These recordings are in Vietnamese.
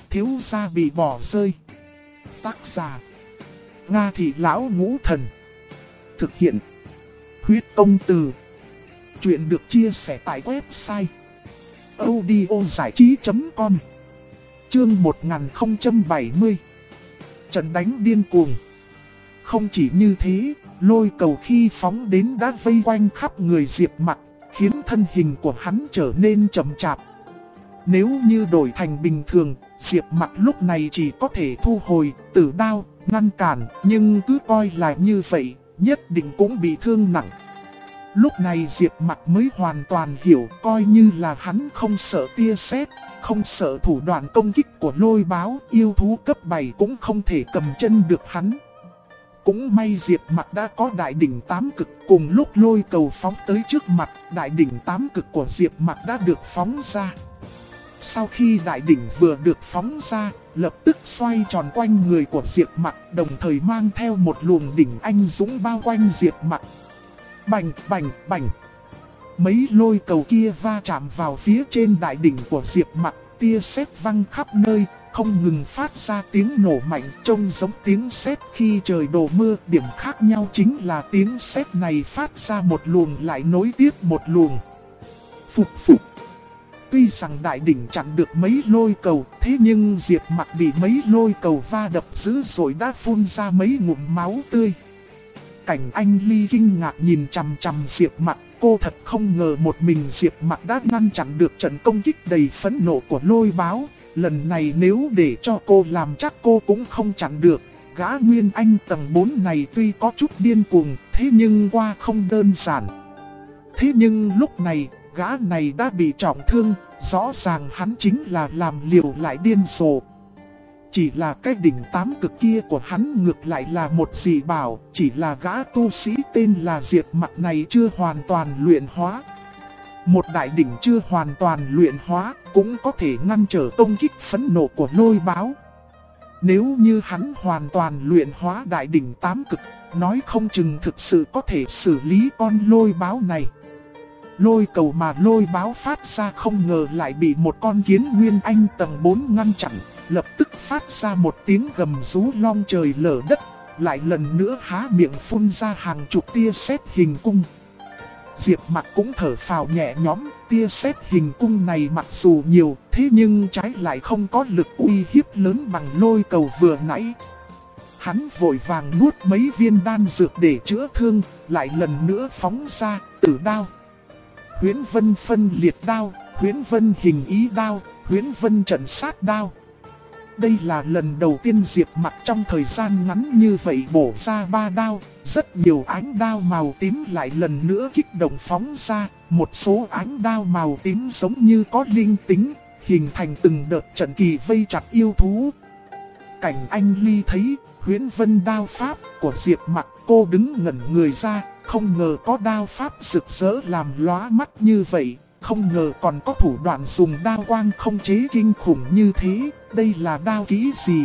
thiếu gia bị bỏ rơi. Tác giả: Nga Thị Lão Ngũ Thần. Thực hiện: Huyết Công Từ. Chuyện được chia sẻ tại website audiozảichí.com. Chương 1070. Trận đánh điên cuồng. Không chỉ như thế, lôi cầu khi phóng đến đã vây quanh khắp người Diệp Mặc, khiến thân hình của hắn trở nên chậm chạp. Nếu như đổi thành bình thường, Diệp Mặc lúc này chỉ có thể thu hồi tử đao, ngăn cản, nhưng cứ coi là như vậy, nhất định cũng bị thương nặng. Lúc này Diệp Mặc mới hoàn toàn hiểu, coi như là hắn không sợ tia sét, không sợ thủ đoạn công kích của lôi báo, yêu thú cấp 7 cũng không thể cầm chân được hắn. Cũng may Diệp Mặc đã có đại đỉnh 8 cực, cùng lúc lôi cầu phóng tới trước mặt, đại đỉnh 8 cực của Diệp Mặc đã được phóng ra. Sau khi đại đỉnh vừa được phóng ra, lập tức xoay tròn quanh người của Diệp Mặc, đồng thời mang theo một luồng đỉnh anh dũng bao quanh Diệp Mặc. Bành bành bành. Mấy lôi cầu kia va chạm vào phía trên đại đỉnh của Diệp Mặc, tia sét văng khắp nơi, không ngừng phát ra tiếng nổ mạnh, trông giống tiếng sét khi trời đổ mưa. Điểm khác nhau chính là tiếng sét này phát ra một luồng lại nối tiếp một luồng. Phục phục. Tuy rằng đại đỉnh chặn được mấy lôi cầu, thế nhưng Diệp Mặc bị mấy lôi cầu va đập dữ dội đã phun ra mấy ngụm máu tươi. Cảnh Anh Ly kinh ngạc nhìn chằm chằm Diệp Mặc, cô thật không ngờ một mình Diệp Mặc đã ngăn chặn được trận công kích đầy phẫn nộ của lôi báo. Lần này nếu để cho cô làm chắc cô cũng không chặn được. Gã Nguyên Anh tầng 4 này tuy có chút điên cuồng, thế nhưng qua không đơn giản. Thế nhưng lúc này, gã này đã bị trọng thương, rõ ràng hắn chính là làm liều lại điên rồ. Chỉ là cái đỉnh 8 cực kia của hắn ngược lại là một dị bảo, chỉ là gã tu sĩ tên là Diệp Mặc này chưa hoàn toàn luyện hóa. Một đại đỉnh chưa hoàn toàn luyện hóa cũng có thể ngăn trở công kích phẫn nộ của lôi báo. Nếu như hắn hoàn toàn luyện hóa đại đỉnh 8 cực, nói không chừng thực sự có thể xử lý con lôi báo này. Lôi cầu mà lôi báo phát ra không ngờ lại bị một con kiến Nguyên Anh tầng 4 ngăn chặn, lập tức phát ra một tiếng gầm rú long trời lở đất, lại lần nữa há miệng phun ra hàng chục tia sét hình cung. Diệp Mặc cũng thở phào nhẹ nhõm, tia sét hình cung này mặc dù nhiều, thế nhưng trái lại không có lực uy hiếp lớn bằng lôi cầu vừa nãy. Hắn vội vàng nuốt mấy viên đan dược để chữa thương, lại lần nữa phóng ra tử đao, Huyễn Vân phân liệt đao, Huyễn Vân hình ý đao, Huyễn Vân trận sát đao. Đây là lần đầu tiên Diệp Mặc trong thời gian ngắn như vậy bổ ra 3 đao, rất nhiều ánh đao màu tím lại lần nữa kích động phóng ra, một số ánh đao màu tím giống như có linh tính, hình thành từng đợt trận kỳ vây chặt yêu thú. Cảnh Anh Ly thấy Huyễn Vân đao pháp của Diệp Mặc, cô đứng ngẩn người ra, không ngờ có đao pháp rực rỡ làm lóa mắt như vậy. Không ngờ còn có thủ đoạn dùng đao quang không chế kinh khủng như thế, đây là đao kỹ gì?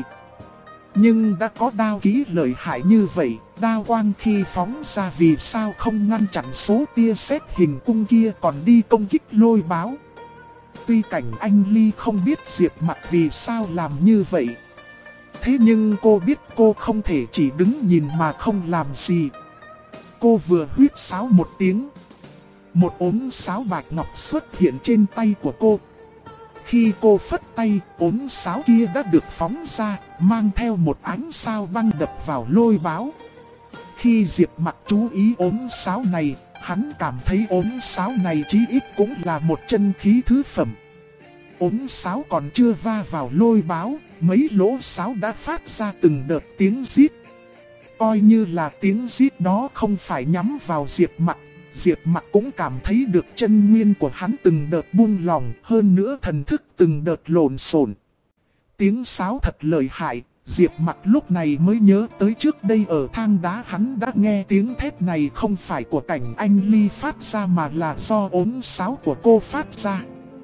Nhưng đã có đao kỹ lợi hại như vậy, đao quang khi phóng ra vì sao không ngăn chặn số tia sét hình cung kia còn đi công kích lôi báo? Tuy Cảnh Anh Ly không biết Diệp Mặc vì sao làm như vậy, thế nhưng cô biết cô không thể chỉ đứng nhìn mà không làm gì. Cô vừa huýt sáo một tiếng, một ốm sáo bạch ngọc xuất hiện trên tay của cô. Khi cô phất tay, ốm sáo kia đã được phóng ra, mang theo một ánh sao băng đập vào lôi báo. Khi Diệp Mặc chú ý ốm sáo này, hắn cảm thấy ốm sáo này chí ít cũng là một chân khí thứ phẩm. Ốm sáo còn chưa va vào lôi báo, mấy lỗ sáo đã phát ra từng đợt tiếng rít. Coi như là tiếng rít đó không phải nhắm vào Diệp Mặc, Diệp Mặc cũng cảm thấy được chân nguyên của hắn từng đợt buông lỏng, hơn nữa thần thức từng đợt lộn xộn. Tiếng sáo thật lợi hại, Diệp Mặc lúc này mới nhớ tới trước đây ở thang đá hắn đã nghe tiếng thét này không phải của Cảnh Anh Ly phát ra mà là do ốm sáo của cô phát ra.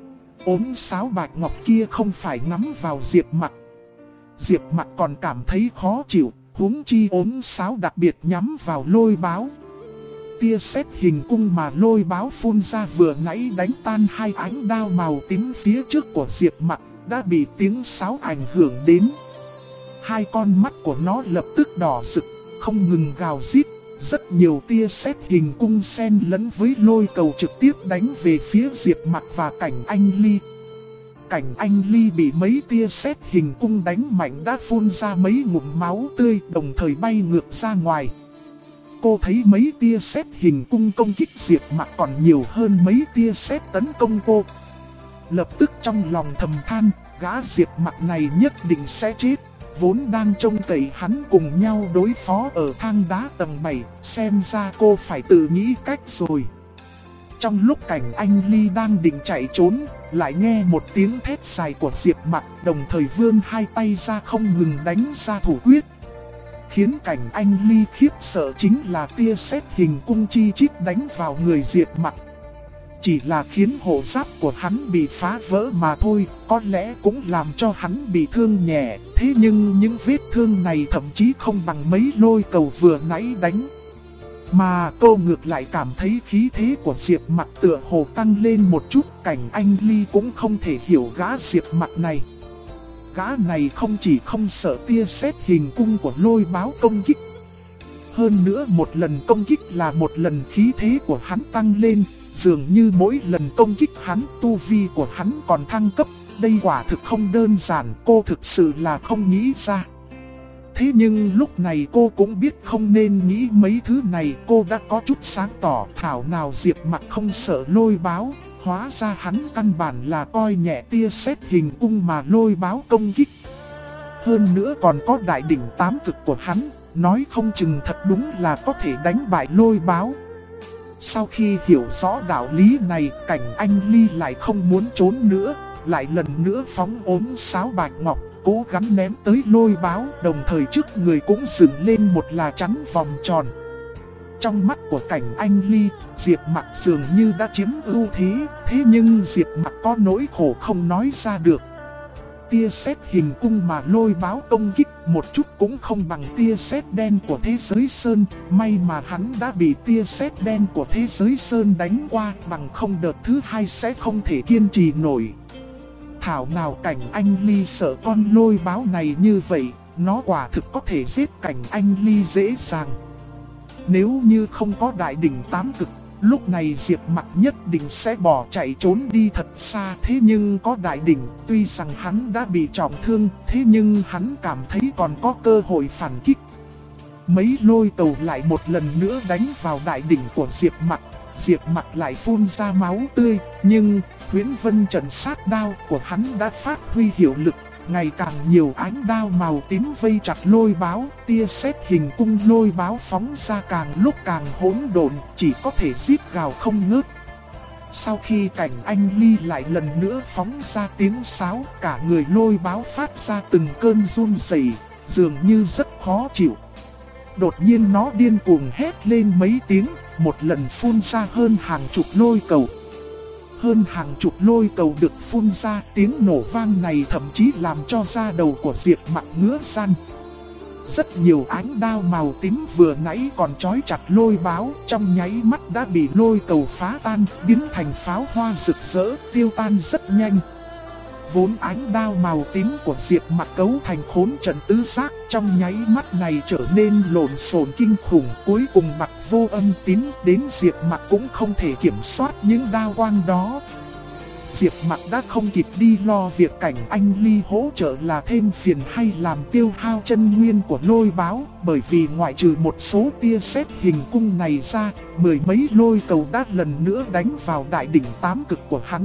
Ốm sáo bạch ngọc kia không phải ngắm vào Diệp Mặc. Diệp Mặc còn cảm thấy khó chịu, huống chi ốm sáo đặc biệt nhắm vào lôi báo. Tia sét hình cung mà lôi báo phun ra vừa nãy đánh tan hai ánh đao màu tím phía trước của Diệp Mặc, đã bị tiếng sáo ảnh hưởng đến. Hai con mắt của nó lập tức đỏ rực, không ngừng gào rít. Rất nhiều tia sét hình cung xen lẫn với lôi cầu trực tiếp đánh về phía Diệp Mặc và Cảnh Anh Ly. Cảnh Anh Ly bị mấy tia sét hình cung đánh mạnh đã phun ra mấy ngụm máu tươi, đồng thời bay ngược ra ngoài. Cô thấy mấy tia sét hình cung công kích Diệp Mặc còn nhiều hơn mấy tia sét tấn công cô. Lập tức trong lòng thầm than, gã Diệp Mặc này nhất định sẽ chết. Vốn đang trông cậy hắn cùng nhau đối phó ở thang đá tầng 7, xem ra cô phải tự nghĩ cách rồi. Trong lúc Cảnh Anh Ly đang định chạy trốn, lại nghe một tiếng thét dài của Diệp Mặc, đồng thời vươn hai tay ra không ngừng đánh ra thủ quyết. Khiến Cảnh Anh Ly khiếp sợ chính là tia sét hình cung chi chít đánh vào người Diệp Mặc. Chỉ là khiến hộ giáp của hắn bị phá vỡ mà thôi, có lẽ cũng làm cho hắn bị thương nhẹ. Thế nhưng những vết thương này thậm chí không bằng mấy lôi cầu vừa nãy đánh. Mà cô ngược lại cảm thấy khí thế của Diệp Mặc tựa hồ tăng lên một chút. Cảnh Anh Ly cũng không thể hiểu gã Diệp Mặc này. Gã này không chỉ không sợ tia sét hình cung của lôi báo công kích. Hơn nữa một lần công kích là một lần khí thế của hắn tăng lên. Dường như mỗi lần công kích hắn, tu vi của hắn còn thăng cấp. Đây quả thực không đơn giản, cô thực sự là không nghĩ ra. Thế nhưng lúc này cô cũng biết không nên nghĩ mấy thứ này. Cô đã có chút sáng tỏ, thảo nào Diệp Mặc không sợ lôi báo. Hóa ra hắn căn bản là coi nhẹ tia sét hình cung mà lôi báo công kích. Hơn nữa còn có đại đỉnh tám cực của hắn, nói không chừng thật đúng là có thể đánh bại lôi báo. Sau khi hiểu rõ đạo lý này, Cảnh Anh Ly lại không muốn trốn nữa, lại lần nữa phóng ốm sáo bạch ngọc, cố gắng ném tới lôi báo, đồng thời trước người cũng dựng lên một là chắn vòng tròn. Trong mắt của Cảnh Anh Ly, Diệp Mặc dường như đã chiếm ưu thế, thế nhưng Diệp Mặc có nỗi khổ không nói ra được. Tia sét hình cung mà lôi báo công kích một chút cũng không bằng tia sét đen của thế giới sơn. May mà hắn đã bị tia sét đen của thế giới sơn đánh qua, bằng không đợt thứ hai sẽ không thể kiên trì nổi. Thảo nào Cảnh Anh Ly sợ con lôi báo này như vậy, nó quả thực có thể giết Cảnh Anh Ly dễ dàng. Nếu như không có đại đỉnh tám cực, lúc này Diệp Mặc nhất định sẽ bỏ chạy trốn đi thật xa. Thế nhưng có đại đỉnh, tuy rằng hắn đã bị trọng thương, thế nhưng hắn cảm thấy còn có cơ hội phản kích. Mấy lôi cầu lại một lần nữa đánh vào đại đỉnh của Diệp Mặc. Diệp Mặc lại phun ra máu tươi, nhưng huyễn vân trần sát đao của hắn đã phát huy hiệu lực. Ngày càng nhiều ánh đao màu tím vây chặt lôi báo, tia sét hình cung lôi báo phóng ra càng lúc càng hỗn độn, chỉ có thể rít gào không ngớt. Sau khi Cảnh Anh Ly lại lần nữa phóng ra tiếng sáo, cả người lôi báo phát ra từng cơn run rẩy, dường như rất khó chịu. Đột nhiên nó điên cuồng hét lên mấy tiếng, một lần phun ra hơn hàng chục lôi cầu. Hơn hàng chục lôi cầu được phun ra, tiếng nổ vang này thậm chí làm cho da đầu của Diệp Mặc ngứa ran. Rất nhiều ánh đao màu tím vừa nãy còn trói chặt lôi báo, trong nháy mắt đã bị lôi cầu phá tan, biến thành pháo hoa rực rỡ, tiêu tan rất nhanh. Vốn ánh đao màu tím của Diệp Mặc cấu thành khốn trận tứ giác, trong nháy mắt này trở nên lộn xộn kinh khủng, cuối cùng Mặc Vô Âm Tín đến Diệp Mặc cũng không thể kiểm soát những đao quang đó. Diệp Mặc đã không kịp đi lo việc Cảnh Anh Ly hỗ trợ là thêm phiền hay làm tiêu hao chân nguyên của lôi báo, bởi vì ngoại trừ một số tia sét hình cung này ra, mười mấy lôi cầu đã lần nữa đánh vào đại đỉnh tám cực của hắn.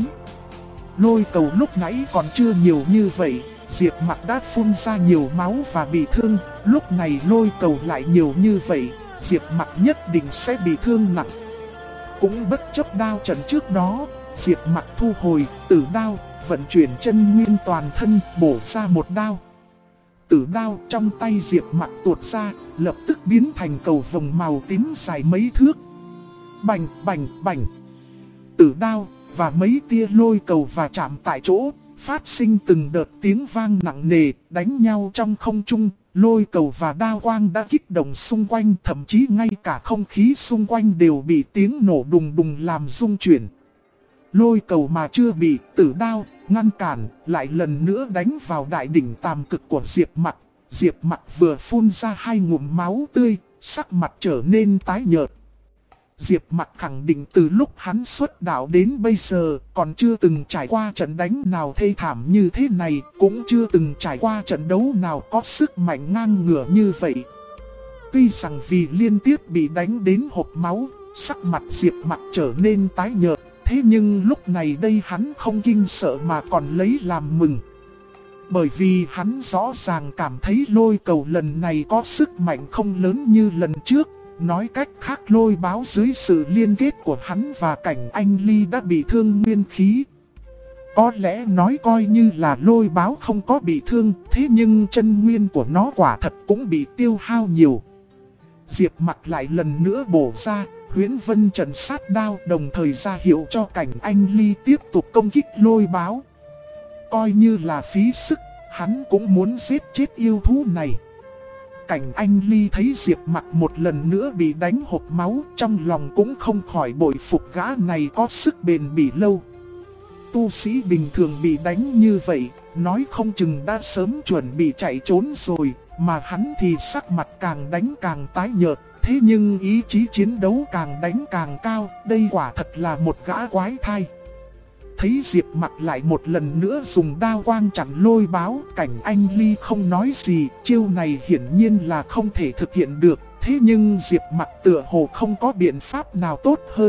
Lôi cầu lúc nãy còn chưa nhiều như vậy, Diệp Mặc đã phun ra nhiều máu và bị thương, lúc này lôi cầu lại nhiều như vậy, Diệp Mặc nhất định sẽ bị thương nặng. Cũng bất chấp đao trận trước đó, Diệp Mặc thu hồi tử đao, vận chuyển chân nguyên toàn thân, bổ ra một đao. Tử đao trong tay Diệp Mặc tuột ra, lập tức biến thành cầu vồng màu tím dài mấy thước. Bành bành bành. Tử đao và mấy tia lôi cầu và chạm tại chỗ, phát sinh từng đợt tiếng vang nặng nề, đánh nhau trong không trung. Lôi cầu và đao quang đã kích động xung quanh, thậm chí ngay cả không khí xung quanh đều bị tiếng nổ đùng đùng làm rung chuyển. Lôi cầu mà chưa bị, tử đao ngăn cản, lại lần nữa đánh vào đại đỉnh tam cực của Diệp Mặc. Diệp Mặc vừa phun ra 2 ngụm máu tươi, sắc mặt trở nên tái nhợt. Diệp Mặc khẳng định từ lúc hắn xuất đạo đến bây giờ còn chưa từng trải qua trận đánh nào thê thảm như thế này, cũng chưa từng trải qua trận đấu nào có sức mạnh ngang ngửa như vậy. Tuy rằng vì liên tiếp bị đánh đến hộc máu, sắc mặt Diệp Mặc trở nên tái nhợt, thế nhưng lúc này đây hắn không kinh sợ mà còn lấy làm mừng. Bởi vì hắn rõ ràng cảm thấy lôi cầu lần này có sức mạnh không lớn như lần trước. Nói cách khác, Lôi Báo dưới sự liên kết của hắn và Cảnh Anh Ly đã bị thương nguyên khí. Có lẽ nói coi như là Lôi Báo không có bị thương, thế nhưng chân nguyên của nó quả thật cũng bị tiêu hao nhiều. Diệp Mặc lại lần nữa bổ ra Huyễn Vân Trần Sát Đao, đồng thời ra hiệu cho Cảnh Anh Ly tiếp tục công kích Lôi Báo. Coi như là phí sức, hắn cũng muốn giết chết yêu thú này. Cảnh Anh Ly thấy Diệp Mặc một lần nữa bị đánh hộc máu, trong lòng cũng không khỏi bội phục gã này có sức bền bỉ lâu. Tu sĩ bình thường bị đánh như vậy, nói không chừng đã sớm chuẩn bị chạy trốn rồi, mà hắn thì sắc mặt càng đánh càng tái nhợt, thế nhưng ý chí chiến đấu càng đánh càng cao, đây quả thật là một gã quái thai. Thấy Diệp Mặc lại một lần nữa dùng đao quang chặn Lôi Báo, Cảnh Anh Ly không nói gì, chiêu này hiển nhiên là không thể thực hiện được, thế nhưng Diệp Mặc tựa hồ không có biện pháp nào tốt hơn.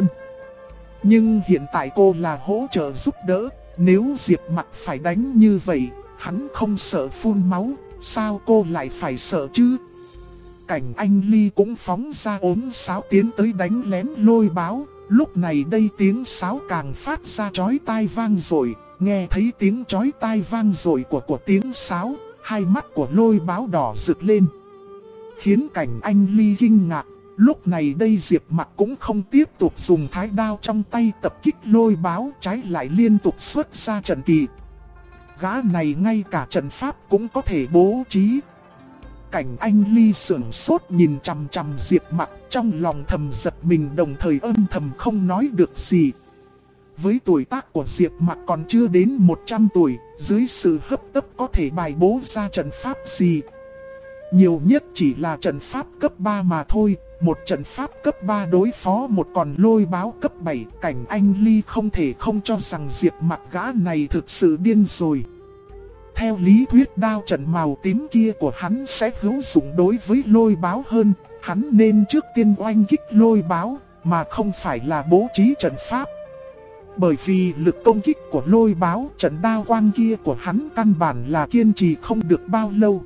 Nhưng hiện tại cô là hỗ trợ giúp đỡ, nếu Diệp Mặc phải đánh như vậy, hắn không sợ phun máu, sao cô lại phải sợ chứ? Cảnh Anh Ly cũng phóng ra ốm sáo tiến tới đánh lén Lôi Báo. Lúc này đây tiếng sáo càng phát ra chói tai vang rồi, nghe thấy tiếng chói tai vang rồi của tiếng sáo, hai mắt của Lôi Báo đỏ rực lên. Khiến Cảnh Anh Ly kinh ngạc, lúc này đây Diệp Mặc cũng không tiếp tục dùng thái đao trong tay tập kích Lôi Báo, trái lại liên tục xuất ra trận kỳ. Gã này ngay cả trận pháp cũng có thể bố trí. Cảnh Anh Ly sững sốt nhìn chằm chằm Diệp Mặc, trong lòng thầm giật mình đồng thời âm thầm không nói được gì. Với tuổi tác của Diệp Mặc còn chưa đến 100 tuổi, dưới sự hấp tấp có thể bài bố ra trận pháp gì. Nhiều nhất chỉ là trận pháp cấp 3 mà thôi, một trận pháp cấp 3 đối phó một con Lôi Báo cấp 7, Cảnh Anh Ly không thể không cho rằng Diệp Mặc gã này thực sự điên rồi. Theo lý thuyết đao trận màu tím kia của hắn sẽ hữu dụng đối với Lôi Báo hơn, hắn nên trước tiên oanh kích Lôi Báo, mà không phải là bố trí trận pháp. Bởi vì lực công kích của Lôi Báo, trận đao quang kia của hắn căn bản là kiên trì không được bao lâu.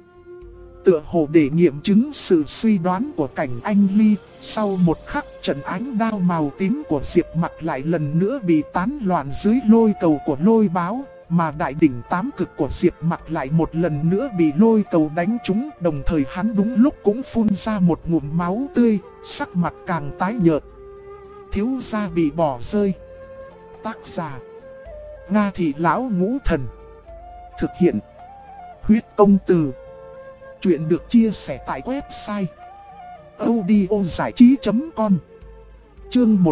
Tựa hồ để nghiệm chứng sự suy đoán của Cảnh Anh Ly, sau một khắc trận ánh đao màu tím của Diệp Mặc lại lần nữa bị tán loạn dưới lôi cầu của Lôi Báo. Mà đại đỉnh tám cực của Diệp Mặc lại một lần nữa bị lôi cầu đánh trúng, đồng thời hắn đúng lúc cũng phun ra một ngụm máu tươi, sắc mặt càng tái nhợt. Thiếu gia bị bỏ rơi. Tác giả: Nga Thị Lão Ngũ Thần. Thực hiện: Huyết Công Từ. Chuyện được chia sẻ tại website audiozảichí.com. Chương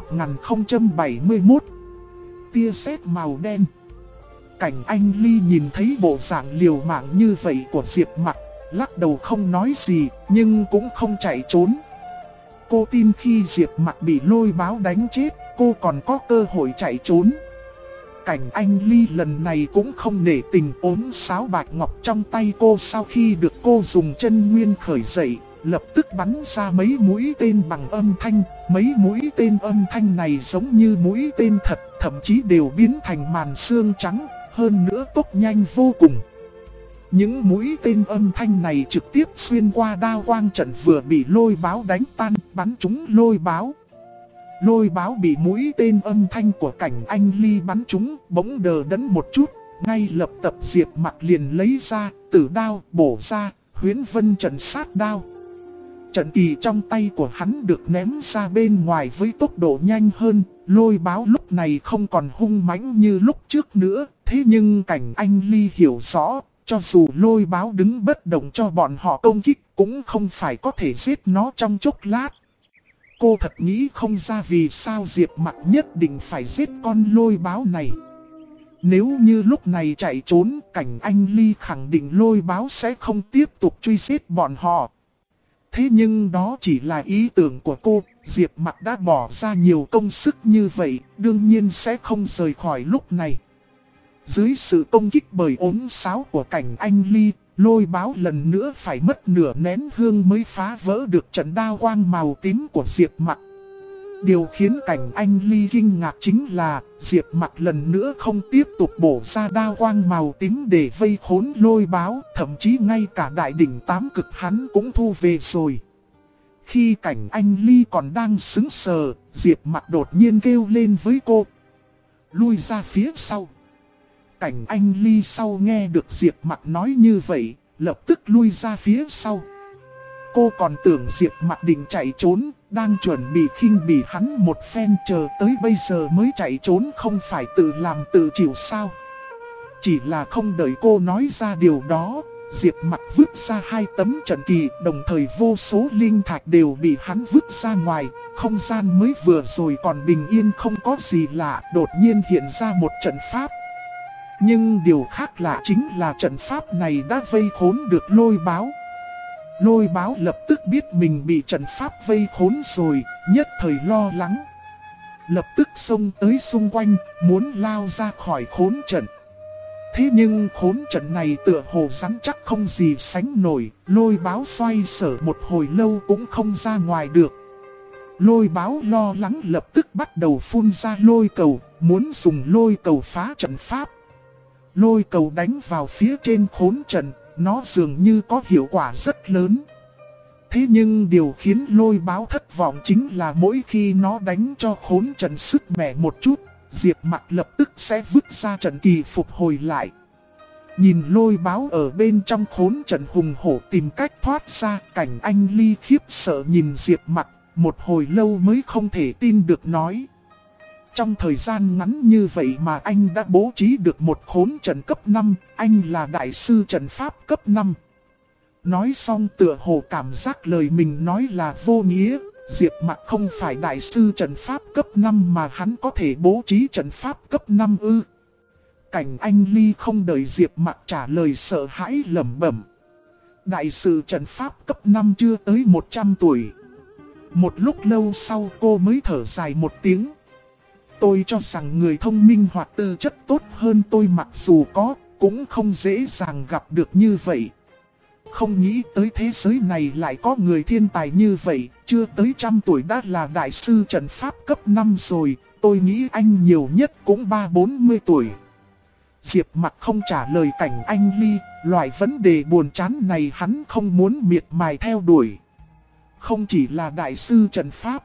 1071. Tia sét màu đen. Cảnh Anh Ly nhìn thấy bộ dạng liều mạng như vậy của Diệp Mặc, lắc đầu không nói gì, nhưng cũng không chạy trốn. Cô tin khi Diệp Mặc bị Lôi Báo đánh chết, cô còn có cơ hội chạy trốn. Cảnh Anh Ly lần này cũng không nể tình, ốm sáo bạch ngọc trong tay cô sau khi được cô dùng chân nguyên khởi dậy, lập tức bắn ra mấy mũi tên bằng âm thanh. Mấy mũi tên âm thanh này giống như mũi tên thật, thậm chí đều biến thành màn sương trắng, hơn nữa tốc nhanh vô cùng. Những mũi tên âm thanh này trực tiếp xuyên qua đao quang trận vừa bị Lôi Báo đánh tan, bắn trúng Lôi Báo. Lôi Báo bị mũi tên âm thanh của Cảnh Anh Ly bắn trúng, bỗng đờ đẫn một chút, ngay lập tức Diệp Mặc liền lấy ra tử đao bổ ra Huyễn Vân Trần Sát Đao. Trận kỳ trong tay của hắn được ném ra bên ngoài với tốc độ nhanh hơn. Lôi Báo lúc này không còn hung mãnh như lúc trước nữa, thế nhưng Cảnh Anh Ly hiểu rõ, cho dù Lôi Báo đứng bất động cho bọn họ công kích cũng không phải có thể giết nó trong chốc lát. Cô thật nghĩ không ra vì sao Diệp Mặc nhất định phải giết con Lôi Báo này. Nếu như lúc này chạy trốn, Cảnh Anh Ly khẳng định Lôi Báo sẽ không tiếp tục truy giết bọn họ. Thế nhưng đó chỉ là ý tưởng của cô, Diệp Mặc đã bỏ ra nhiều công sức như vậy, đương nhiên sẽ không rời khỏi lúc này. Dưới sự công kích bởi ống sáo của Cảnh Anh Ly, Lôi Báo lần nữa phải mất nửa nén hương mới phá vỡ được trận đao quang màu tím của Diệp Mặc. Điều khiến Cảnh Anh Ly kinh ngạc chính là Diệp Mặc lần nữa không tiếp tục bổ ra đao quang màu tím để vây khốn Lôi Báo, thậm chí ngay cả đại đỉnh tám cực hắn cũng thu về rồi. Khi Cảnh Anh Ly còn đang sững sờ, Diệp Mặc đột nhiên kêu lên với cô: lui ra phía sau. Cảnh Anh Ly sau nghe được Diệp Mặc nói như vậy, lập tức lui ra phía sau. Cô còn tưởng Diệp Mặc định chạy trốn, đang chuẩn bị khinh bỉ hắn một phen, chờ tới bây giờ mới chạy trốn, không phải tự làm tự chịu sao. Chỉ là không đợi cô nói ra điều đó, Diệp Mặc vứt ra 2 tấm trận kỳ, đồng thời vô số linh thạch đều bị hắn vứt ra ngoài. Không gian mới vừa rồi còn bình yên không có gì lạ, đột nhiên hiện ra một trận pháp. Nhưng điều khác lạ chính là trận pháp này đã vây khốn được Lôi Báo. Lôi Báo lập tức biết mình bị trận pháp vây khốn rồi, nhất thời lo lắng. Lập tức xông tới xung quanh, muốn lao ra khỏi khốn trận. Thế nhưng khốn trận này tựa hồ rắn chắc không gì sánh nổi, Lôi Báo xoay sở một hồi lâu cũng không ra ngoài được. Lôi Báo lo lắng lập tức bắt đầu phun ra lôi cầu, muốn dùng lôi cầu phá trận pháp. Lôi cầu đánh vào phía trên khốn trận, nó dường như có hiệu quả rất lớn. Thế nhưng điều khiến Lôi Báo thất vọng chính là mỗi khi nó đánh cho khốn trận sức mẻ một chút, Diệp Mặc lập tức sẽ vứt ra trận kỳ phục hồi lại. Nhìn Lôi Báo ở bên trong khốn trận hùng hổ tìm cách thoát ra, Cảnh Anh Ly khiếp sợ nhìn Diệp Mặc, một hồi lâu mới không thể tin được nói: trong thời gian ngắn như vậy mà anh đã bố trí được một khốn trận cấp 5, anh là đại sư trận pháp cấp 5. Nói xong tựa hồ cảm giác lời mình nói là vô nghĩa, Diệp Mặc không phải đại sư trận pháp cấp 5 mà hắn có thể bố trí trận pháp cấp 5 ư? Cảnh Anh Ly không đợi Diệp Mặc trả lời sợ hãi lẩm bẩm: đại sư trận pháp cấp 5 chưa tới 100 tuổi. Một lúc lâu sau cô mới thở dài một tiếng: tôi cho rằng người thông minh hoặc tư chất tốt hơn tôi mặc dù có, cũng không dễ dàng gặp được như vậy. Không nghĩ tới thế giới này lại có người thiên tài như vậy, chưa tới 100 tuổi đã là đại sư trận pháp cấp 5 rồi, tôi nghĩ anh nhiều nhất cũng 30-40 tuổi. Diệp Mặc không trả lời Cảnh Anh Ly, loại vấn đề buồn chán này hắn không muốn miệt mài theo đuổi. Không chỉ là đại sư trận pháp,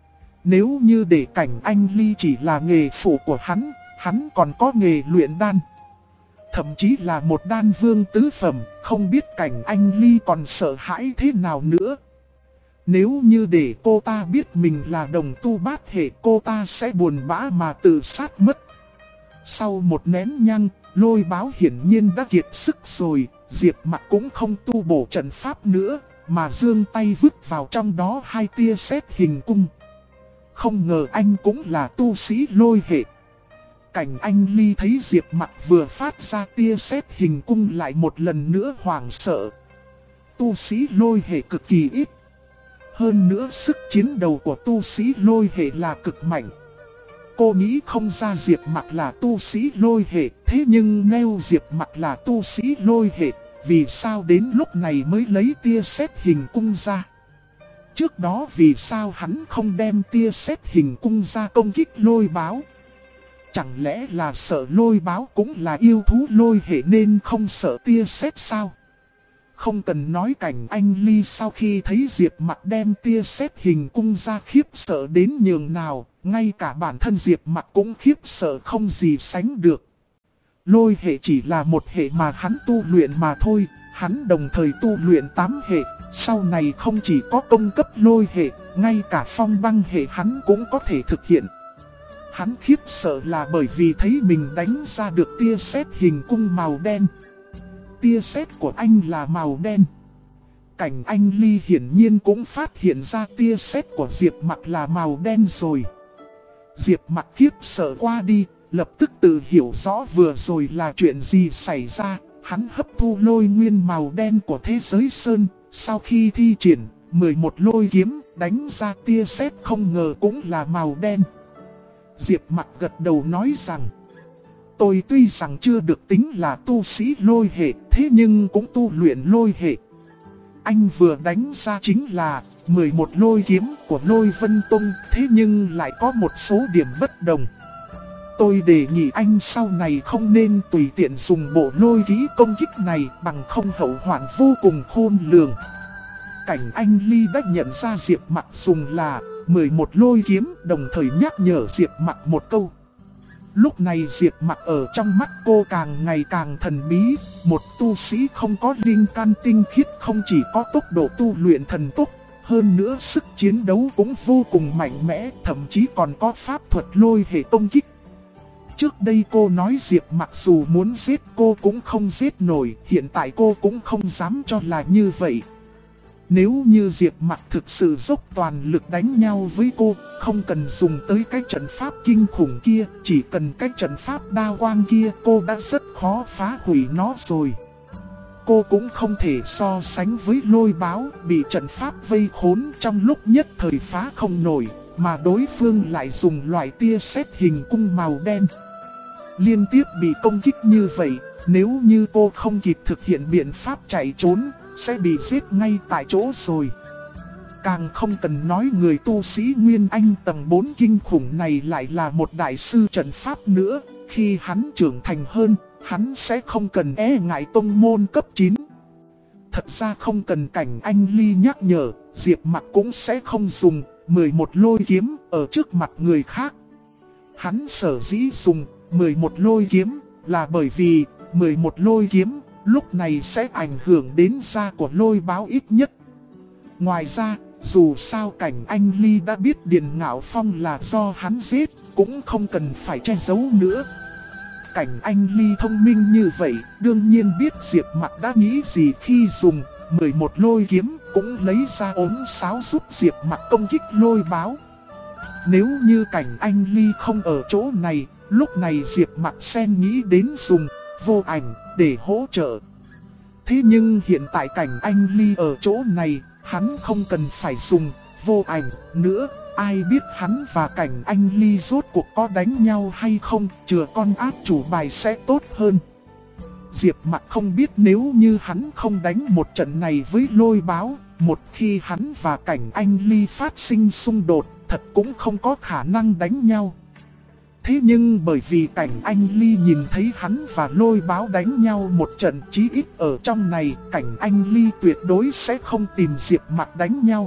nếu như để Cảnh Anh Ly chỉ là nghề phụ của hắn còn có nghề luyện đan. Thậm chí là một đan vương tứ phẩm, không biết Cảnh Anh Ly còn sợ hãi thế nào nữa. Nếu như để cô ta biết mình là đồng tu bát hệ, cô ta sẽ buồn bã mà tự sát mất. Sau một nén nhang, Lôi Báo hiển nhiên đã kiệt sức rồi, Diệp Mặc cũng không tu bổ trận pháp nữa, mà giương tay vứt vào trong đó 2 tia sét hình cung. Không ngờ anh cũng là tu sĩ lôi hệ. Cảnh Anh Ly thấy Diệp Mặc vừa phát ra tia sét hình cung lại một lần nữa hoảng sợ. Tu sĩ lôi hệ cực kỳ ít. Hơn nữa sức chiến đấu của tu sĩ lôi hệ là cực mạnh. Cô nghĩ không ra Diệp Mặc là tu sĩ lôi hệ, thế nhưng nếu Diệp Mặc là tu sĩ lôi hệ, vì sao đến lúc này mới lấy tia sét hình cung ra? Trước đó vì sao hắn không đem tia sét hình cung ra công kích Lôi Báo? Chẳng lẽ là sợ Lôi Báo cũng là yêu thú lôi hệ nên không sợ tia sét sao? Không cần nói Cảnh Anh Ly sau khi thấy Diệp Mặc đem tia sét hình cung ra khiếp sợ đến nhường nào, ngay cả bản thân Diệp Mặc cũng khiếp sợ không gì sánh được. Lôi hệ chỉ là một hệ mà hắn tu luyện mà thôi, hắn đồng thời tu luyện 8 hệ, sau này không chỉ có công cấp lôi hệ, ngay cả phong băng hệ hắn cũng có thể thực hiện. Hắn khiếp sợ là bởi vì thấy mình đánh ra được tia sét hình cung màu đen. Tia sét của anh là màu đen. Cảnh Anh Ly hiển nhiên cũng phát hiện ra tia sét của Diệp Mặc là màu đen rồi. Diệp Mặc khiếp sợ qua đi, lập tức tự hiểu rõ vừa rồi là chuyện gì xảy ra. Hắn hấp thu lôi nguyên màu đen của thế giới sơn. Sau khi thi triển 11 lôi kiếm đánh ra tia sét không ngờ cũng là màu đen. Diệp Mặc gật đầu nói rằng, tôi tuy rằng chưa được tính là tu sĩ lôi hệ, thế nhưng cũng tu luyện lôi hệ. Anh vừa đánh ra chính là 11 lôi kiếm của Lôi Vân Tông, thế nhưng lại có một số điểm bất đồng. Tôi đề nghị anh sau này không nên tùy tiện dùng bộ lôi kỹ công kích này, bằng không hậu hoạn vô cùng khôn lường. Cảnh Anh Ly đã nhận ra Diệp Mặc dùng là 11 lôi kiếm, đồng thời nhắc nhở Diệp Mặc một câu. Lúc này Diệp Mặc ở trong mắt cô càng ngày càng thần bí. Một tu sĩ không có linh căn tinh khiết không chỉ có tốc độ tu luyện thần tốc, hơn nữa sức chiến đấu cũng vô cùng mạnh mẽ, thậm chí còn có pháp thuật lôi hệ công kích. Trước đây cô nói Diệp Mặc dù muốn giết cô cũng không giết nổi, hiện tại cô cũng không dám cho là như vậy. Nếu như Diệp Mặc thực sự dốc toàn lực đánh nhau với cô, không cần dùng tới cái trận pháp kinh khủng kia, chỉ cần cái trận pháp đao quang kia cô đã rất khó phá hủy nó rồi. Cô cũng không thể so sánh với Lôi Báo bị trận pháp vây khốn trong lúc nhất thời phá không nổi, mà đối phương lại dùng loại tia sét hình cung màu đen. Liên tiếp bị công kích như vậy, nếu như cô không kịp thực hiện biện pháp chạy trốn, sẽ bị giết ngay tại chỗ rồi. Càng không cần nói người tu sĩ Nguyên Anh tầng 4 kinh khủng này lại là một đại sư trận pháp nữa. Khi hắn trưởng thành hơn, hắn sẽ không cần e ngại tông môn cấp 9. Thật ra không cần Cảnh Anh Ly nhắc nhở, Diệp Mặc cũng sẽ không dùng 11 lôi kiếm ở trước mặt người khác. Hắn sở dĩ dùng 11 lôi kiếm là bởi vì 11 lôi kiếm lúc này sẽ ảnh hưởng đến da của Lôi Báo ít nhất. Ngoài ra, dù sao Cảnh Anh Ly đã biết Điền Ngạo Phong là do hắn giết, cũng không cần phải che giấu nữa. Cảnh Anh Ly thông minh như vậy, đương nhiên biết Diệp Mặc đã nghĩ gì khi dùng 11 lôi kiếm, cũng lấy ra ống sáo giúp Diệp Mặc công kích Lôi Báo. Nếu như Cảnh Anh Ly không ở chỗ này, lúc này Diệp Mặc sen nghĩ đến dùng vô ảnh để hỗ trợ. Thế nhưng hiện tại Cảnh Anh Ly ở chỗ này, hắn không cần phải dùng vô ảnh nữa. Ai biết hắn và Cảnh Anh Ly rốt cuộc có đánh nhau hay không, chừa con át chủ bài sẽ tốt hơn. Diệp Mặc không biết nếu như hắn không đánh một trận này với Lôi Báo, một khi hắn và Cảnh Anh Ly phát sinh xung đột, thật cũng không có khả năng đánh nhau. Thế nhưng bởi vì Cảnh Anh Ly nhìn thấy hắn và Lôi Báo đánh nhau một trận, chí ít ở trong này, Cảnh Anh Ly tuyệt đối sẽ không tìm Diệp Mặc đánh nhau.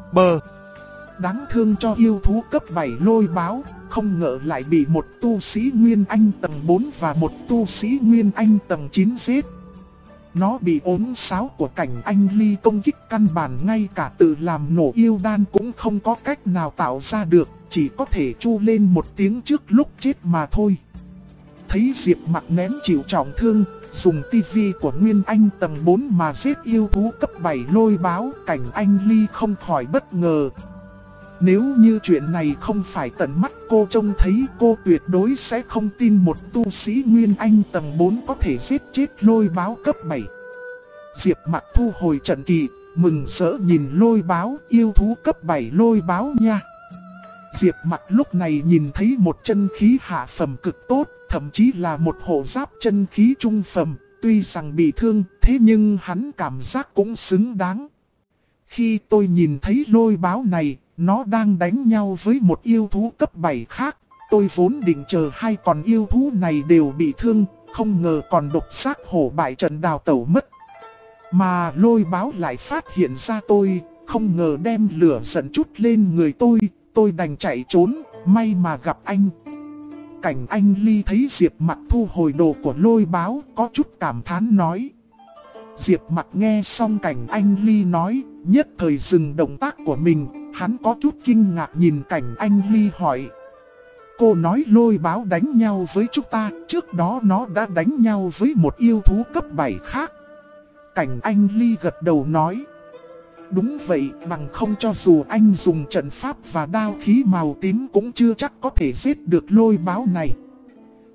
Đáng thương cho yêu thú cấp 7 Lôi Báo, không ngờ lại bị một tu sĩ Nguyên Anh tầng 4 và một tu sĩ Nguyên Anh tầng 9 giết. Nó bị ốm sáo của Cảnh Anh Ly công kích, căn bản ngay cả tự làm nổ yêu đan cũng không có cách nào tạo ra được, chỉ có thể chu lên một tiếng trước lúc chết mà thôi. Thấy Diệp Mặc nén chịu trọng thương, dùng tivi của Nguyên Anh tầng 4 mà giết yêu thú cấp 7 Lôi Báo, Cảnh Anh Ly không khỏi bất ngờ. Nếu như chuyện này không phải tận mắt cô trông thấy, cô tuyệt đối sẽ không tin một tu sĩ Nguyên Anh tầng 4 có thể giết chết Lôi Báo cấp 7. Diệp Mặc thu hồi trận kỳ, mừng rỡ nhìn Lôi Báo, yêu thú cấp 7 Lôi Báo nha. Diệp Mặc lúc này nhìn thấy một chân khí hạ phẩm cực tốt, thậm chí là một hộ giáp chân khí trung phẩm, tuy rằng bị thương, thế nhưng hắn cảm giác cũng xứng đáng. Khi tôi nhìn thấy Lôi Báo này, nó đang đánh nhau với một yêu thú cấp 7 khác. Tôi vốn định chờ hai con yêu thú này đều bị thương, không ngờ còn độc giác hổ bại trận đào tẩu mất. Mà Lôi Báo lại phát hiện ra tôi, không ngờ đem lửa giận chút lên người tôi đành chạy trốn, may mà gặp anh. Cảnh Anh Ly thấy Diệp Mặc thu hồi đồ của Lôi Báo, có chút cảm thán nói. Diệp Mặc nghe xong Cảnh Anh Ly nói, nhất thời dừng động tác của mình, hắn có chút kinh ngạc nhìn Cảnh Anh Ly hỏi. Cô nói Lôi Báo đánh nhau với chúng ta, trước đó nó đã đánh nhau với một yêu thú cấp 7 khác. Cảnh Anh Ly gật đầu nói. Đúng vậy, bằng không cho dù anh dùng trận pháp và đao khí màu tím cũng chưa chắc có thể giết được Lôi Báo này.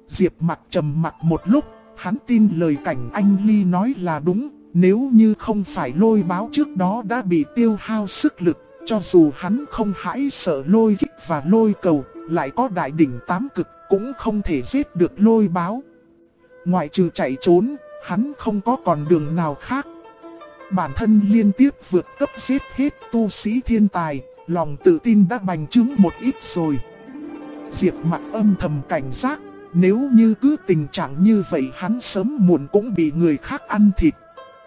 Diệp Mặc trầm mặc một lúc, hắn tin lời Cảnh Anh Ly nói là đúng. Nếu như không phải lôi báo trước đó đã bị tiêu hao sức lực, cho dù hắn không hãi sợ lôi kích và lôi cầu, lại có đại đỉnh tám cực cũng không thể giết được lôi báo. Ngoại trừ chạy trốn, hắn không có còn đường nào khác. Bản thân liên tiếp vượt cấp giết hết tu sĩ thiên tài, lòng tự tin đã bành trướng một ít rồi. Diệp Mặc âm thầm cảnh giác, nếu như cứ tình trạng như vậy hắn sớm muộn cũng bị người khác ăn thịt.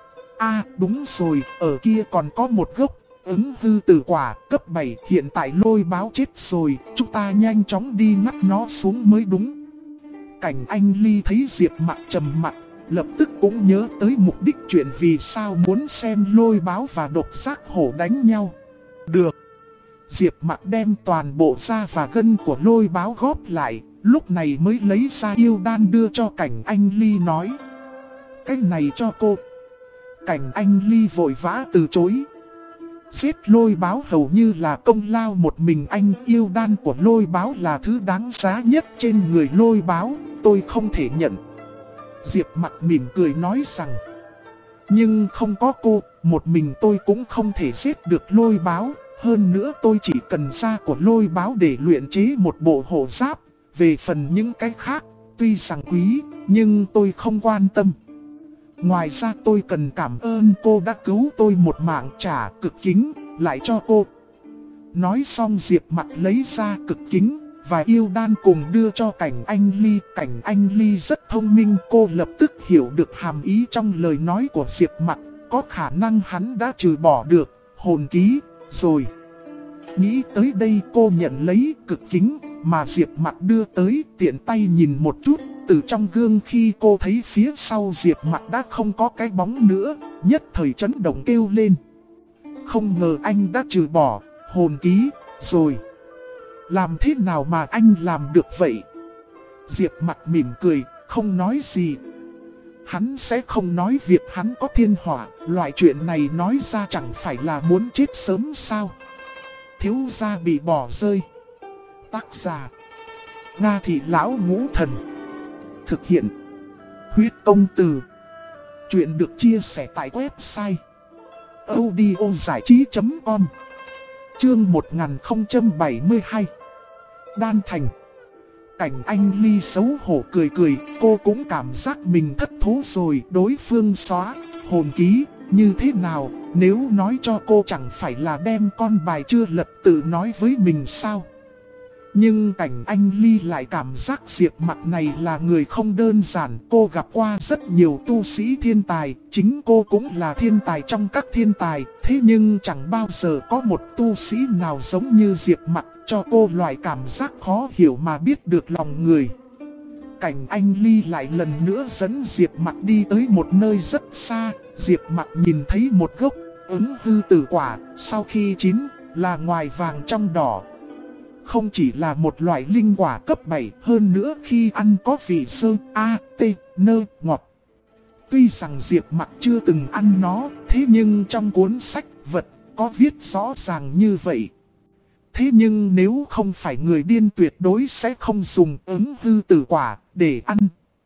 Đúng rồi, ở kia còn có một gốc ứng hư tử quả cấp 7, hiện tại lôi báo chết rồi, chúng ta nhanh chóng đi ngắt nó xuống mới đúng. Cảnh Anh Ly thấy Diệp Mặc trầm mặc, lập tức cũng nhớ tới mục đích chuyện vì sao muốn xem lôi báo và độc giác hổ đánh nhau. Được. Diệp Mặc đem toàn bộ da và gân của lôi báo góp lại, lúc này mới lấy ra yêu đan đưa cho Cảnh Anh Ly nói: cái này cho cô. Cảnh Anh Ly vội vã từ chối. Giết lôi báo hầu như là công lao một mình anh, yêu đan của lôi báo là thứ đáng giá nhất trên người lôi báo, tôi không thể nhận. Diệp Mặc mỉm cười nói rằng: nhưng không có cô, một mình tôi cũng không thể giết được lôi báo. Hơn nữa tôi chỉ cần da của lôi báo để luyện chế một bộ hộ giáp. Về phần những cái khác, tuy rằng quý, nhưng tôi không quan tâm. Ngoài ra tôi cần cảm ơn cô đã cứu tôi một mạng, trả cực kính lại cho cô. Nói xong Diệp Mặc lấy ra cực kính và yêu đan cùng đưa cho Cảnh Anh Ly. Cảnh Anh Ly rất thông minh, cô lập tức hiểu được hàm ý trong lời nói của Diệp Mặc. Có khả năng hắn đã trừ bỏ được hồn ký rồi. Nghĩ tới đây cô nhận lấy cực kính mà Diệp Mặc đưa tới, tiện tay nhìn một chút. Từ trong gương khi cô thấy phía sau Diệp Mặc đã không có cái bóng nữa, nhất thời chấn động kêu lên: không ngờ anh đã trừ bỏ hồn ký rồi. Làm thế nào mà anh làm được vậy? Diệp Mặc mỉm cười, không nói gì. Hắn sẽ không nói việc hắn có thiên hỏa, loại chuyện này nói ra chẳng phải là muốn chết sớm sao? Thiếu gia bị bỏ rơi. Tác giả: Nga Thị Lão Ngũ Thần. Thực hiện: Huyết Công Từ. Chuyện được chia sẻ tại website audiozảichí.com. Chương 1072. Đan thành. Cảnh Anh Ly xấu hổ cười cười, cô cũng cảm giác mình thất thố rồi. Đối phương xóa hồn ký như thế nào, nếu nói cho cô chẳng phải là đem con bài chưa lật tự nói với mình sao? Nhưng Cảnh Anh Ly lại cảm giác Diệp Mặc này là người không đơn giản. Cô gặp qua rất nhiều tu sĩ thiên tài, chính cô cũng là thiên tài trong các thiên tài. Thế nhưng chẳng bao giờ có một tu sĩ nào giống như Diệp Mặc, cho cô loại cảm giác khó hiểu mà biết được lòng người. Cảnh Anh Ly lại lần nữa dẫn Diệp Mặc đi tới một nơi rất xa. Diệp Mặc nhìn thấy một gốc ứng hư tử quả, sau khi chín là ngoài vàng trong đỏ. Không chỉ là một loại linh quả cấp 7, hơn nữa khi ăn có vị sơ, ngọt. Tuy rằng Diệp Mặc chưa từng ăn nó, thế nhưng trong cuốn sách vật có viết rõ ràng như vậy. Thế nhưng nếu không phải người điên tuyệt đối sẽ không dùng ứng hư tử quả để ăn.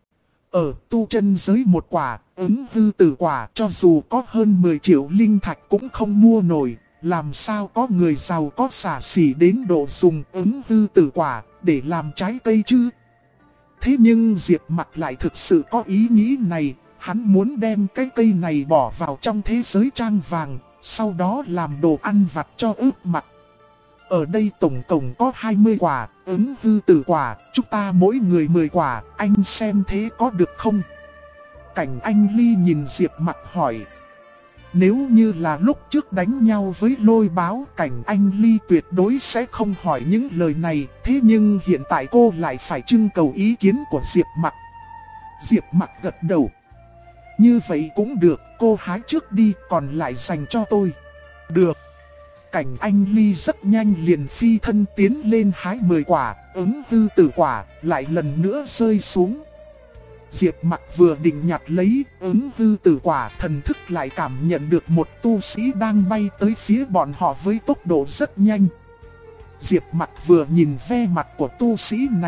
Ở tu chân giới một quả ứng hư tử quả cho dù có hơn 10 triệu linh thạch cũng không mua nổi. Làm sao có người giàu có xả xỉ đến độ dùng ứng hư tử quả để làm trái cây chứ? Thế nhưng Diệp Mặc lại thực sự có ý nghĩ này. Hắn muốn đem cái cây này bỏ vào trong thế giới trang vàng, sau đó làm đồ ăn vặt cho ướp mặt. Ở đây tổng cộng có 20 quả ứng hư tử quả, chúng ta mỗi người 10 quả, anh xem thế có được không? Cảnh Anh Ly nhìn Diệp Mặc hỏi. Nếu như là lúc trước đánh nhau với lôi báo, Cảnh Anh Ly tuyệt đối sẽ không hỏi những lời này. Thế nhưng hiện tại cô lại phải trưng cầu ý kiến của Diệp Mặc. Diệp Mặc gật đầu. Như vậy cũng được, cô hái trước đi, còn lại dành cho tôi. Được. Cảnh Anh Ly rất nhanh liền phi thân tiến lên hái 10 quả ứng hư tử quả, lại lần nữa rơi xuống. Diệp Mặc vừa định nhặt lấy ứng hư tử quả, thần thức lại cảm nhận được một tu sĩ đang bay tới phía bọn họ với tốc độ rất nhanh. Diệp Mặc vừa nhìn ve mặt của tu sĩ này,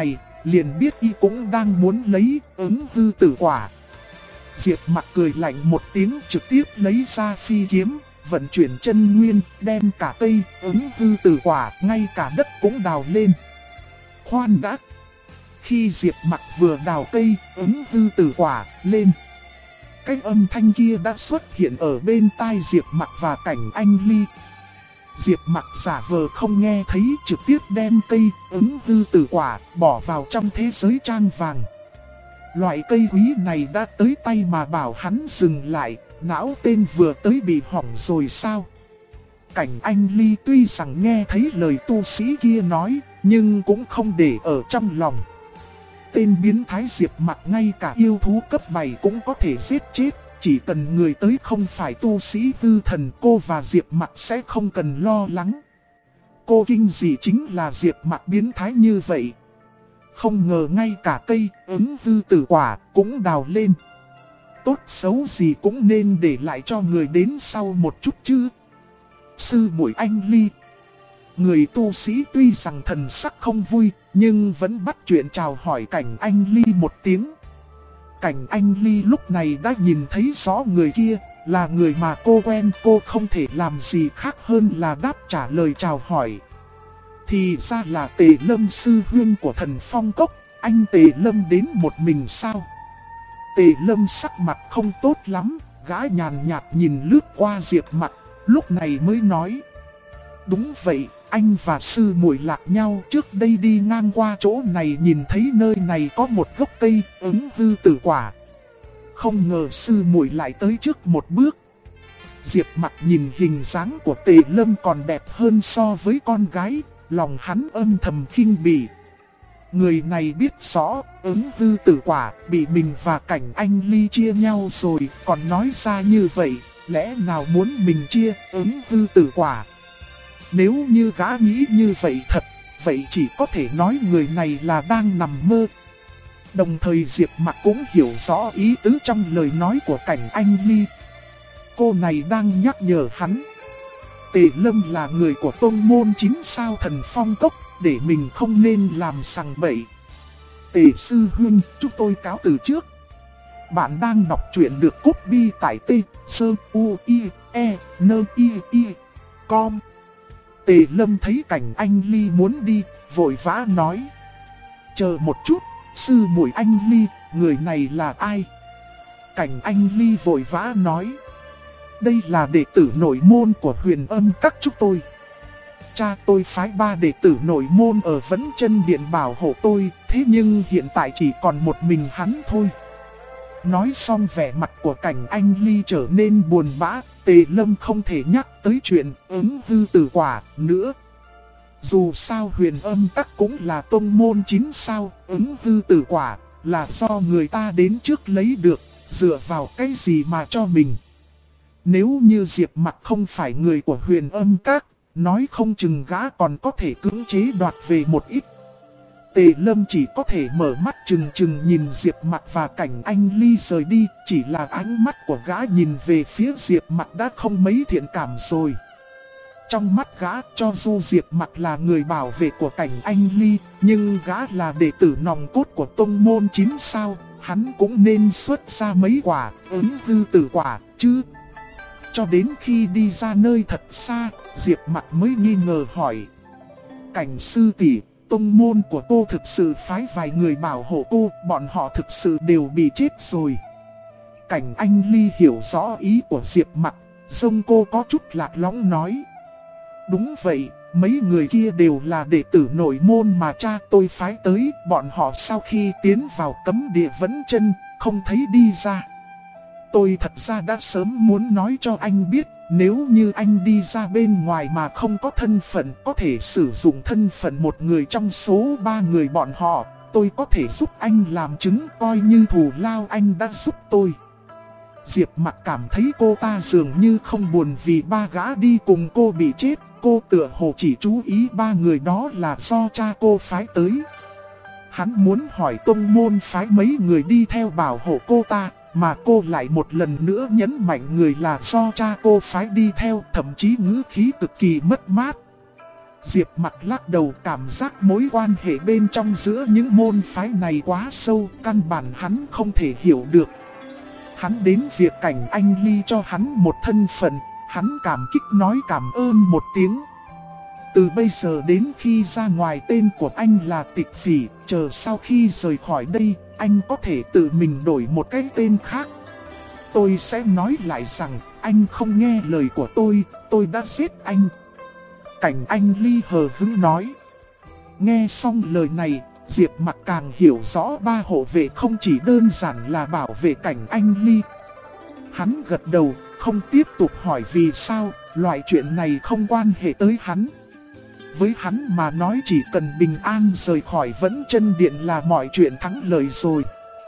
liền biết y cũng đang muốn lấy ứng hư tử quả. Diệp Mặc cười lạnh một tiếng, trực tiếp lấy ra phi kiếm, vận chuyển chân nguyên, đem cả cây ứng hư tử quả, ngay cả đất cũng đào lên. Khoan đã! Khi Diệp Mặc vừa đào cây ứng hư tử quả lên, cái âm thanh kia đã xuất hiện ở bên tai Diệp Mặc và Cảnh Anh Ly. Diệp Mặc giả vờ không nghe thấy, trực tiếp đem cây ứng hư tử quả bỏ vào trong thế giới trang vàng. Loại cây quý này đã tới tay mà bảo hắn dừng lại, não tên vừa tới bị hỏng rồi sao? Cảnh Anh Ly tuy rằng nghe thấy lời tu sĩ kia nói, nhưng cũng không để ở trong lòng. Tên biến thái Diệp Mặc ngay cả yêu thú cấp 7 cũng có thể giết chết, chỉ cần người tới không phải tu sĩ hư thần, cô và Diệp Mặc sẽ không cần lo lắng. Cô kinh dị chính là Diệp Mặc biến thái như vậy. Không ngờ ngay cả cây ứng hư tử quả cũng đào lên. Tốt xấu gì cũng nên để lại cho người đến sau một chút chứ. Sư muội Anh Ly. Người tu sĩ tuy rằng thần sắc không vui, nhưng vẫn bắt chuyện chào hỏi Cảnh Anh Ly một tiếng. Cảnh Anh Ly lúc này đã nhìn thấy rõ người kia, là người mà cô quen, cô không thể làm gì khác hơn là đáp trả lời chào hỏi. Thì ra là Tề Lâm sư huynh của Thần Phong Cốc, anh Tề Lâm đến một mình sao? Tề Lâm sắc mặt không tốt lắm, gã nhàn nhạt nhìn lướt qua Diệp Mặc, lúc này mới nói. Đúng vậy, anh và sư muội lạc nhau, trước đây đi ngang qua chỗ này nhìn thấy nơi này có một gốc cây ứng hư tử quả. Không ngờ sư muội lại tới trước một bước. Diệp Mặc nhìn hình dáng của Tề Lâm còn đẹp hơn so với con gái, lòng hắn âm thầm khinh bỉ. Người này biết rõ ứng hư tử quả bị mình và Cảnh Anh Ly chia nhau rồi, còn nói ra như vậy, lẽ nào muốn mình chia ứng hư tử quả? Nếu như gã nghĩ như vậy thật, vậy chỉ có thể nói người này là đang nằm mơ. Đồng thời Diệp Mặc cũng hiểu rõ ý tứ trong lời nói của Cảnh Anh Ly. Cô này đang nhắc nhở hắn. Tề Lâm là người của tông môn 9 sao Thần Phong Cốc, để mình không nên làm sằng bậy. Tề sư huynh, chúng tôi cáo từ trước. Bạn đang đọc truyện được copy tại t.o.i.e.n.i.i.com. Tề Lâm thấy Cảnh Anh Ly muốn đi, vội vã nói. Chờ một chút, sư muội Anh Ly, người này là ai? Cảnh Anh Ly vội vã nói. Đây là đệ tử nội môn của Huyền Âm Các chúng tôi. Cha tôi phái 3 đệ tử nội môn ở Vẫn Chân Điện bảo hộ tôi, thế nhưng hiện tại chỉ còn một mình hắn thôi. Nói xong vẻ mặt của Cảnh Anh Ly trở nên buồn bã, Tề Lâm không thể nhắc tới chuyện ứng hư tử quả nữa. Dù sao Huyền Âm Các cũng là tông môn 9 sao, ứng hư tử quả là do người ta đến trước lấy được, dựa vào cái gì mà cho mình. Nếu như Diệp Mặc không phải người của Huyền Âm Các, nói không chừng gã còn có thể cưỡng chế đoạt về một ít. Tề Lâm chỉ có thể mở mắt trừng trừng nhìn Diệp Mặc và Cảnh Anh Ly rời đi, chỉ là ánh mắt của gã nhìn về phía Diệp Mặc đã không mấy thiện cảm rồi. Trong mắt gã, cho dù Diệp Mặc là người bảo vệ của Cảnh Anh Ly, nhưng gã là đệ tử nòng cốt của tông môn 9 sao, hắn cũng nên xuất ra mấy quả ứng hư tử quả chứ. Cho đến khi đi ra nơi thật xa, Diệp Mặc mới nghi ngờ hỏi. Cảnh sư tỷ, tông môn của cô thực sự phái vài người bảo hộ cô, bọn họ thực sự đều bị chết rồi. Cảnh Anh Ly hiểu rõ ý của Diệp Mặc, xong cô có chút lạc lõng nói. Đúng vậy, mấy người kia đều là đệ tử nội môn mà cha tôi phái tới, bọn họ sau khi tiến vào cấm địa Vẫn Chân, không thấy đi ra. Tôi thật ra đã sớm muốn nói cho anh biết, nếu như anh đi ra bên ngoài mà không có thân phận, có thể sử dụng thân phận một người trong số 3 người bọn họ, tôi có thể giúp anh làm chứng coi như thù lao anh đã giúp tôi. Diệp Mặc cảm thấy cô ta dường như không buồn vì 3 gã đi cùng cô bị chết, cô tựa hồ chỉ chú ý 3 người đó là do cha cô phái tới. Hắn muốn hỏi tông môn phái mấy người đi theo bảo hộ cô ta, mà cô lại một lần nữa nhấn mạnh người là do cha cô phái đi theo, thậm chí ngữ khí cực kỳ mất mát. Diệp Mặc lắc đầu, cảm giác mối quan hệ bên trong giữa những môn phái này quá sâu, căn bản hắn không thể hiểu được. Hắn đến việc Cảnh Anh Ly cho hắn một thân phận, hắn cảm kích nói cảm ơn một tiếng. Từ bây giờ đến khi ra ngoài tên của anh là Tịch Phỉ, chờ sau khi rời khỏi đây, anh có thể tự mình đổi một cái tên khác. Tôi sẽ nói lại rằng, anh không nghe lời của tôi đã giết anh. Cảnh Anh Ly hờ hững nói. Nghe xong lời này, Diệp Mặc càng hiểu rõ ba hộ vệ không chỉ đơn giản là bảo vệ Cảnh Anh Ly. Hắn gật đầu, không tiếp tục hỏi vì sao, loại chuyện này không quan hệ tới hắn. Với hắn mà nói chỉ cần bình an rời khỏi Vẫn Chân Điện là mọi chuyện thắng lợi rồi.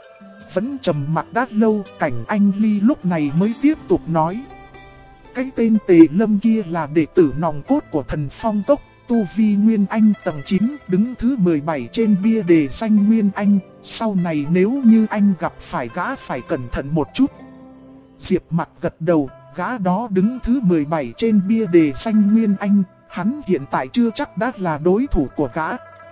Vẫn trầm mặc đã lâu, Cảnh Anh Ly lúc này mới tiếp tục nói. Cái tên Tề Lâm kia là đệ tử nòng cốt của Thần Phong Cốc, tu vi Nguyên Anh tầng 9, đứng thứ 17 trên bia đề danh Nguyên Anh. Sau này nếu như anh gặp phải gã phải cẩn thận một chút. Diệp Mặc gật đầu, gã đó đứng thứ 17 trên bia đề danh Nguyên Anh, hắn hiện tại chưa chắc đã là đối thủ của gã.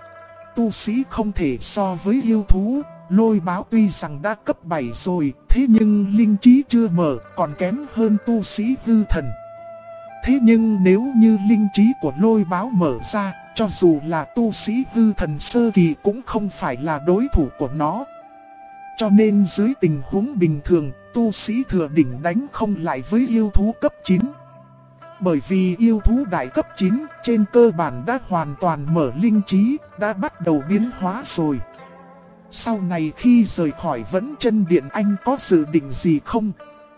Tu sĩ không thể so với yêu thú. Lôi Báo tuy rằng đã cấp 7 rồi, thế nhưng linh trí chưa mở, còn kém hơn tu sĩ hư thần. Thế nhưng nếu như linh trí của Lôi Báo mở ra, cho dù là tu sĩ hư thần sơ kỳ cũng không phải là đối thủ của nó. Cho nên dưới tình huống bình thường, tu sĩ thừa đỉnh đánh không lại với yêu thú cấp 9. Bởi vì yêu thú đại cấp 9 trên cơ bản đã hoàn toàn mở linh trí, đã bắt đầu biến hóa rồi. Sau này khi rời khỏi Vẫn Chân Điện anh có dự định gì không?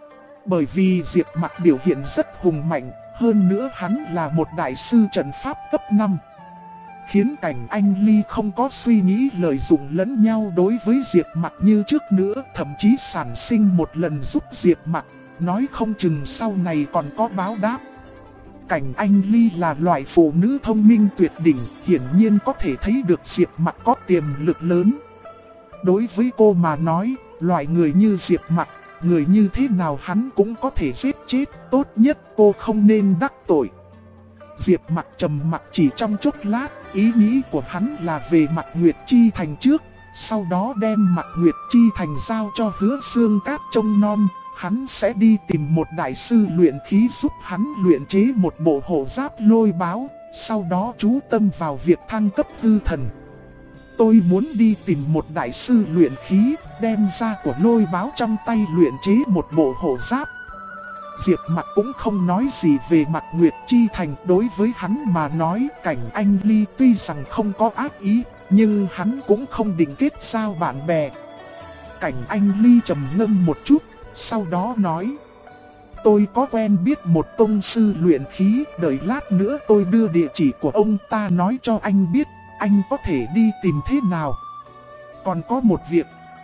Bởi vì Diệp Mặc biểu hiện rất hùng mạnh, hơn nữa hắn là một đại sư trận pháp cấp 5. Khiến Cảnh Anh Ly không có suy nghĩ lợi dụng lẫn nhau đối với Diệp Mặc như trước nữa, thậm chí sản sinh một lần giúp Diệp Mặc, nói không chừng sau này còn có báo đáp. Cảnh Anh Ly là loại phụ nữ thông minh tuyệt đỉnh, hiển nhiên có thể thấy được Diệp Mặc có tiềm lực lớn. Đối với cô mà nói, loại người như Diệp Mặc, người như thế nào hắn cũng có thể giết chết, tốt nhất cô không nên đắc tội. Diệp Mặc trầm mặc chỉ trong chốc lát, ý nghĩ của hắn là về Mạc Nguyệt Chi Thành trước, sau đó đem Mạc Nguyệt Chi Thành giao cho Hứa Xương Cát trông nom, hắn sẽ đi tìm một đại sư luyện khí giúp hắn luyện chế một bộ hộ giáp Lôi Báo, sau đó chú tâm vào việc thăng cấp hư thần. Tôi muốn đi tìm một đại sư luyện khí, đem ra của Lôi Báo trong tay luyện chế một bộ hộ giáp. Diệp Mặc cũng không nói gì về Mạc Nguyệt Chi Thành, đối với hắn mà nói Cảnh Anh Ly tuy rằng không có ác ý, nhưng hắn cũng không định kết giao bạn bè. Cảnh Anh Ly trầm ngâm một chút, sau đó nói. Tôi có quen biết một tông sư luyện khí, đợi lát nữa tôi đưa địa chỉ của ông ta nói cho anh biết, anh có thể đi tìm thế nào. Còn có một việc.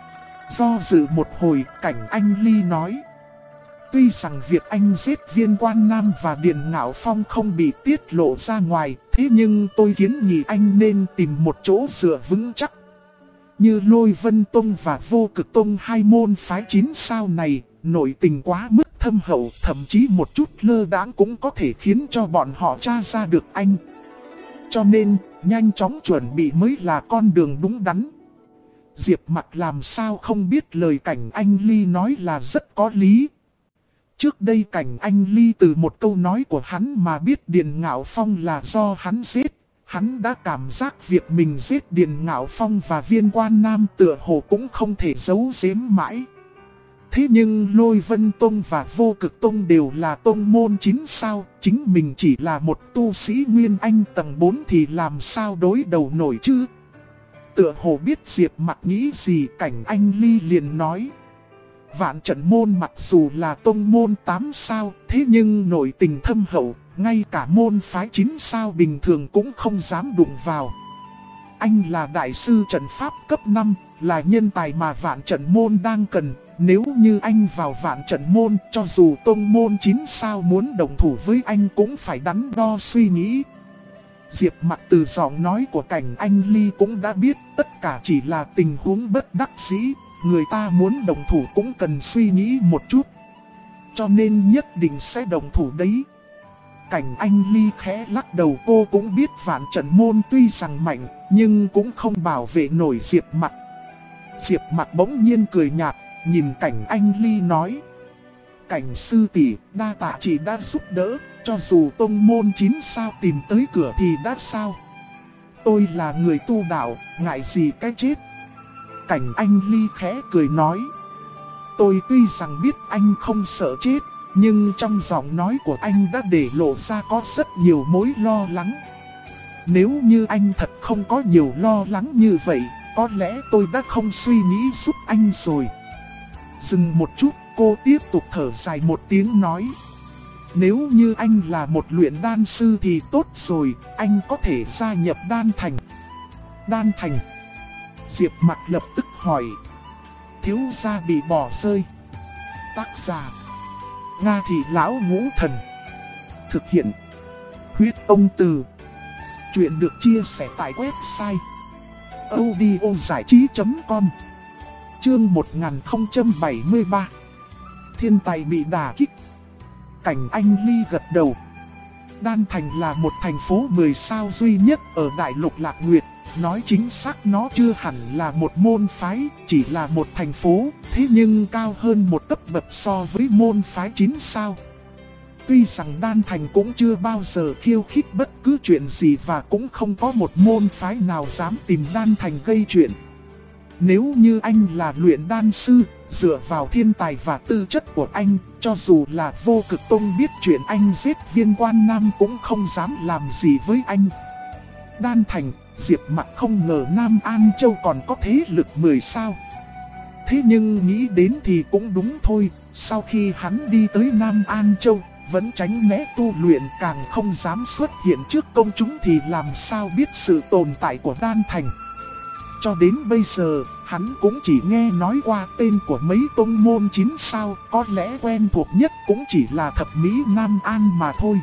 Do dự một hồi, Cảnh Anh Ly nói. Tuy rằng việc anh giết Viên Quan Nam và Điền Ngạo Phong không bị tiết lộ ra ngoài, thế nhưng tôi kiến nghị anh nên tìm một chỗ dựa vững chắc. Như Lôi Vân Tông và Vô Cực Tông, hai môn phái 9 sao này, nội tình quá mức thâm hậu, thậm chí một chút lơ đãng cũng có thể khiến cho bọn họ tra ra được anh. Cho nên, nhanh chóng chuẩn bị mới là con đường đúng đắn. Diệp Mặc làm sao không biết lời Cảnh Anh Ly nói là rất có lý. Trước đây Cảnh Anh Ly từ một câu nói của hắn mà biết Điền Ngạo Phong là do hắn giết. Hắn đã cảm giác việc mình giết Điền Ngạo Phong và Viên Quan Nam tựa hồ cũng không thể giấu giếm mãi. Thế nhưng Lôi Vân Tông và Vô Cực Tông đều là tông môn 9 sao, chính mình chỉ là một tu sĩ Nguyên Anh tầng 4 thì làm sao đối đầu nổi chứ? Tựa hồ biết Diệp Mặc nghĩ gì, Cảnh Anh Ly liền nói. Vạn Trận Môn mặc dù là tông môn 8 sao, thế nhưng nội tình thâm hậu, ngay cả môn phái 9 sao bình thường cũng không dám đụng vào. Anh là đại sư trận pháp cấp 5, là nhân tài mà Vạn Trận Môn đang cần. Nếu như anh vào Vạn Trận Môn, cho dù tông môn 9 sao muốn đồng thủ với anh cũng phải đắn đo suy nghĩ. Diệp Mặc từ giọng nói của Cảnh Anh Ly cũng đã biết tất cả chỉ là tình huống bất đắc dĩ. Người ta muốn đồng thủ cũng cần suy nghĩ một chút. Cho nên nhất định sẽ đồng thủ đấy. Cảnh Anh Ly khẽ lắc đầu, cô cũng biết Vạn Trận Môn tuy rằng mạnh, nhưng cũng không bảo vệ nổi Diệp Mặc. Diệp Mặc bỗng nhiên cười nhạt, nhìn Cảnh Anh Ly nói: Cảnh sư tỷ, đa tạ chị đã giúp đỡ, cho dù tông môn 9 sao tìm tới cửa thì đã sao. Tôi là người tu đạo, ngại gì cái chết. Cảnh Anh Ly khẽ cười nói: Tôi tuy rằng biết anh không sợ chết, nhưng trong giọng nói của anh đã để lộ ra có rất nhiều mối lo lắng. Nếu như anh thật không có nhiều lo lắng như vậy, có lẽ tôi đã không suy nghĩ giúp anh rồi. Dừng một chút, cô tiếp tục thở dài một tiếng nói: Nếu như anh là một luyện đan sư thì tốt rồi, anh có thể gia nhập đan thành. Đan thành? Diệp Mặc lập tức hỏi. Thiếu gia bị bỏ rơi. Tác giả: Nga Thị Lão Ngũ Thần. Thực hiện: Huyết Ông Từ. Chuyện được chia sẻ tại website audiozảichí.com. Chương 1073. Thiên tài bị đả kích. Cảnh Anh Ly gật đầu. Đan Thành là một thành phố 10 sao duy nhất ở Đại Lục Lạc Nguyệt. Nói chính xác nó chưa hẳn là một môn phái, chỉ là một thành phố, thế nhưng cao hơn một cấp bậc so với môn phái 9 sao. Tuy rằng Đan Thành cũng chưa bao giờ khiêu khích bất cứ chuyện gì và cũng không có một môn phái nào dám tìm Đan Thành gây chuyện. Nếu như anh là luyện đan sư, dựa vào thiên tài và tư chất của anh, cho dù là Vô Cực Tông biết chuyện anh giết Viên Quan Nam cũng không dám làm gì với anh. Đan Thành, Diệp Mặc không ngờ Nam An Châu còn có thế lực 10 sao. Thế nhưng nghĩ đến thì cũng đúng thôi, sau khi hắn đi tới Nam An Châu, vẫn tránh né tu luyện, càng không dám xuất hiện trước công chúng thì làm sao biết sự tồn tại của Đan Thành. Cho đến bây giờ, hắn cũng chỉ nghe nói qua tên của mấy tông môn 9 sao, có lẽ quen thuộc nhất cũng chỉ là Thập Mỹ Nam An mà thôi.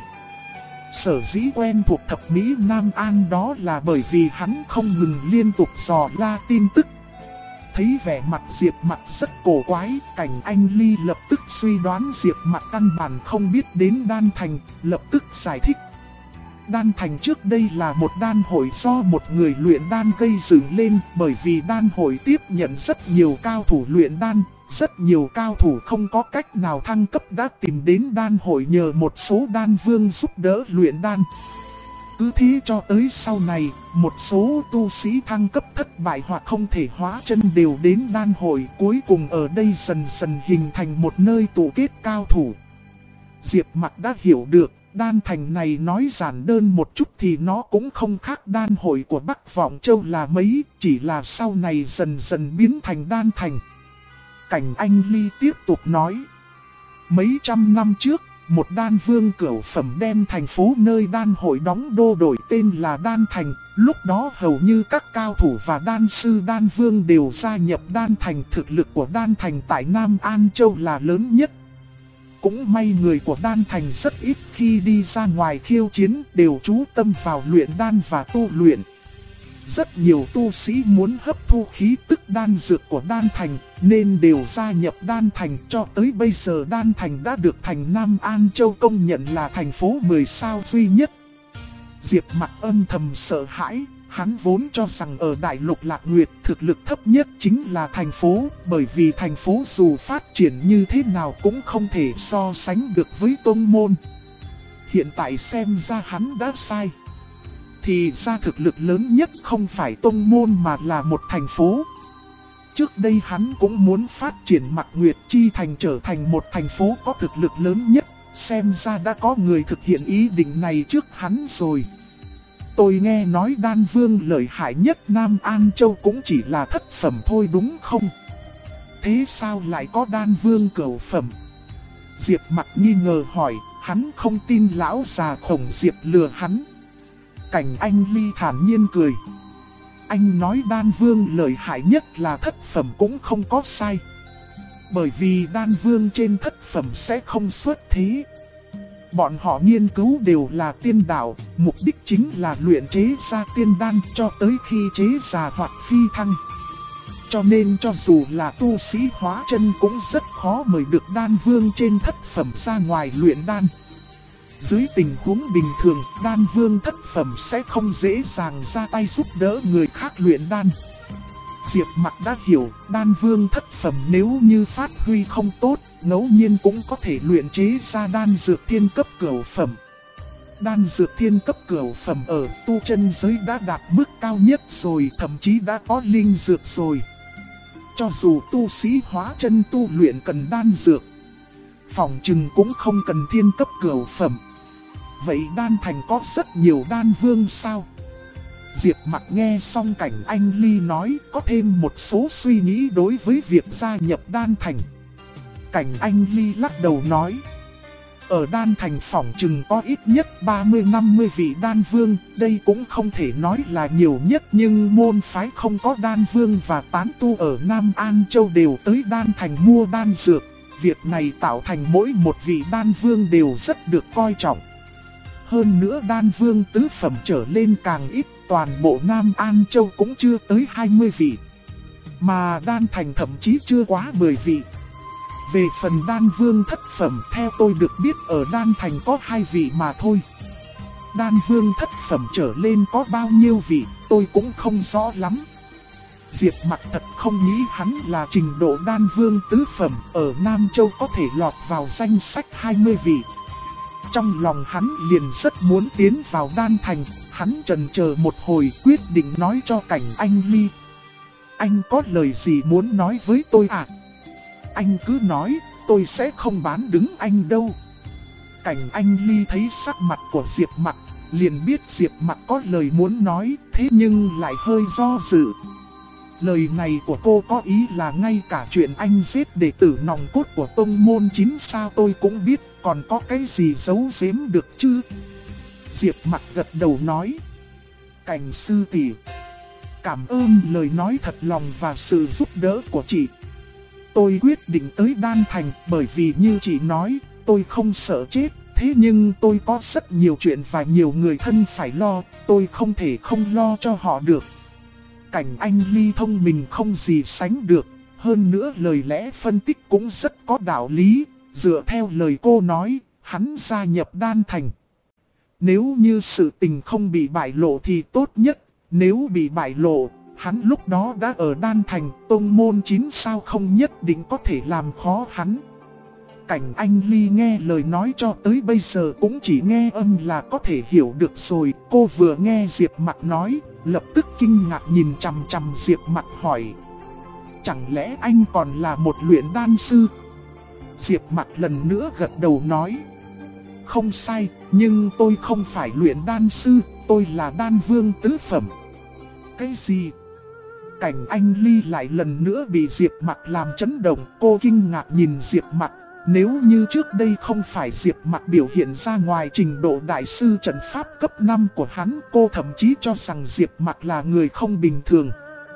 Sở dĩ quen thuộc Thập Mỹ Nam An đó là bởi vì hắn không ngừng liên tục dò la tin tức. Thấy vẻ mặt Diệp Mặc rất cổ quái, Cảnh Anh Ly lập tức suy đoán Diệp Mặc căn bản không biết đến Đan Thành, lập tức giải thích. Đan Thành trước đây là một đan hội do một người luyện đan gây dựng lên, bởi vì đan hội tiếp nhận rất nhiều cao thủ luyện đan, rất nhiều cao thủ không có cách nào thăng cấp đã tìm đến đan hội nhờ một số đan vương giúp đỡ luyện đan. Cứ thế cho tới sau này, một số tu sĩ thăng cấp thất bại hoặc không thể hóa chân đều đến đan hội, cuối cùng ở đây dần dần hình thành một nơi tụ kết cao thủ. Diệp Mặc đã hiểu được, Đan Thành này nói giản đơn một chút thì nó cũng không khác đan hội của Bắc Vọng Châu là mấy, chỉ là sau này dần dần biến thành Đan Thành. Cảnh Anh Ly tiếp tục nói. Mấy trăm năm trước, một đan vương cửu phẩm đem thành phố nơi đan hội đóng đô đổi tên là Đan Thành. Lúc đó hầu như các cao thủ và đan sư đan vương đều gia nhập Đan Thành. Thực lực của Đan Thành tại Nam An Châu là lớn nhất. Cũng may người của Đan Thành rất ít khi đi ra ngoài khiêu chiến, đều chú tâm vào luyện đan và tu luyện. Rất nhiều tu sĩ muốn hấp thu khí tức đan dược của Đan Thành nên đều gia nhập Đan Thành. Cho tới bây giờ Đan Thành đã được thành Nam An Châu công nhận là thành phố 10 sao duy nhất. Diệp Mặc âm thầm sợ hãi, hắn vốn cho rằng ở Đại Lục Lạc Nguyệt thực lực thấp nhất chính là thành phố, bởi vì thành phố dù phát triển như thế nào cũng không thể so sánh được với tông môn. Hiện tại xem ra hắn đã sai. Thì ra thực lực lớn nhất không phải tông môn mà là một thành phố. Trước đây hắn cũng muốn phát triển Mạc Nguyệt Chi Thành trở thành một thành phố có thực lực lớn nhất, xem ra đã có người thực hiện ý định này trước hắn rồi. Tôi nghe nói đan vương lợi hại nhất Nam An Châu cũng chỉ là thất phẩm thôi đúng không? Thế sao lại có đan vương cửu phẩm? Diệp Mặc nghi ngờ hỏi, hắn không tin lão già Khổng Diệp lừa hắn. Cảnh Anh Ly thản nhiên cười. Anh nói đan vương lợi hại nhất là thất phẩm cũng không có sai. Bởi vì đan vương trên thất phẩm sẽ không xuất thế. Bọn họ nghiên cứu đều là tiên đạo, mục đích chính là luyện chế ra tiên đan cho tới khi chế già hoặc phi thăng. Cho nên cho dù là tu sĩ hóa chân cũng rất khó mời được đan vương trên thất phẩm ra ngoài luyện đan. Dưới tình huống bình thường, đan vương thất phẩm sẽ không dễ dàng ra tay giúp đỡ người khác luyện đan. Diệp Mặc đã hiểu, đan vương thất phẩm nếu như phát huy không tốt, ngẫu nhiên cũng có thể luyện chế ra đan dược thiên cấp cửu phẩm. Đan dược thiên cấp cửu phẩm ở tu chân giới đã đạt mức cao nhất rồi, thậm chí đã có linh dược rồi. Cho dù tu sĩ hóa chân tu luyện cần đan dược, phỏng chừng cũng không cần thiên cấp cửu phẩm. Vậy đan thành có rất nhiều đan vương sao? Diệp Mặc nghe xong Cảnh Anh Ly nói, có thêm một số suy nghĩ đối với việc gia nhập đan thành. Cảnh Anh Ly lắc đầu nói, ở đan thành phỏng chừng có ít nhất 30-50 vị đan vương, đây cũng không thể nói là nhiều nhất, nhưng môn phái không có đan vương và tán tu ở Nam An Châu đều tới đan thành mua đan dược. Việc này tạo thành mỗi một vị đan vương đều rất được coi trọng. Hơn nữa đan vương tứ phẩm trở lên càng ít, toàn bộ Nam An Châu cũng chưa tới 20 vị. Mà đan thành thậm chí chưa quá 10 vị. Về phần đan vương thất phẩm, theo tôi được biết ở đan thành có 2 vị mà thôi. Đan vương thất phẩm trở lên có bao nhiêu vị, tôi cũng không rõ lắm. Diệp Mặc thật không nghĩ hắn là trình độ đan vương tứ phẩm ở Nam Châu có thể lọt vào danh sách 20 vị. Trong lòng hắn liền rất muốn tiến vào đan thành, hắn chần chờ một hồi quyết định nói cho Cảnh Anh Ly. Anh có lời gì muốn nói với tôi à? Anh cứ nói, tôi sẽ không bán đứng anh đâu. Cảnh Anh Ly thấy sắc mặt của Diệp Mặc, liền biết Diệp Mặc có lời muốn nói, thế nhưng lại hơi do dự. Lời này của cô có ý là ngay cả chuyện anh giết đệ tử nòng cốt của tông môn 9 sao tôi cũng biết, còn có cái gì giấu giếm được chứ? Diệp Mặc gật đầu nói, Cảnh sư tỷ, cảm ơn lời nói thật lòng và sự giúp đỡ của chị. Tôi quyết định tới đan thành bởi vì như chị nói, tôi không sợ chết, thế nhưng tôi có rất nhiều chuyện và nhiều người thân phải lo, tôi không thể không lo cho họ được. Cảnh Anh Ly thông minh không gì sánh được, hơn nữa lời lẽ phân tích cũng rất có đạo lý, dựa theo lời cô nói, hắn gia nhập đan thành. Nếu như sự tình không bị bại lộ thì tốt nhất, nếu bị bại lộ, hắn lúc đó đã ở đan thành, tông môn 9 sao không nhất định có thể làm khó hắn. Cảnh Anh Ly nghe lời nói cho tới bây giờ cũng chỉ nghe âm là có thể hiểu được rồi. Cô vừa nghe Diệp Mặc nói, lập tức kinh ngạc nhìn chằm chằm Diệp Mặc hỏi, chẳng lẽ anh còn là một luyện đan sư? Diệp Mặc lần nữa gật đầu nói, không sai, nhưng tôi không phải luyện đan sư, tôi là đan vương tứ phẩm. Cái gì? Cảnh Anh Ly lại lần nữa bị Diệp Mặc làm chấn động, cô kinh ngạc nhìn Diệp Mặc. Nếu như trước đây không phải Diệp Mặc biểu hiện ra ngoài trình độ đại sư trận pháp cấp 5 của hắn, cô thậm chí cho rằng Diệp Mặc là người không bình thường.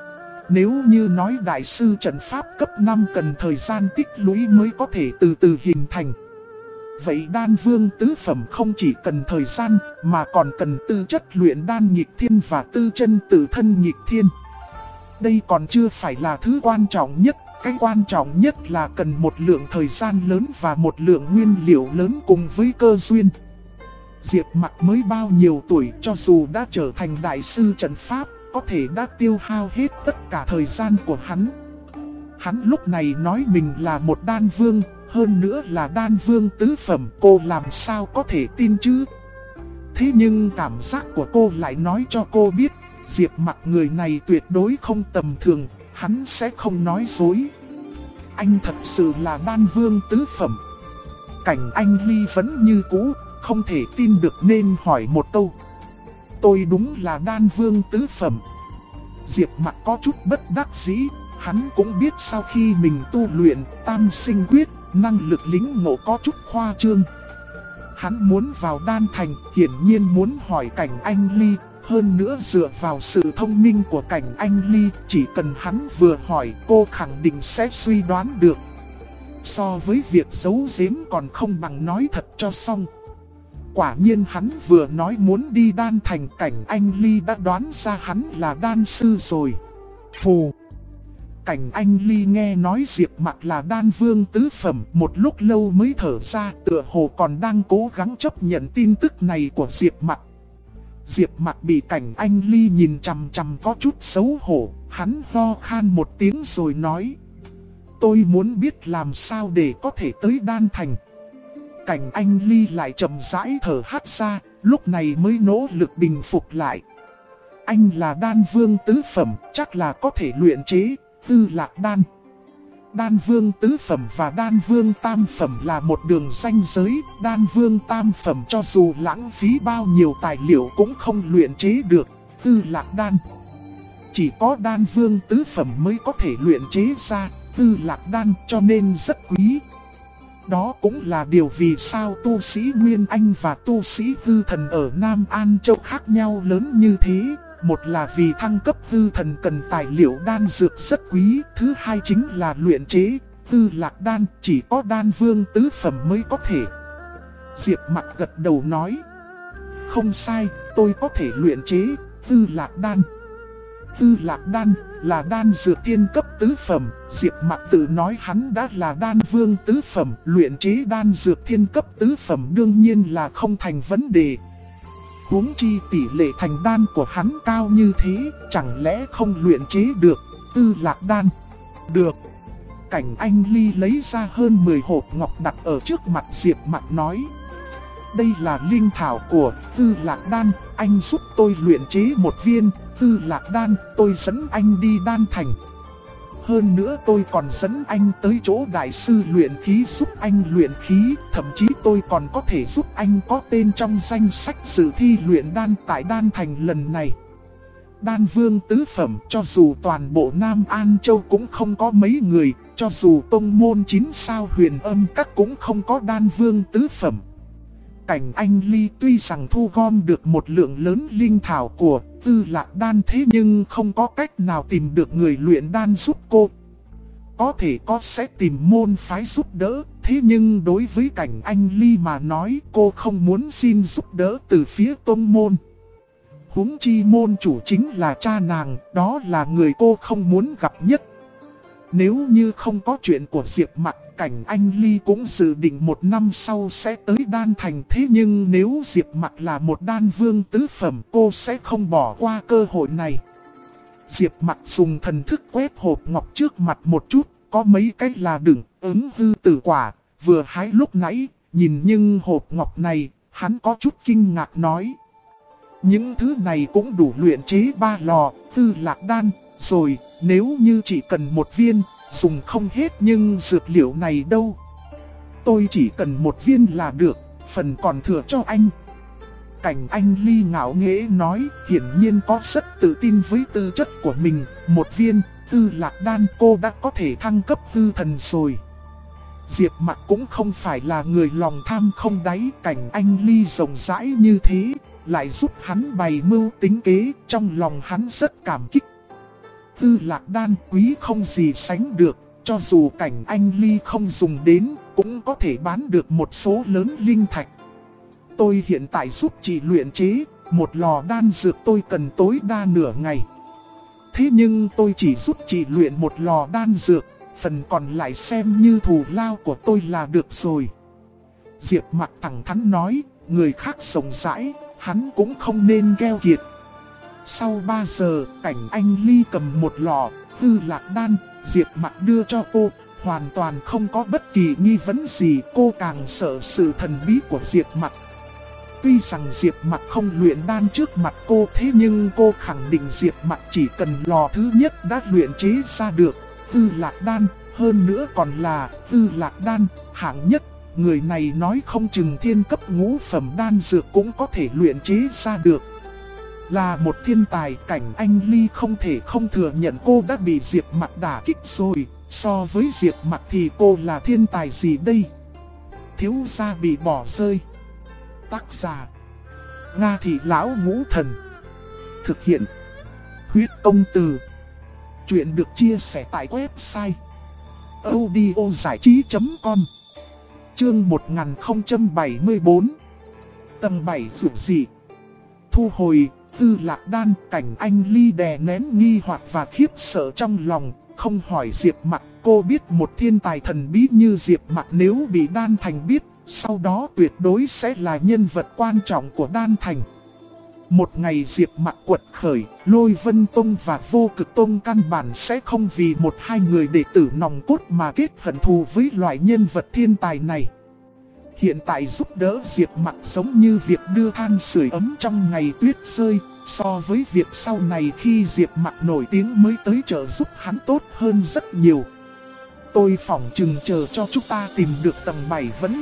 Nếu như nói đại sư trận pháp cấp 5 cần thời gian tích lũy mới có thể từ từ hình thành, vậy đan vương tứ phẩm không chỉ cần thời gian mà còn cần tư chất luyện đan nghịch thiên và tư chân tự thân nghịch thiên. Đây còn chưa phải là thứ quan trọng nhất. Cái quan trọng nhất là cần một lượng thời gian lớn và một lượng nguyên liệu lớn cùng với cơ duyên. Diệp Mặc mới bao nhiêu tuổi, cho dù đã trở thành đại sư trận pháp, có thể đã tiêu hao hết tất cả thời gian của hắn. Hắn lúc này nói mình là một đan vương, hơn nữa là đan vương tứ phẩm, cô làm sao có thể tin chứ? Thế nhưng cảm giác của cô lại nói cho cô biết, Diệp Mặc người này tuyệt đối không tầm thường. Hắn sẽ không nói dối. Anh thật sự là đan vương tứ phẩm. Cảnh Anh Ly vẫn như cũ, không thể tin được nên hỏi một câu. Tôi đúng là đan vương tứ phẩm. Diệp Mặc có chút bất đắc dĩ. Hắn cũng biết sau khi mình tu luyện tam sinh quyết, năng lực lĩnh ngộ có chút khoa trương. Hắn muốn vào đan thành, hiển nhiên muốn hỏi Cảnh Anh Ly. Hơn nữa dựa vào sự thông minh của Cảnh Anh Ly, chỉ cần hắn vừa hỏi cô khẳng định sẽ suy đoán được. So với việc giấu giếm còn không bằng nói thật cho xong. Quả nhiên hắn vừa nói muốn đi đan thành, Cảnh Anh Ly đã đoán ra hắn là đan sư rồi. Phù! Cảnh Anh Ly nghe nói Diệp Mặc là đan vương tứ phẩm, một lúc lâu mới thở ra, tựa hồ còn đang cố gắng chấp nhận tin tức này của Diệp Mặc. Diệp Mặc bị Cảnh Anh Ly nhìn chằm chằm có chút xấu hổ, hắn ho khan một tiếng rồi nói: tôi muốn biết làm sao để có thể tới đan thành. Cảnh Anh Ly lại chậm rãi thở hắt ra, lúc này mới nỗ lực bình phục lại. Anh là đan vương tứ phẩm, chắc là có thể luyện chế Tư Lạc đan. Đan vương tứ phẩm và đan vương tam phẩm là một đường ranh giới. Đan vương tam phẩm cho dù lãng phí bao nhiêu tài liệu cũng không luyện chế được Tư Lạc đan. Chỉ có đan vương tứ phẩm mới có thể luyện chế ra Tư Lạc đan, cho nên rất quý. Đó cũng là điều vì sao tu sĩ Nguyên Anh và tu sĩ hư thần ở Nam An Châu khác nhau lớn như thế. Một là vì thăng cấp hư thần cần tài liệu đan dược rất quý. Thứ hai chính là luyện chế Tư Lạc đan chỉ có đan vương tứ phẩm mới có thể. Diệp Mặc gật đầu nói: không sai, tôi có thể luyện chế Tư Lạc đan. Tư Lạc đan là đan dược tiên cấp tứ phẩm. Diệp Mặc tự nói hắn đã là đan vương tứ phẩm, luyện chế đan dược thiên cấp tứ phẩm đương nhiên là không thành vấn đề. Huống chi tỷ lệ thành đan của hắn cao như thế, chẳng lẽ không luyện chế được Tư Lạc đan? Được. Cảnh Anh Ly lấy ra hơn 10 hộp ngọc đặt ở trước mặt Diệp Mặc nói: đây là linh thảo của Tư Lạc đan, anh giúp tôi luyện chế một viên Tư Lạc đan, tôi dẫn anh đi đan thành. Hơn nữa tôi còn dẫn anh tới chỗ đại sư luyện khí giúp anh luyện khí, thậm chí tôi còn có thể giúp anh có tên trong danh sách dự thi luyện đan tại đan thành lần này. Đan vương tứ phẩm cho dù toàn bộ Nam An Châu cũng không có mấy người, cho dù tông môn 9 sao Huyền Âm Các cũng không có đan vương tứ phẩm. Cảnh Anh Ly tuy rằng thu gom được một lượng lớn linh thảo của Tư Lạc đan, thế nhưng không có cách nào tìm được người luyện đan giúp cô. Có thể có sẽ tìm môn phái giúp đỡ, thế nhưng đối với Cảnh Anh Ly mà nói, cô không muốn xin giúp đỡ từ phía tông môn. Huống chi môn chủ chính là cha nàng, đó là người cô không muốn gặp nhất. Nếu như không có chuyện của Diệp Mặc, Cảnh Anh Ly cũng dự định 1 năm sau sẽ tới đan thành. Thế nhưng nếu Diệp Mặc là một đan vương tứ phẩm, cô sẽ không bỏ qua cơ hội này. Diệp Mặc dùng thần thức quét hộp ngọc trước mặt một chút, có mấy cái là đựng ứng hư tử quả, vừa hái lúc nãy, nhìn nhưng hộp ngọc này, hắn có chút kinh ngạc nói: những thứ này cũng đủ luyện chế 3 lò Tư Lạc đan rồi, nếu như chỉ cần một viên, dùng không hết, nhưng dược liệu này đâu? Tôi chỉ cần một viên là được, phần còn thừa cho anh. Cảnh Anh Ly ngạo nghễ nói, hiển nhiên có rất tự tin với tư chất của mình. Một viên Tư Lạc đan cô đã có thể thăng cấp hư thần rồi. Diệp Mặc cũng không phải là người lòng tham không đáy. Cảnh Anh Ly rộng rãi như thế, lại giúp hắn bày mưu tính kế, trong lòng hắn rất cảm kích. Tư Lạc đan quý không gì sánh được, cho dù Cảnh Anh Ly không dùng đến, cũng có thể bán được một số lớn linh thạch. Tôi hiện tại giúp chị luyện chế, một lò đan dược tôi cần tối đa nửa ngày. Thế nhưng tôi chỉ giúp chị luyện một lò đan dược, phần còn lại xem như thù lao của tôi là được rồi. Diệp Mặc thẳng thắn nói, người khác rộng rãi, hắn cũng không nên keo kiệt. Sau 3 giờ, Cảnh Anh Ly cầm một lò Tư Lạc đan, Diệp Mặc đưa cho cô, hoàn toàn không có bất kỳ nghi vấn gì. Cô càng sợ sự thần bí của Diệp Mặc. Tuy rằng Diệp Mặc không luyện đan trước mặt cô, thế nhưng cô khẳng định Diệp Mặc chỉ cần lò thứ nhất đã luyện chế ra được Tư Lạc đan, hơn nữa còn là Tư Lạc đan hạng nhất. Người này nói không chừng thiên cấp ngũ phẩm đan dược cũng có thể luyện chế ra được. Là một thiên tài, Cảnh Anh Ly không thể không thừa nhận cô đã bị Diệp Mặc đả kích rồi. So với Diệp Mặc thì cô là thiên tài gì đây? Thiếu gia bị bỏ rơi. Tác giả: Nga Thị Lão Ngũ Thần. Thực hiện: Huyết Công Từ. Chuyện được chia sẻ tại website audiozảichí.com. Chương 1074. Tầng 7 rủ dị. Thu hồi Tư Lạc đan, Cảnh Anh Ly đè nén nghi hoặc và khiếp sợ trong lòng, không hỏi Diệp Mặc. Cô biết một thiên tài thần bí như Diệp Mặc nếu bị Đan Thành biết, sau đó tuyệt đối sẽ là nhân vật quan trọng của Đan Thành. Một ngày Diệp Mặc quật khởi, Lôi Vân Tông và Vô Cực Tông căn bản sẽ không vì một hai người đệ tử nòng cốt mà kết hận thù với loại nhân vật thiên tài này. Hiện tại giúp đỡ Diệp Mặc giống như việc đưa than sưởi ấm trong ngày tuyết rơi, so với việc sau này khi Diệp Mặc nổi tiếng mới tới trợ giúp hắn tốt hơn rất nhiều. Tôi phỏng chừng chờ cho chúng ta tìm được tầng 7 Vẫn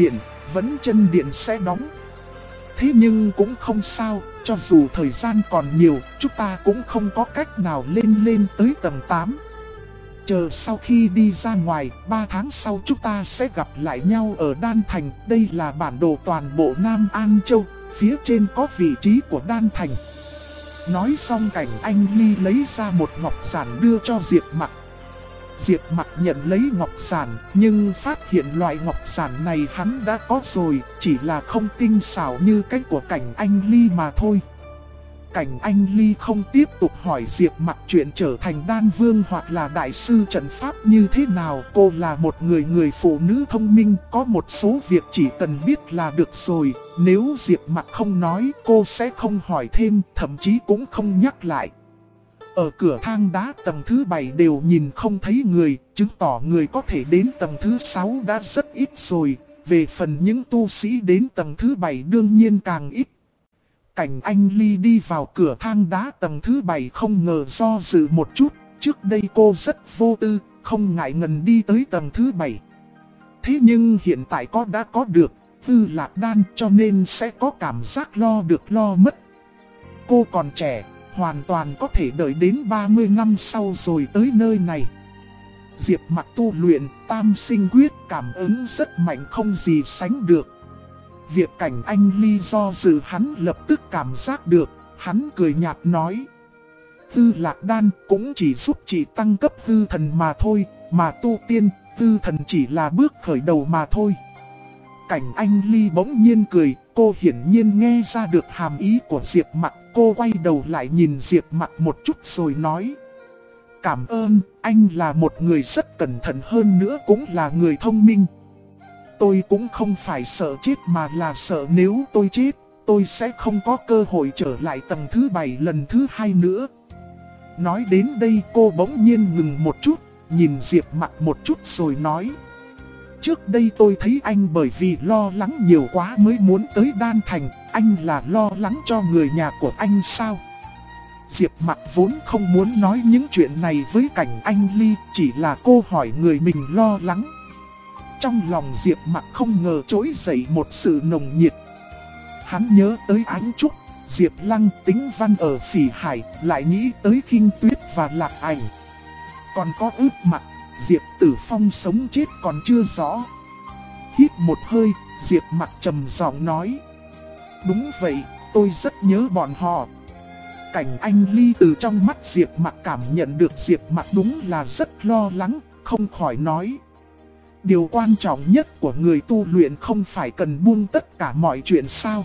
Chân Điện sẽ đóng. Thế nhưng cũng không sao, cho dù thời gian còn nhiều, chúng ta cũng không có cách nào lên tới tầng 8. Chờ sau khi đi ra ngoài, 3 tháng sau chúng ta sẽ gặp lại nhau ở Đan Thành. Đây là bản đồ toàn bộ Nam An Châu, phía trên có vị trí của Đan Thành. Nói xong Cảnh Anh Ly lấy ra một ngọc giản đưa cho Diệp Mặc. Diệp Mặc nhận lấy ngọc giản, nhưng phát hiện loại ngọc giản này hắn đã có rồi, chỉ là không tinh xảo như cái của Cảnh Anh Ly mà thôi. Cảnh Anh Ly không tiếp tục hỏi Diệp Mặc chuyện trở thành đan vương hoặc là đại sư trận pháp như thế nào. Cô là một người phụ nữ thông minh, có một số việc chỉ cần biết là được rồi. Nếu Diệp Mặc không nói, cô sẽ không hỏi thêm, thậm chí cũng không nhắc lại. Ở cửa thang đá tầng thứ 7 đều nhìn không thấy người, chứng tỏ người có thể đến tầng thứ 6 đã rất ít rồi. Về phần những tu sĩ đến tầng thứ 7 đương nhiên càng ít. Cảnh Anh Ly đi vào cửa thang đá tầng thứ 7 không ngờ do dự một chút. Trước đây cô rất vô tư, không ngại ngần đi tới tầng thứ 7. Thế nhưng hiện tại đã có được Tư Lạc Đan cho nên sẽ có cảm giác lo được lo mất. Cô còn trẻ, hoàn toàn có thể đợi đến 30 năm sau rồi tới nơi này. Diệp Mặc tu luyện Tam Sinh Quyết cảm ứng rất mạnh không gì sánh được. Việc Cảnh Anh Ly do dự hắn lập tức cảm giác được, hắn cười nhạt nói. Tư Lạc Đan cũng chỉ giúp chị tăng cấp tư thần mà thôi, mà tu tiên, tư thần chỉ là bước khởi đầu mà thôi. Cảnh Anh Ly bỗng nhiên cười, cô hiển nhiên nghe ra được hàm ý của Diệp Mặc. Cô quay đầu lại nhìn Diệp Mặc một chút rồi nói. Cảm ơn, anh là một người rất cẩn thận hơn nữa cũng là người thông minh. Tôi cũng không phải sợ chết mà là sợ nếu tôi chết, tôi sẽ không có cơ hội trở lại tầng thứ 7 lần thứ 2 nữa. Nói đến đây cô bỗng nhiên ngừng một chút, nhìn Diệp Mặc một chút rồi nói. Trước đây tôi thấy anh bởi vì lo lắng nhiều quá mới muốn tới Đan Thành, anh là lo lắng cho người nhà của anh sao? Diệp Mặc vốn không muốn nói những chuyện này với Cảnh Anh Ly, chỉ là cô hỏi người mình lo lắng. Trong lòng Diệp Mặc không ngờ trỗi dậy một sự nồng nhiệt. Hắn nhớ tới Ánh Trúc, Diệp Lăng, Tĩnh Văn ở Phỉ Hải, lại nghĩ tới Khinh Tuyết và Lạc Ảnh. Còn có Ước Mặc, Diệp Tử Phong sống chết còn chưa rõ. Hít một hơi, Diệp Mặc trầm giọng nói. Đúng vậy, tôi rất nhớ bọn họ. Cảnh Anh Ly từ trong mắt Diệp Mặc cảm nhận được Diệp Mặc đúng là rất lo lắng, không khỏi nói. Điều quan trọng nhất của người tu luyện không phải cần buông tất cả mọi chuyện sao?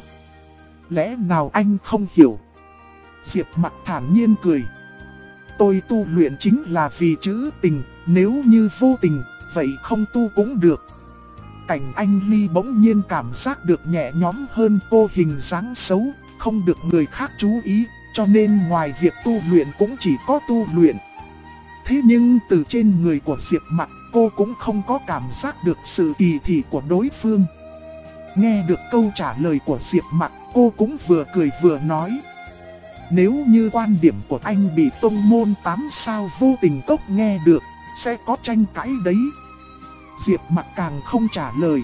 Lẽ nào anh không hiểu? Diệp Mặc thản nhiên cười. Tôi tu luyện chính là vì chữ tình, nếu như vô tình, vậy không tu cũng được. Cảnh Anh Ly bỗng nhiên cảm giác được nhẹ nhõm hơn. Cô hình dáng xấu, không được người khác chú ý, cho nên ngoài việc tu luyện cũng chỉ có tu luyện. Thế nhưng từ trên người của Diệp Mặc, cô cũng không có cảm giác được sự kỳ thị của đối phương. Nghe được câu trả lời của Diệp Mặc, cô cũng vừa cười vừa nói. Nếu như quan điểm của anh bị tông môn 8 sao vô tình cốc nghe được, sẽ có tranh cãi đấy. Diệp Mặc càng không trả lời.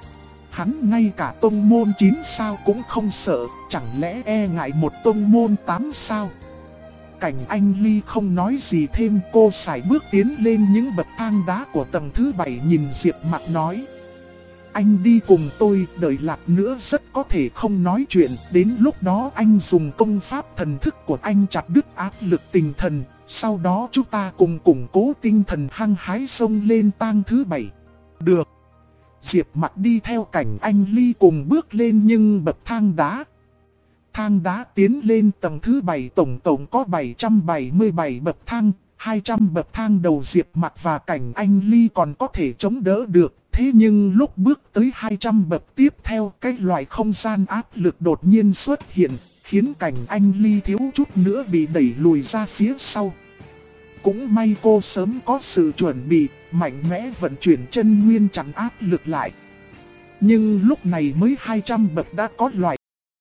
Hắn ngay cả tông môn 9 sao cũng không sợ, chẳng lẽ e ngại một tông môn 8 sao? Cảnh Anh Ly không nói gì thêm, cô sải bước tiến lên những bậc thang đá của tầng thứ 7 nhìn Diệp Mặc nói. Anh đi cùng tôi, đợi lát nữa rất có thể không nói chuyện, đến lúc đó anh dùng công pháp thần thức của anh chặt đứt áp lực tinh thần, sau đó chúng ta cùng củng cố tinh thần hăng hái xông lên tang thứ 7. Được. Diệp Mặc đi theo Cảnh Anh Ly cùng bước lên những bậc thang đá. Thang đá tiến lên tầng thứ 7 tổng có 777 bậc thang, 200 bậc thang đầu Diệp Mặc và Cảnh Anh Ly còn có thể chống đỡ được. Thế nhưng lúc bước tới 200 bậc tiếp theo, cái loại không gian áp lực đột nhiên xuất hiện, khiến Cảnh Anh Ly thiếu chút nữa bị đẩy lùi ra phía sau. Cũng may cô sớm có sự chuẩn bị, mạnh mẽ vận chuyển chân nguyên chặn áp lực lại. Nhưng lúc này mới 200 bậc đã có loại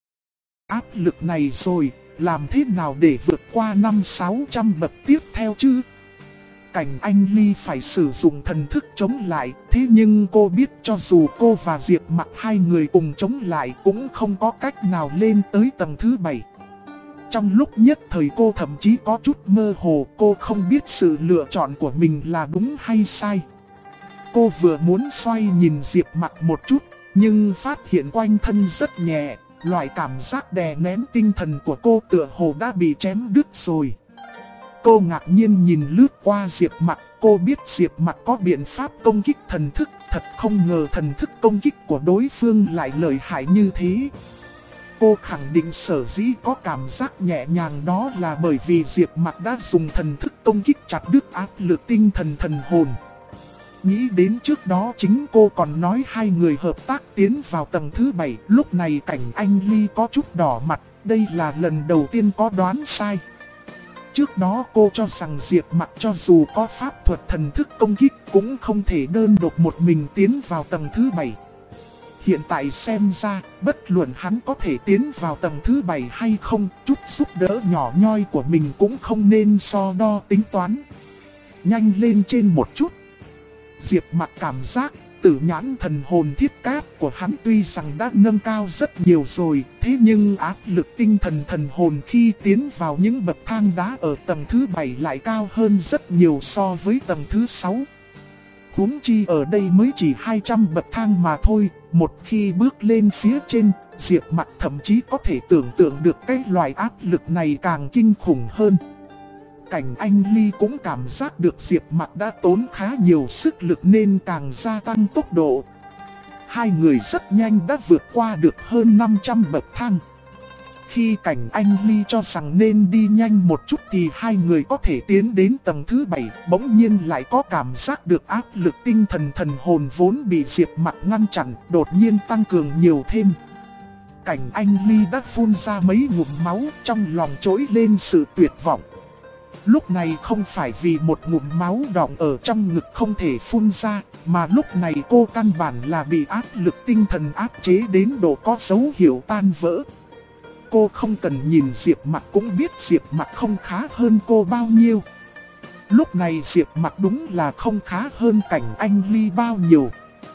áp lực này rồi, làm thế nào để vượt qua 500-600 bậc tiếp theo chứ? Cảnh Anh Ly phải sử dụng thần thức chống lại, thế nhưng cô biết cho dù cô và Diệp Mặc hai người cùng chống lại cũng không có cách nào lên tới tầng thứ 7. Trong lúc nhất thời cô thậm chí có chút mơ hồ, cô không biết sự lựa chọn của mình là đúng hay sai. Cô vừa muốn xoay nhìn Diệp Mặc một chút, nhưng phát hiện quanh thân rất nhẹ, loại cảm giác đè nén tinh thần của cô tựa hồ đã bị chém đứt rồi. Cô ngạc nhiên nhìn lướt qua Diệp Mặc, cô biết Diệp Mặc có biện pháp công kích thần thức, thật không ngờ thần thức công kích của đối phương lại lợi hại như thế. Cô khẳng định sở dĩ có cảm giác nhẹ nhàng đó là bởi vì Diệp Mặc đã dùng thần thức công kích chặt đứt áp lực tinh thần thần hồn. Nghĩ đến trước đó chính cô còn nói hai người hợp tác tiến vào tầng thứ 7, lúc này Cảnh Anh Ly có chút đỏ mặt, đây là lần đầu tiên có đoán sai. Trước đó cô cho rằng Diệp Mặc cho dù có pháp thuật thần thức công kích cũng không thể đơn độc một mình tiến vào tầng thứ 7. Hiện tại xem ra, bất luận hắn có thể tiến vào tầng thứ 7 hay không, chút giúp đỡ nhỏ nhoi của mình cũng không nên so đo tính toán. Nhanh lên trên một chút. Diệp Mặc cảm giác tử nhãn thần hồn thiết cát của hắn tuy rằng đã nâng cao rất nhiều rồi, thế nhưng áp lực tinh thần thần hồn khi tiến vào những bậc thang đá ở tầng thứ 7 lại cao hơn rất nhiều so với tầng thứ 6. Huống chi ở đây mới chỉ 200 bậc thang mà thôi, một khi bước lên phía trên, Diệp Mặc thậm chí có thể tưởng tượng được cái loại áp lực này càng kinh khủng hơn. Cảnh Anh Ly cũng cảm giác được Diệp Mặc đã tốn khá nhiều sức lực nên càng gia tăng tốc độ. Hai người rất nhanh đã vượt qua được hơn 500 bậc thang. Khi Cảnh Anh Ly cho rằng nên đi nhanh một chút thì hai người có thể tiến đến tầng thứ 7, bỗng nhiên lại có cảm giác được áp lực tinh thần thần hồn vốn bị Diệp Mặc ngăn chặn, đột nhiên tăng cường nhiều thêm. Cảnh Anh Ly đã phun ra mấy ngụm máu, trong lòng trỗi lên sự tuyệt vọng. Lúc này không phải vì một ngụm máu đọng ở trong ngực không thể phun ra, mà lúc này cô căn bản là bị áp lực tinh thần áp chế đến độ có dấu hiệu tan vỡ. Cô không cần nhìn Diệp Mặc cũng biết Diệp Mặc không khá hơn cô bao nhiêu. Lúc này Diệp Mặc đúng là không khá hơn Cảnh Anh Ly bao nhiêu.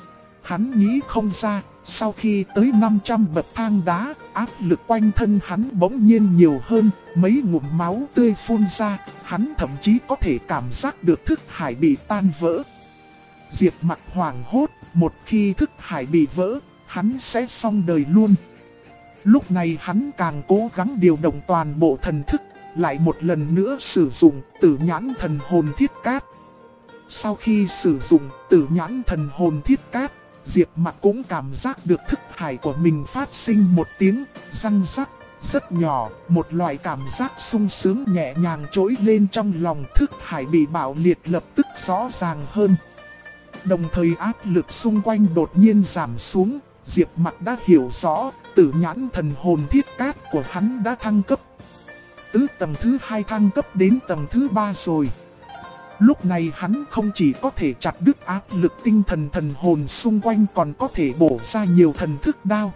Hắn nghĩ không ra, sau khi tới 500 bậc thang đá, áp lực quanh thân hắn bỗng nhiên nhiều hơn, mấy ngụm máu tươi phun ra, hắn thậm chí có thể cảm giác được thức hải bị tan vỡ. Diệp Mặc hoảng hốt, một khi thức hải bị vỡ, hắn sẽ xong đời luôn. Lúc này hắn càng cố gắng điều động toàn bộ thần thức, lại một lần nữa sử dụng tử nhãn thần hồn thiết cát. Sau khi sử dụng tử nhãn thần hồn thiết cát, Diệp Mặc cũng cảm giác được thức hải của mình phát sinh một tiếng răng rắc rất nhỏ, một loại cảm giác sung sướng nhẹ nhàng trỗi lên trong lòng. Thức hải bị bạo liệt lập tức rõ ràng hơn. Đồng thời áp lực xung quanh đột nhiên giảm xuống, Diệp Mặc đã hiểu rõ, tử nhãn thần hồn thiết cát của hắn đã thăng cấp. Từ tầng thứ 2 thăng cấp đến tầng thứ 3 rồi. Lúc này hắn không chỉ có thể chặt đứt áp lực tinh thần thần hồn xung quanh còn có thể bổ ra nhiều thần thức đao.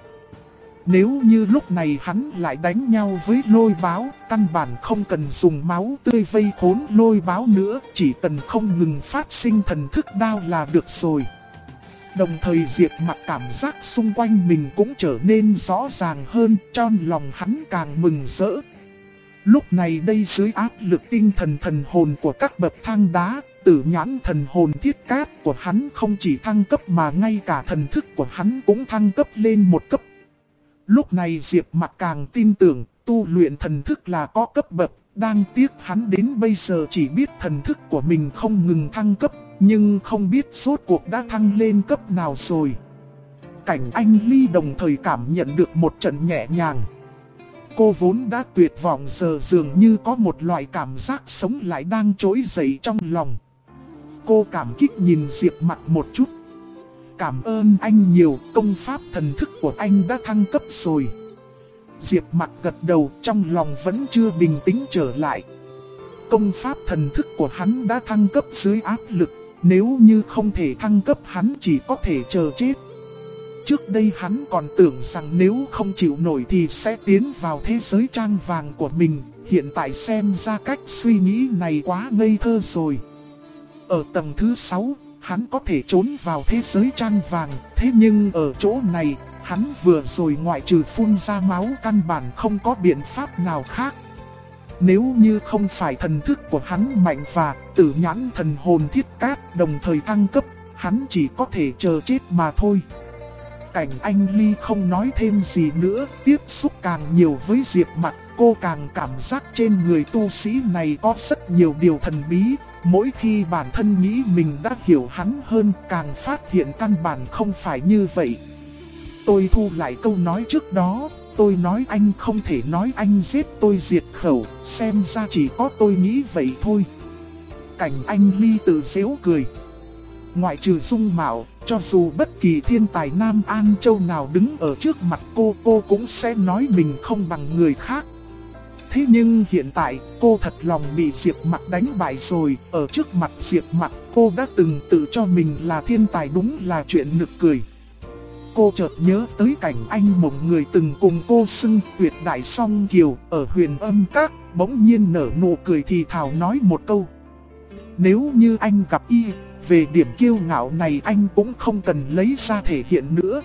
Nếu như lúc này hắn lại đánh nhau với lôi báo, căn bản không cần dùng máu tươi vây khốn lôi báo nữa, chỉ cần không ngừng phát sinh thần thức đao là được rồi. Đồng thời Diệp Mặc cảm giác xung quanh mình cũng trở nên rõ ràng hơn, trong lòng hắn càng mừng rỡ. Lúc này đây dưới áp lực tinh thần thần hồn của các bậc thang đá, tử nhãn thần hồn thiết cát của hắn không chỉ thăng cấp mà ngay cả thần thức của hắn cũng thăng cấp lên một cấp. Lúc này Diệp Mặc càng tin tưởng tu luyện thần thức là có cấp bậc, đang tiếc hắn đến bây giờ chỉ biết thần thức của mình không ngừng thăng cấp, nhưng không biết rốt cuộc đã thăng lên cấp nào rồi. Cảnh Anh Ly đồng thời cảm nhận được một trận nhẹ nhàng. Cô vốn đã tuyệt vọng giờ dường như có một loại cảm giác sống lại đang trỗi dậy trong lòng. Cô cảm kích nhìn Diệp Mặc một chút. Cảm ơn anh nhiều, công pháp thần thức của anh đã thăng cấp rồi. Diệp Mặc gật đầu, trong lòng vẫn chưa bình tĩnh trở lại. Công pháp thần thức của hắn đã thăng cấp dưới áp lực, nếu như không thể thăng cấp hắn chỉ có thể chờ chết. Trước đây hắn còn tưởng rằng nếu không chịu nổi thì sẽ tiến vào thế giới trang vàng của mình, hiện tại xem ra cách suy nghĩ này quá ngây thơ rồi. Ở tầng thứ 6, hắn có thể trốn vào thế giới trang vàng, thế nhưng ở chỗ này, hắn vừa rồi ngoại trừ phun ra máu căn bản không có biện pháp nào khác. Nếu như không phải thần thức của hắn mạnh và tử nhãn thần hồn thiết cát đồng thời thăng cấp, hắn chỉ có thể chờ chết mà thôi. Cảnh Anh Ly không nói thêm gì nữa, tiếp xúc càng nhiều với Diệp Mặc, cô càng cảm giác trên người tu sĩ này có rất nhiều điều thần bí. Mỗi khi bản thân nghĩ mình đã hiểu hắn hơn, càng phát hiện căn bản không phải như vậy. Tôi thu lại câu nói trước đó, tôi nói anh không thể nói anh giết tôi diệt khẩu, xem ra chỉ có tôi nghĩ vậy thôi. Cảnh Anh Ly tự giễu cười. Ngoại trừ dung mạo, cho dù bất kỳ thiên tài Nam An Châu nào đứng ở trước mặt cô cũng sẽ nói mình không bằng người khác. Thế nhưng hiện tại, cô thật lòng bị Diệp Mặc đánh bại rồi, ở trước mặt Diệp Mặc cô đã từng tự cho mình là thiên tài, đúng là chuyện nực cười. Cô chợt nhớ tới cảnh anh mộng người từng cùng cô xưng tuyệt đại song kiều ở Huyền Âm Các, bỗng nhiên nở nụ cười thì thào nói một câu. Nếu như anh gặp y, về điểm kiêu ngạo này anh cũng không cần lấy ra thể hiện nữa.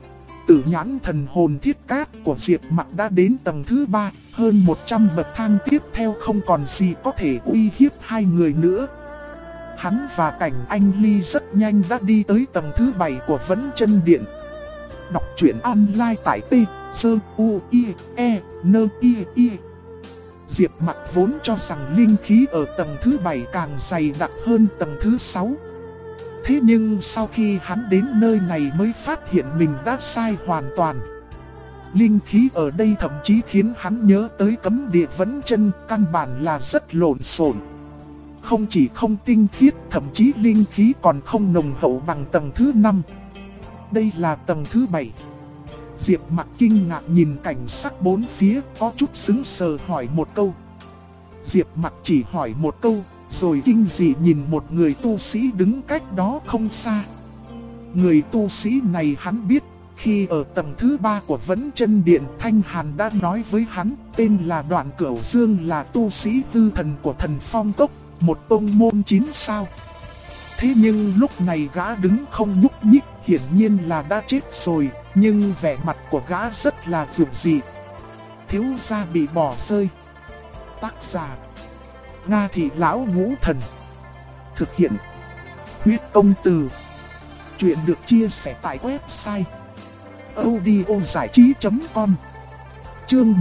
Tử nhãn thần hồn thiết cát của Diệp Mặc đã đến tầng thứ 3, hơn 100 bậc thang tiếp theo không còn gì có thể uy hiếp hai người nữa. Hắn và Cảnh Anh Ly rất nhanh đã đi tới tầng thứ 7 của Vấn Chân Điện. Đọc truyện online tại t-s-u-i-e-n-i-i. Diệp Mặc vốn cho rằng linh khí ở tầng thứ 7 càng dày đặc hơn tầng thứ 6. Thế nhưng sau khi hắn đến nơi này mới phát hiện mình đã sai hoàn toàn. Linh khí ở đây thậm chí khiến hắn nhớ tới cấm địa Vấn Chân, căn bản là rất lộn xộn. Không chỉ không tinh khiết, thậm chí linh khí còn không nồng hậu bằng tầng thứ 5. Đây là tầng thứ 7. Diệp Mặc kinh ngạc nhìn cảnh sắc bốn phía, có chút sững sờ hỏi một câu. Diệp Mặc chỉ hỏi một câu, rồi kinh dị nhìn một người tu sĩ đứng cách đó không xa. Người tu sĩ này hắn biết, khi ở tầng thứ 3 của Vấn Chân Điện, Thanh Hàn đã nói với hắn, tên là Đoạn Cửu Dương, là tu sĩ hư thần của Thần Phong Cốc, một tông môn 9 sao. Thế nhưng lúc này gã đứng không nhúc nhích, hiển nhiên là đã chết rồi, nhưng vẻ mặt của gã rất là dữ dị. Thiếu gia bị bỏ rơi. Tác giả: Nga Thị Lão Ngũ Thần. Thực hiện: Huyết Công Từ. Chuyện được chia sẻ tại website audiozảichí.com. Chương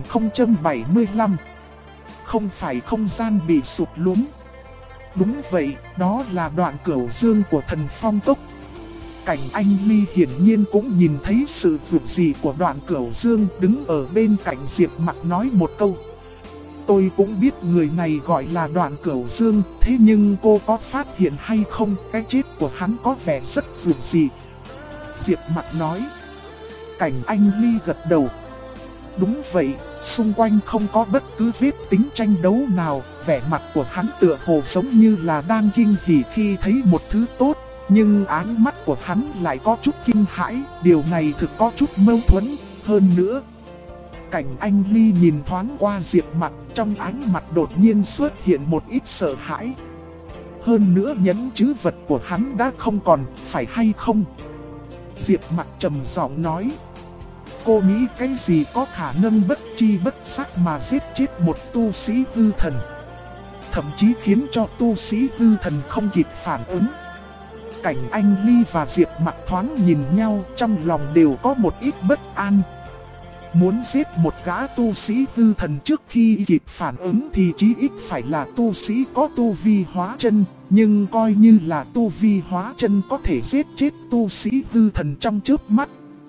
1075. Không phải không gian bị sụt lún. Đúng vậy, đó là Đoạn Cửu Dương của Thần Phong Cốc. Cảnh Anh Ly hiển nhiên cũng nhìn thấy sự vượt gì của Đoạn Cửu Dương, đứng ở bên cạnh Diệp Mặc nói một câu. Tôi cũng biết người này gọi là Đoạn Cửu Dương, thế nhưng cô có phát hiện hay không, cái chết của hắn có vẻ rất vượt gì. Diệp Mặc nói. Cảnh Anh Ly gật đầu. Đúng vậy, xung quanh không có bất cứ vết tính tranh đấu nào, vẻ mặt của hắn tựa hồ giống như là đang kinh hỉ khi thấy một thứ tốt, nhưng ánh mắt của hắn lại có chút kinh hãi, điều này thực có chút mâu thuẫn. Hơn nữa, Cảnh Anh Ly nhìn thoáng qua Diệp Mặc, trong ánh mặt đột nhiên xuất hiện một ít sợ hãi. Hơn nữa nhẫn chữ vật của hắn đã không còn, phải hay không? Diệp Mặc trầm giọng nói. Cô nghĩ cái gì có khả năng bất tri bất giác mà giết chết một tu sĩ hư thần, thậm chí khiến cho tu sĩ hư thần không kịp phản ứng. Cảnh Anh Ly và Diệp Mặc thoáng nhìn nhau, trong lòng đều có một ít bất an. Muốn giết một gã tu sĩ hư thần trước khi kịp phản ứng thì chí ít phải là tu sĩ có tu vi hóa chân, nhưng coi như là tu vi hóa chân có thể giết chết tu sĩ hư thần trong chớp mắt.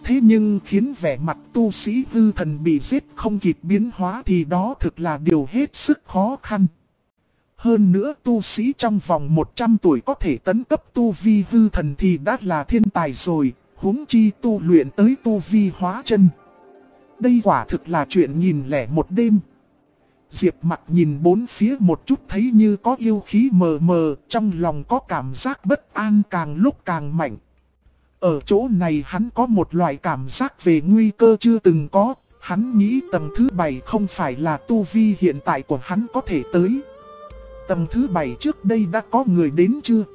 Thế nhưng khiến vẻ mặt tu sĩ hư thần bị giết không kịp biến hóa thì đó thực là điều hết sức khó khăn. Hơn nữa tu sĩ trong vòng 100 tuổi có thể tấn cấp tu vi hư thần thì đã là thiên tài rồi, huống chi tu luyện tới tu vi hóa chân. Đây quả thực là chuyện nghìn lẻ một đêm. Diệp Mặc nhìn bốn phía một chút thấy như có yêu khí mờ mờ, trong lòng có cảm giác bất an càng lúc càng mạnh. Ở chỗ này hắn có một loại cảm giác về nguy cơ chưa từng có, hắn nghĩ tầng thứ 7 không phải là tu vi hiện tại của hắn có thể tới. Tầng thứ 7 trước đây đã có người đến chưa?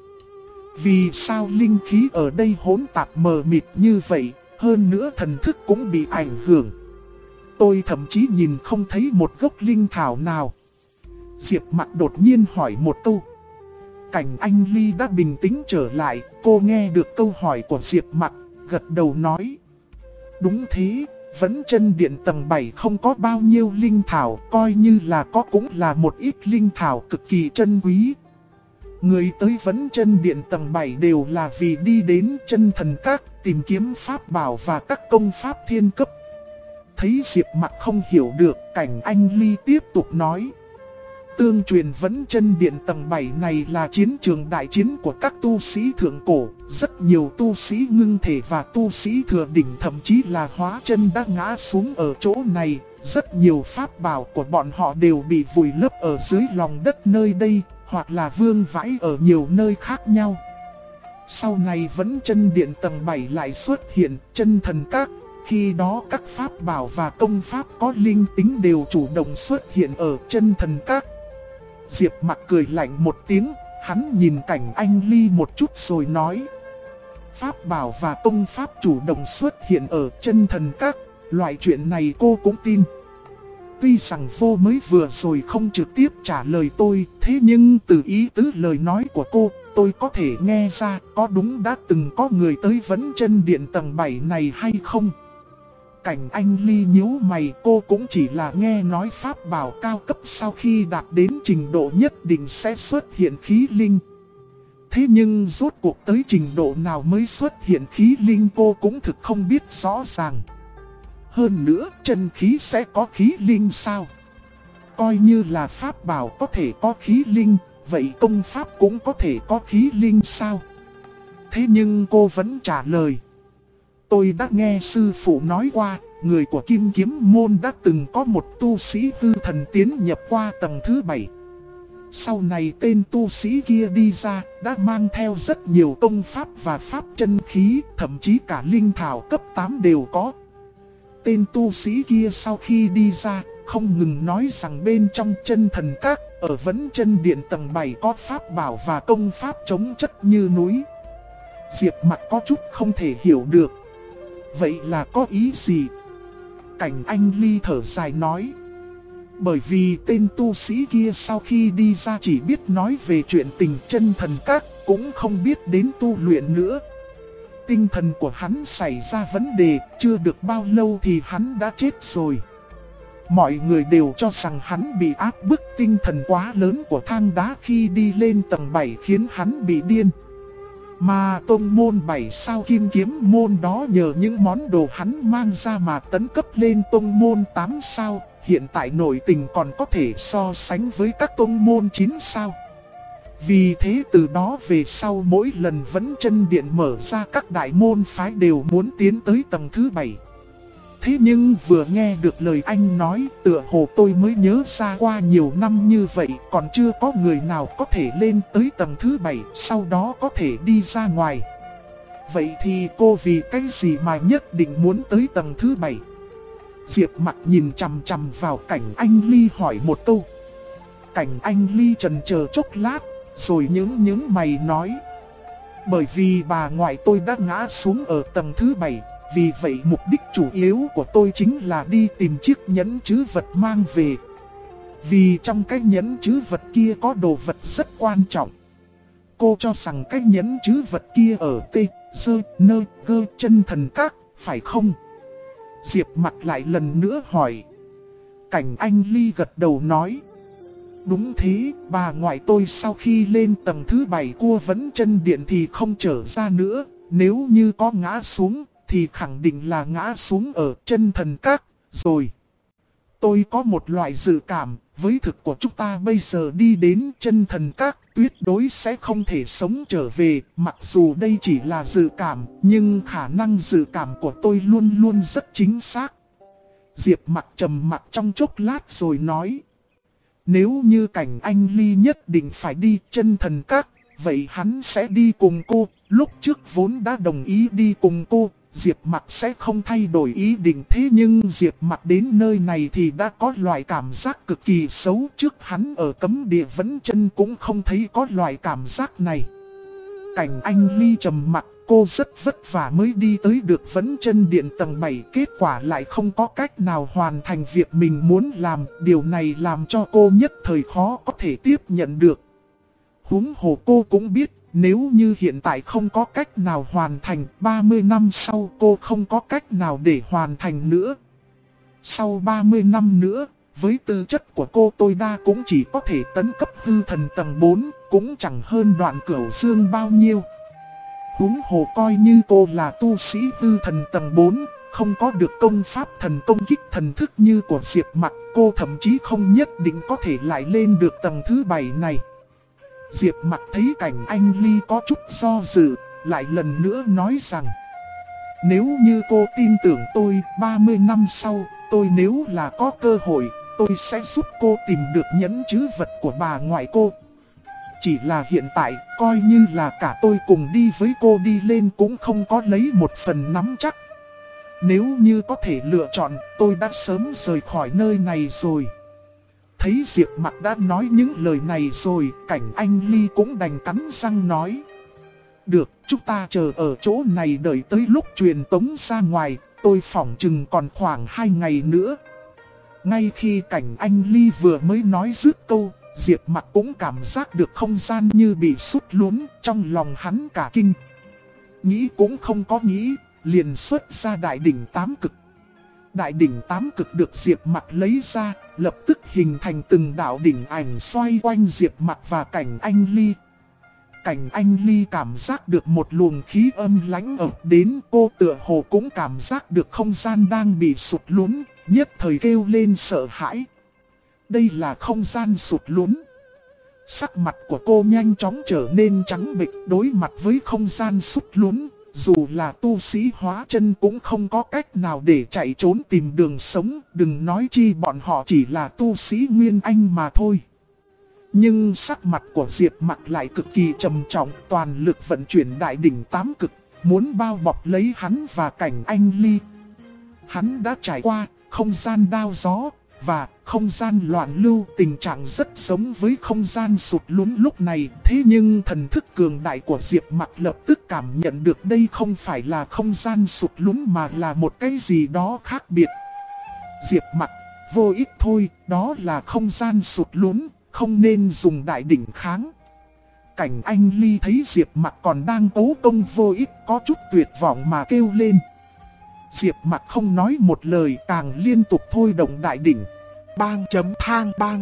Vì sao linh khí ở đây hỗn tạp mờ mịt như vậy, hơn nữa thần thức cũng bị ảnh hưởng. Tôi thậm chí nhìn không thấy một gốc linh thảo nào. Diệp Mặc đột nhiên hỏi một câu. Cảnh Anh Ly đã bình tĩnh trở lại, cô nghe được câu hỏi của Diệp Mặc, gật đầu nói. Đúng thế, Vẫn Chân Điện tầng 7 không có bao nhiêu linh thảo, coi như là có cũng là một ít linh thảo cực kỳ chân quý. Người tới Vẫn Chân Điện tầng 7 đều là vì đi đến Chân Thần Các tìm kiếm pháp bảo và các công pháp thiên cấp. Thấy Diệp Mặc không hiểu được, Cảnh Anh Ly tiếp tục nói. Tương truyền Vẫn Chân Điện tầng 7 này là chiến trường đại chiến của các tu sĩ thượng cổ. Rất nhiều tu sĩ ngưng thể và tu sĩ thừa đỉnh thậm chí là hóa chân đã ngã xuống ở chỗ này. Rất nhiều pháp bảo của bọn họ đều bị vùi lấp ở dưới lòng đất nơi đây, hoặc là vương vãi ở nhiều nơi khác nhau. Sau này Vẫn Chân Điện tầng 7 lại xuất hiện Chân Thần Các. Khi đó các pháp bảo và công pháp có linh tính đều chủ động xuất hiện ở Chân Thần Các. Diệp Mặc cười lạnh một tiếng, hắn nhìn Cảnh Anh Ly một chút rồi nói. Pháp bảo và công pháp chủ động xuất hiện ở Chân Thần Các, loại chuyện này cô cũng tin. Tuy rằng vô mới vừa rồi không trực tiếp trả lời tôi, thế nhưng từ ý tứ lời nói của cô, tôi có thể nghe ra có đúng đã từng có người tới Vẫn Chân Điện tầng 7 này hay không. Cảnh Anh Ly nhíu mày, cô cũng chỉ là nghe nói pháp bảo cao cấp sau khi đạt đến trình độ nhất định sẽ xuất hiện khí linh. Thế nhưng rốt cuộc tới trình độ nào mới xuất hiện khí linh cô cũng thực không biết rõ ràng. Hơn nữa, chân khí sẽ có khí linh sao? Coi như là pháp bảo có thể có khí linh, vậy công pháp cũng có thể có khí linh sao? Thế nhưng cô vẫn trả lời. Tôi đã nghe sư phụ nói qua, người của Kim Kiếm Môn đã từng có một tu sĩ hư thần tiến nhập qua tầng thứ 7. Sau này tên tu sĩ kia đi ra, đã mang theo rất nhiều công pháp và pháp chân khí, thậm chí cả linh thảo cấp 8 đều có. Tên tu sĩ kia sau khi đi ra, không ngừng nói rằng bên trong Chân Thần Các, ở Vẫn Chân Điện tầng 7 có pháp bảo và công pháp chống chất như núi. Diệp Mặc có chút không thể hiểu được. Vậy là có ý gì? Cảnh Anh Ly thở dài nói. Bởi vì tên tu sĩ kia sau khi đi ra chỉ biết nói về chuyện tình Chân Thần Các, cũng không biết đến tu luyện nữa. Tinh thần của hắn xảy ra vấn đề, chưa được bao lâu thì hắn đã chết rồi. Mọi người đều cho rằng hắn bị áp bức tinh thần quá lớn của thang đá khi đi lên tầng 7 khiến hắn bị điên. Mà tông môn 7 sao Kim Kiếm Môn đó nhờ những món đồ hắn mang ra mà tấn cấp lên tông môn 8 sao, hiện tại nội tình còn có thể so sánh với các tông môn 9 sao. Vì thế từ đó về sau mỗi lần Vẫn Chân Điện mở ra các đại môn phái đều muốn tiến tới tầng thứ 7. Thế nhưng vừa nghe được lời anh nói, tựa hồ tôi mới nhớ ra qua nhiều năm như vậy còn chưa có người nào có thể lên tới tầng thứ 7, sau đó có thể đi ra ngoài. Vậy thì cô vì cái gì mà nhất định muốn tới tầng thứ 7? Diệp Mặc nhìn chằm chằm vào Cảnh Anh Ly hỏi một câu. Cảnh Anh Ly chần chờ chốc lát, rồi những mày nói. Bởi vì bà ngoại tôi đã ngã xuống ở tầng thứ 7. Vì vậy mục đích chủ yếu của tôi chính là đi tìm chiếc nhẫn trữ vật mang về. Vì trong cái nhẫn trữ vật kia có đồ vật rất quan trọng. Cô cho rằng cái nhẫn trữ vật kia ở T, Sơ, Nơ, Gơ, Chân Thần Các, phải không? Diệp Mặc lại lần nữa hỏi. Cảnh Anh Ly gật đầu nói. Đúng thế, bà ngoại tôi sau khi lên tầng thứ 7 của Vẫn Chân Điện thì không trở ra nữa. Nếu như có ngã xuống thì khẳng định là ngã xuống ở chân thần các rồi. Tôi có một loại dự cảm, với thực của chúng ta bây giờ đi đến chân thần các tuyệt đối sẽ không thể sống trở về. Mặc dù đây chỉ là dự cảm, nhưng khả năng dự cảm của tôi luôn luôn rất chính xác. Diệp Mặc trầm mặc trong chốc lát rồi nói. Nếu như Cảnh Anh Ly nhất định phải đi chân thần các, vậy hắn sẽ đi cùng cô. Lúc trước vốn đã đồng ý đi cùng cô, Diệp Mặc sẽ không thay đổi ý định. Thế nhưng Diệp Mặc đến nơi này thì đã có loại cảm giác cực kỳ xấu. Trước hắn ở cấm địa Vấn Chân cũng không thấy có loại cảm giác này. Cảnh Anh Ly trầm mặc, cô rất vất vả mới đi tới được Vấn Chân Điện tầng 7. Kết quả lại không có cách nào hoàn thành việc mình muốn làm. Điều này làm cho cô nhất thời khó có thể tiếp nhận được. Huống hồ cô cũng biết, nếu như hiện tại không có cách nào hoàn thành, 30 năm sau cô không có cách nào để hoàn thành nữa. Sau 30 năm nữa, với tư chất của cô tôi đa cũng chỉ có thể tấn cấp hư thần tầng 4, cũng chẳng hơn Đoạn Cửu Dương bao nhiêu. Huống hồ coi như cô là tu sĩ hư thần tầng 4, không có được công pháp thần công kích thần thức như của Diệp Mặc, cô thậm chí không nhất định có thể lại lên được tầng thứ 7 này. Diệp Mặc thấy Cảnh Anh Ly có chút do dự, lại lần nữa nói rằng: nếu như cô tin tưởng tôi, 30 năm sau, tôi nếu là có cơ hội, tôi sẽ giúp cô tìm được nhẫn trữ vật của bà ngoại cô. Chỉ là hiện tại, coi như là cả tôi cùng đi với cô đi lên cũng không có lấy một phần nắm chắc. Nếu như có thể lựa chọn, tôi đã sớm rời khỏi nơi này rồi. Thấy Diệp Mặc đã nói những lời này rồi, Cảnh Anh Ly cũng đành cắn răng nói: được, chúng ta chờ ở chỗ này đợi tới lúc truyền tống ra ngoài, tôi phỏng chừng còn khoảng 2 ngày nữa. Ngay khi Cảnh Anh Ly vừa mới nói dứt câu, Diệp Mặc cũng cảm giác được không gian như bị sút lún, trong lòng hắn cả kinh. Nghĩ cũng không có nghĩ, liền xuất ra đại đỉnh 8 cực. Đại đỉnh 8 cực được Diệp Mặc lấy ra, lập tức hình thành từng đạo đỉnh ảnh xoay quanh Diệp Mặc và Cảnh Anh Ly. Cảnh Anh Ly cảm giác được một luồng khí âm lãnh ập đến, cô tựa hồ cũng cảm giác được không gian đang bị sụt lún, nhất thời kêu lên sợ hãi. Đây là không gian sụt lún. Sắc mặt của cô nhanh chóng trở nên trắng bệch đối mặt với không gian sụt lún. Dù là tu sĩ hóa chân cũng không có cách nào để chạy trốn tìm đường sống, đừng nói chi bọn họ chỉ là tu sĩ Nguyên Anh mà thôi. Nhưng sắc mặt của Diệp Mặc lại cực kỳ trầm trọng, toàn lực vận chuyển đại đỉnh 8 cực, muốn bao bọc lấy hắn và Cảnh Anh Ly. Hắn đã trải qua không gian đao gió và không gian loạn lưu, tình trạng rất giống với không gian sụt lún lúc này. Thế nhưng thần thức cường đại của Diệp Mặc lập tức cảm nhận được đây không phải là không gian sụt lún mà là một cái gì đó khác biệt. Diệp Mặc, vô ích thôi, đó là không gian sụt lún, không nên dùng đại đỉnh kháng. Cảnh Anh Ly thấy Diệp Mặc còn đang tố công vô ích, có chút tuyệt vọng mà kêu lên. Diệp Mặc không nói một lời, càng liên tục thôi động đại đỉnh. Bang chấm thang bang.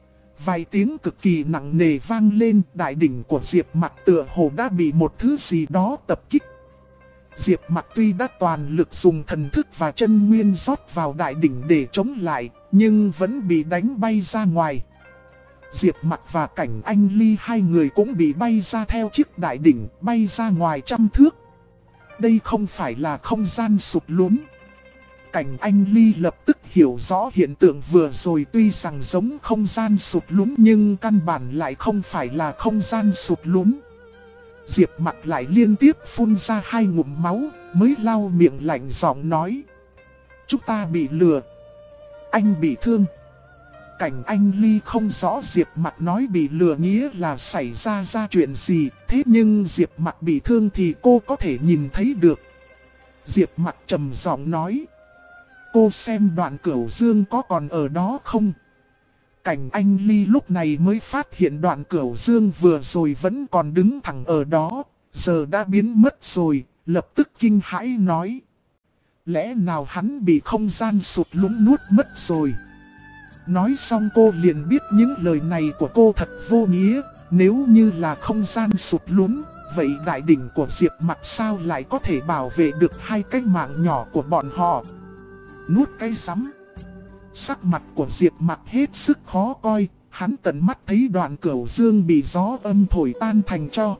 Vài tiếng cực kỳ nặng nề vang lên, đại đỉnh của Diệp Mặc tựa hồ đã bị một thứ gì đó tập kích. Diệp Mặc tuy đã toàn lực dùng thần thức và chân nguyên rót vào đại đỉnh để chống lại, nhưng vẫn bị đánh bay ra ngoài. Diệp Mặc và Cảnh Anh Ly hai người cũng bị bay ra theo chiếc đại đỉnh, bay ra ngoài trăm thước. Đây không phải là không gian sụt lún. Cảnh Anh Ly lập tức hiểu rõ hiện tượng vừa rồi, tuy rằng giống không gian sụt lún nhưng căn bản lại không phải là không gian sụt lún. Diệp Mặc lại liên tiếp phun ra 2 ngụm máu, mới lau miệng lạnh giọng nói: chúng ta bị lừa. Anh bị thương. Cảnh Anh Ly không rõ Diệp Mặc nói bị lừa nghĩa là xảy ra chuyện gì, thế nhưng Diệp Mặc bị thương thì cô có thể nhìn thấy được. Diệp Mặc trầm giọng nói: cô xem Đoạn Cửu Dương có còn ở đó không? Cảnh Anh Ly lúc này mới phát hiện Đoạn Cửu Dương vừa rồi vẫn còn đứng thẳng ở đó, giờ đã biến mất rồi, lập tức kinh hãi nói: lẽ nào hắn bị không gian sụt lún nuốt mất rồi? Nói xong cô liền biết những lời này của cô thật vô nghĩa, nếu như là không gian sụt lún, vậy đại đỉnh của Diệp Mặc sao lại có thể bảo vệ được hai cái mạng nhỏ của bọn họ? Nuốt cái sắm. Sắc mặt của Diệp Mặc hết sức khó coi, hắn tận mắt thấy Đoạn Cửu Dương bị gió âm thổi tan thành tro.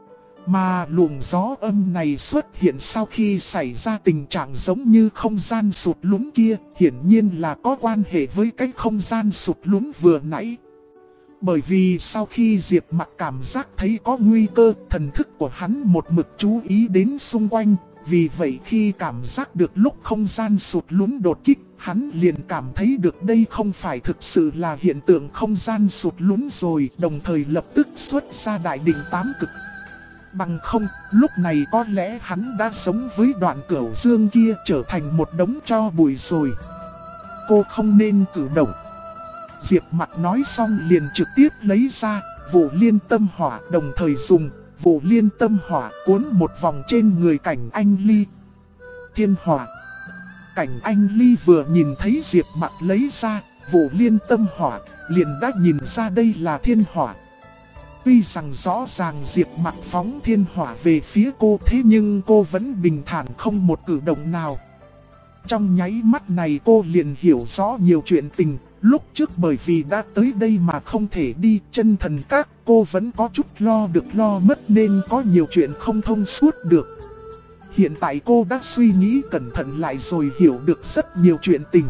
Mà luồng gió âm này xuất hiện sau khi xảy ra tình trạng giống như không gian sụt lún kia, hiển nhiên là có quan hệ với cái không gian sụt lún vừa nãy. Bởi vì sau khi Diệp Mặc cảm giác thấy có nguy cơ, thần thức của hắn một mực chú ý đến xung quanh. Vì vậy khi cảm giác được lúc không gian sụt lún đột kích, hắn liền cảm thấy được đây không phải thực sự là hiện tượng không gian sụt lún rồi, đồng thời lập tức xuất ra đại đỉnh tám cực. Bằng không, lúc này có lẽ hắn đã sống với Đoạn Cửu Dương kia trở thành một đống tro bụi rồi. Cô không nên cử động. Diệp Mặc nói xong liền trực tiếp lấy ra Vụ Liên Tâm Hỏa, đồng thời dùng Vụ Liên Tâm Hỏa cuốn một vòng trên người Cảnh Anh Ly. Thiên Hỏa. Cảnh Anh Ly vừa nhìn thấy Diệp Mặc lấy ra Vụ Liên Tâm Hỏa, liền đã nhìn ra đây là Thiên Hỏa. Tuy rằng rõ ràng Diệp Mặc phóng Thiên Hỏa về phía cô, thế nhưng cô vẫn bình thản không một cử động nào. Trong nháy mắt này cô liền hiểu rõ nhiều chuyện tình. Lúc trước bởi vì đã tới đây mà không thể đi Chân Thần Các, cô vẫn có chút lo được lo mất nên có nhiều chuyện không thông suốt được. Hiện tại cô đã suy nghĩ cẩn thận lại rồi hiểu được rất nhiều chuyện tình.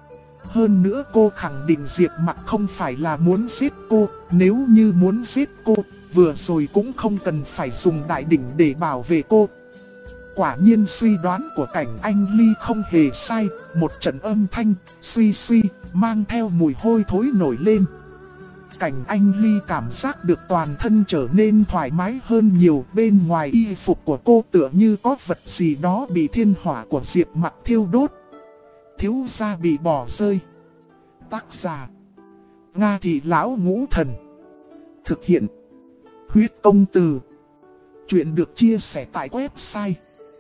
Hơn nữa cô khẳng định Diệp Mặc không phải là muốn giết cô, nếu như muốn giết cô, vừa rồi cũng không cần phải dùng đại đỉnh để bảo vệ cô. Quả nhiên suy đoán của Cảnh Anh Ly không hề sai, một trận âm thanh, suy suy, mang theo mùi hôi thối nổi lên. Cảnh Anh Ly cảm giác được toàn thân trở nên thoải mái hơn nhiều, bên ngoài y phục của cô tựa như có vật gì đó bị thiên hỏa của Diệp Mặc thiêu đốt. Thiếu gia bị bỏ rơi. Tác giả Nga Thị Lão Ngũ Thần. Thực hiện Huyết Công Từ. Chuyện được chia sẻ tại website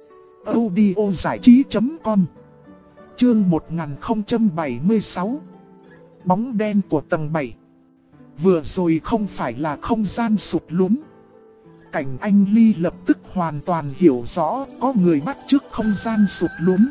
audiozảichí.com. Chương 1076. Bóng đen của tầng 7. Vừa rồi không phải là không gian sụt lún. Cảnh Anh Ly lập tức hoàn toàn hiểu rõ có người bắt chước không gian sụt lún.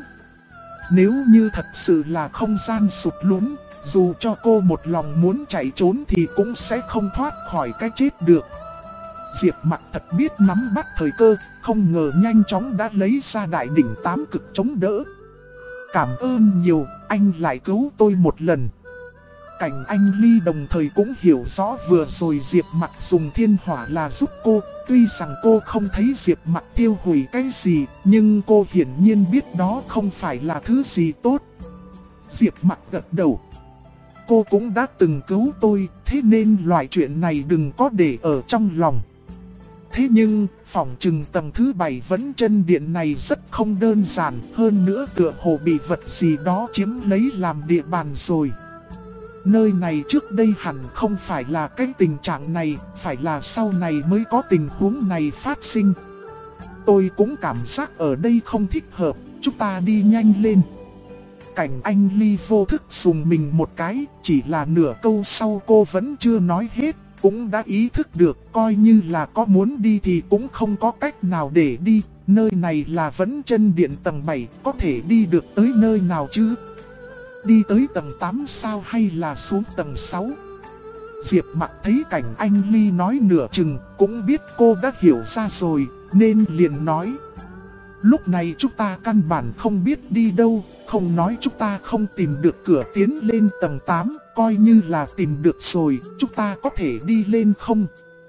Nếu như thật sự là không gian sụt lún, dù cho cô một lòng muốn chạy trốn thì cũng sẽ không thoát khỏi cái chết được. Diệp Mặc thật biết nắm bắt thời cơ, không ngờ nhanh chóng đã lấy ra đại đỉnh tám cực chống đỡ. Cảm ơn nhiều, anh lại cứu tôi một lần. Cảnh Anh Ly đồng thời cũng hiểu rõ vừa rồi Diệp Mặc dùng thiên hỏa là giúp cô. Tuy rằng cô không thấy Diệp Mặc tiêu hủy cái gì, nhưng cô hiển nhiên biết đó không phải là thứ gì tốt. Diệp Mặc gật đầu. Cô cũng đã từng cứu tôi, thế nên loại chuyện này đừng có để ở trong lòng. Thế nhưng, phòng trừng tầng thứ 7 vẫn chân điện này rất không đơn giản, hơn nữa tựa hồ bị vật gì đó chiếm lấy làm địa bàn rồi. Nơi này trước đây hẳn không phải là cái tình trạng này, phải là sau này mới có tình huống này phát sinh. Tôi cũng cảm giác ở đây không thích hợp, chúng ta đi nhanh lên. Cảnh Anh Ly vô thức sùng mình một cái, chỉ là nửa câu sau cô vẫn chưa nói hết, cũng đã ý thức được coi như là có muốn đi thì cũng không có cách nào để đi. Nơi này là vẫn chân điện tầng 7, có thể đi được tới nơi nào chứ? Đi tới tầng 8 sao hay là xuống tầng 6? Diệp Mặc thấy Cảnh Anh Ly nói nửa chừng, cũng biết cô đã hiểu ra rồi, nên liền nói. Lúc này chúng ta căn bản không biết đi đâu, không nói chúng ta không tìm được cửa tiến lên tầng 8, coi như là tìm được rồi, chúng ta có thể đi lên không?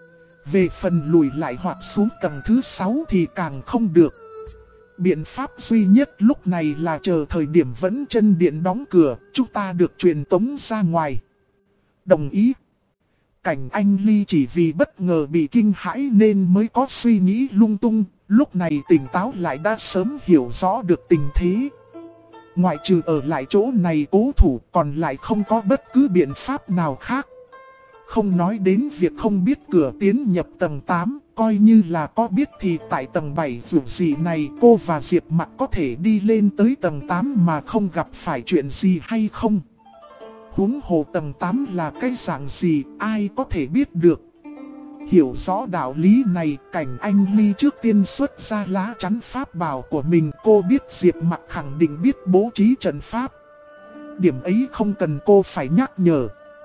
Về phần lùi lại hoặc xuống tầng thứ 6 thì càng không được. Biện pháp duy nhất lúc này là chờ thời điểm vẫn chân điện đóng cửa, chúng ta được truyền tống ra ngoài. Đồng ý. Cảnh Anh Ly chỉ vì bất ngờ bị kinh hãi nên mới có suy nghĩ lung tung, lúc này tỉnh táo lại đã sớm hiểu rõ được tình thế. Ngoại trừ ở lại chỗ này cố thủ, còn lại không có bất cứ biện pháp nào khác. Không nói đến việc không biết cửa tiến nhập tầng 8, coi như là có biết thì tại tầng 7 dù gì này cô và Diệp Mặc có thể đi lên tới tầng 8 mà không gặp phải chuyện gì hay không? Huống hồ tầng 8 là cái dạng gì ai có thể biết được? Hiểu rõ đạo lý này, Cảnh Anh Ly trước tiên xuất ra lá chắn pháp bảo của mình. Cô biết Diệp Mặc khẳng định biết bố trí trận pháp. Điểm ấy không cần cô phải nhắc nhở.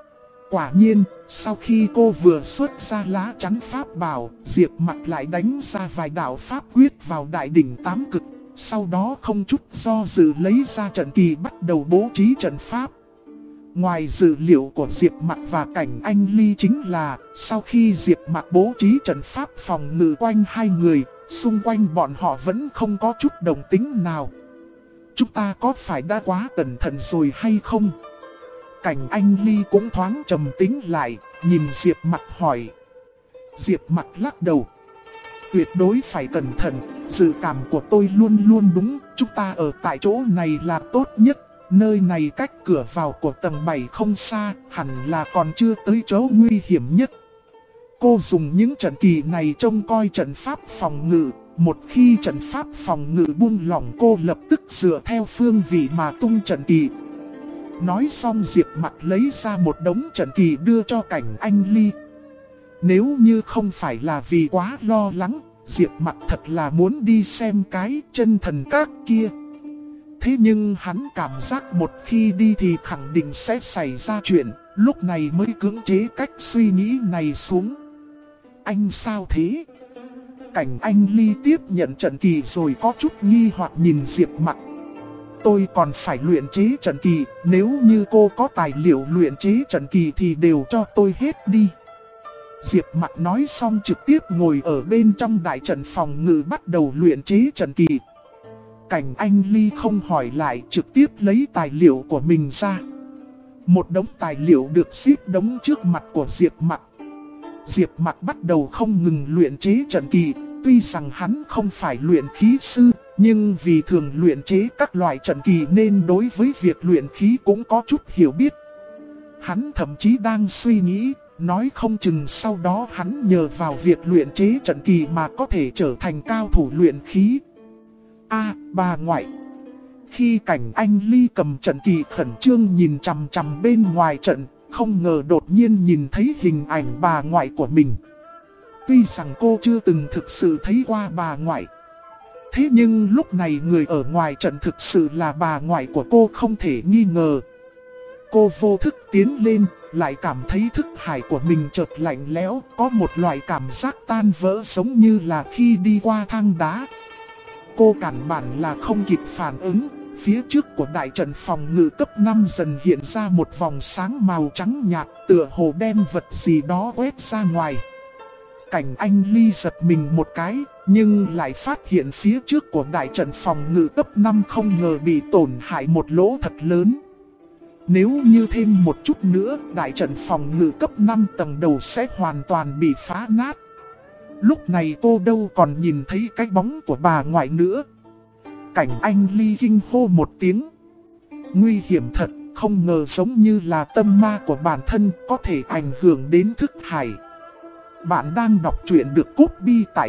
Quả nhiên, sau khi cô vừa xuất ra lá chắn pháp bảo, Diệp Mặc lại đánh ra vài đạo pháp quyết vào đại đỉnh tám cực. Sau đó không chút do dự lấy ra trận kỳ bắt đầu bố trí trận pháp. Ngoài dự liệu của Diệp Mặc và Cảnh Anh Ly chính là, sau khi Diệp Mặc bố trí trận pháp phòng ngự quanh hai người, xung quanh bọn họ vẫn không có chút động tĩnh nào. Chúng ta có phải đã quá cẩn thận rồi hay không? Cảnh Anh Ly cũng thoáng trầm tĩnh lại, nhìn Diệp Mặc hỏi. Diệp Mặc lắc đầu. Tuyệt đối phải cẩn thận, dự cảm của tôi luôn luôn đúng, chúng ta ở tại chỗ này là tốt nhất. Nơi này cách cửa vào của tầng 7 không xa, hẳn là còn chưa tới chỗ nguy hiểm nhất. Cô dùng những trận kỳ này trông coi trận pháp phòng ngự. Một khi trận pháp phòng ngự buông lỏng, cô lập tức dựa theo phương vị mà tung trận kỳ. Nói xong Diệp Mặc lấy ra một đống trận kỳ đưa cho Cảnh Anh Ly. Nếu như không phải là vì quá lo lắng, Diệp Mặc thật là muốn đi xem cái chân thần các kia. Thế nhưng hắn cảm giác một khi đi thì khẳng định sẽ xảy ra chuyện, lúc này mới cưỡng chế cách suy nghĩ này xuống. Anh sao thế? Cảnh Anh Ly tiếp nhận trận kỳ rồi có chút nghi hoặc nhìn Diệp Mặc. Tôi còn phải luyện chế trận kỳ, nếu như cô có tài liệu luyện chế trận kỳ thì đều cho tôi hết đi. Diệp Mặc nói xong trực tiếp ngồi ở bên trong đại trận phòng ngự bắt đầu luyện chế trận kỳ. Cảnh Anh Ly không hỏi lại, trực tiếp lấy tài liệu của mình ra. Một đống tài liệu được xếp đống trước mặt của Diệp Mặc. Diệp Mặc bắt đầu không ngừng luyện chế trận kỳ. Tuy rằng hắn không phải luyện khí sư, nhưng vì thường luyện chế các loại trận kỳ nên đối với việc luyện khí cũng có chút hiểu biết. Hắn thậm chí đang suy nghĩ, nói không chừng sau đó hắn nhờ vào việc luyện chế trận kỳ mà có thể trở thành cao thủ luyện khí. Bà ngoại. Khi Cảnh Anh Ly cầm trận kỳ khẩn trương nhìn chằm chằm bên ngoài trận, không ngờ đột nhiên nhìn thấy hình ảnh bà ngoại của mình. Tuy rằng cô chưa từng thực sự thấy qua bà ngoại, thế nhưng lúc này người ở ngoài trận thực sự là bà ngoại của cô không thể nghi ngờ. Cô vô thức tiến lên, lại cảm thấy thức hải của mình chợt lạnh lẽo, có một loại cảm giác tan vỡ giống như là khi đi qua thang đá. Cô căn bản là không kịp phản ứng, phía trước của đại trận phòng ngự cấp 5 dần hiện ra một vòng sáng màu trắng nhạt, tựa hồ đem vật gì đó quét ra ngoài. Cảnh Anh Ly giật mình một cái, nhưng lại phát hiện phía trước của đại trận phòng ngự cấp 5 không ngờ bị tổn hại một lỗ thật lớn. Nếu như thêm một chút nữa, đại trận phòng ngự cấp 5 tầng đầu sẽ hoàn toàn bị phá nát. Lúc này cô đâu còn nhìn thấy cái bóng của bà ngoại nữa. Cảnh Anh Ly kinh hô một tiếng. Nguy hiểm thật, không ngờ giống như là tâm ma của bản thân có thể ảnh hưởng đến thức hải. Bạn đang đọc truyện được copy tại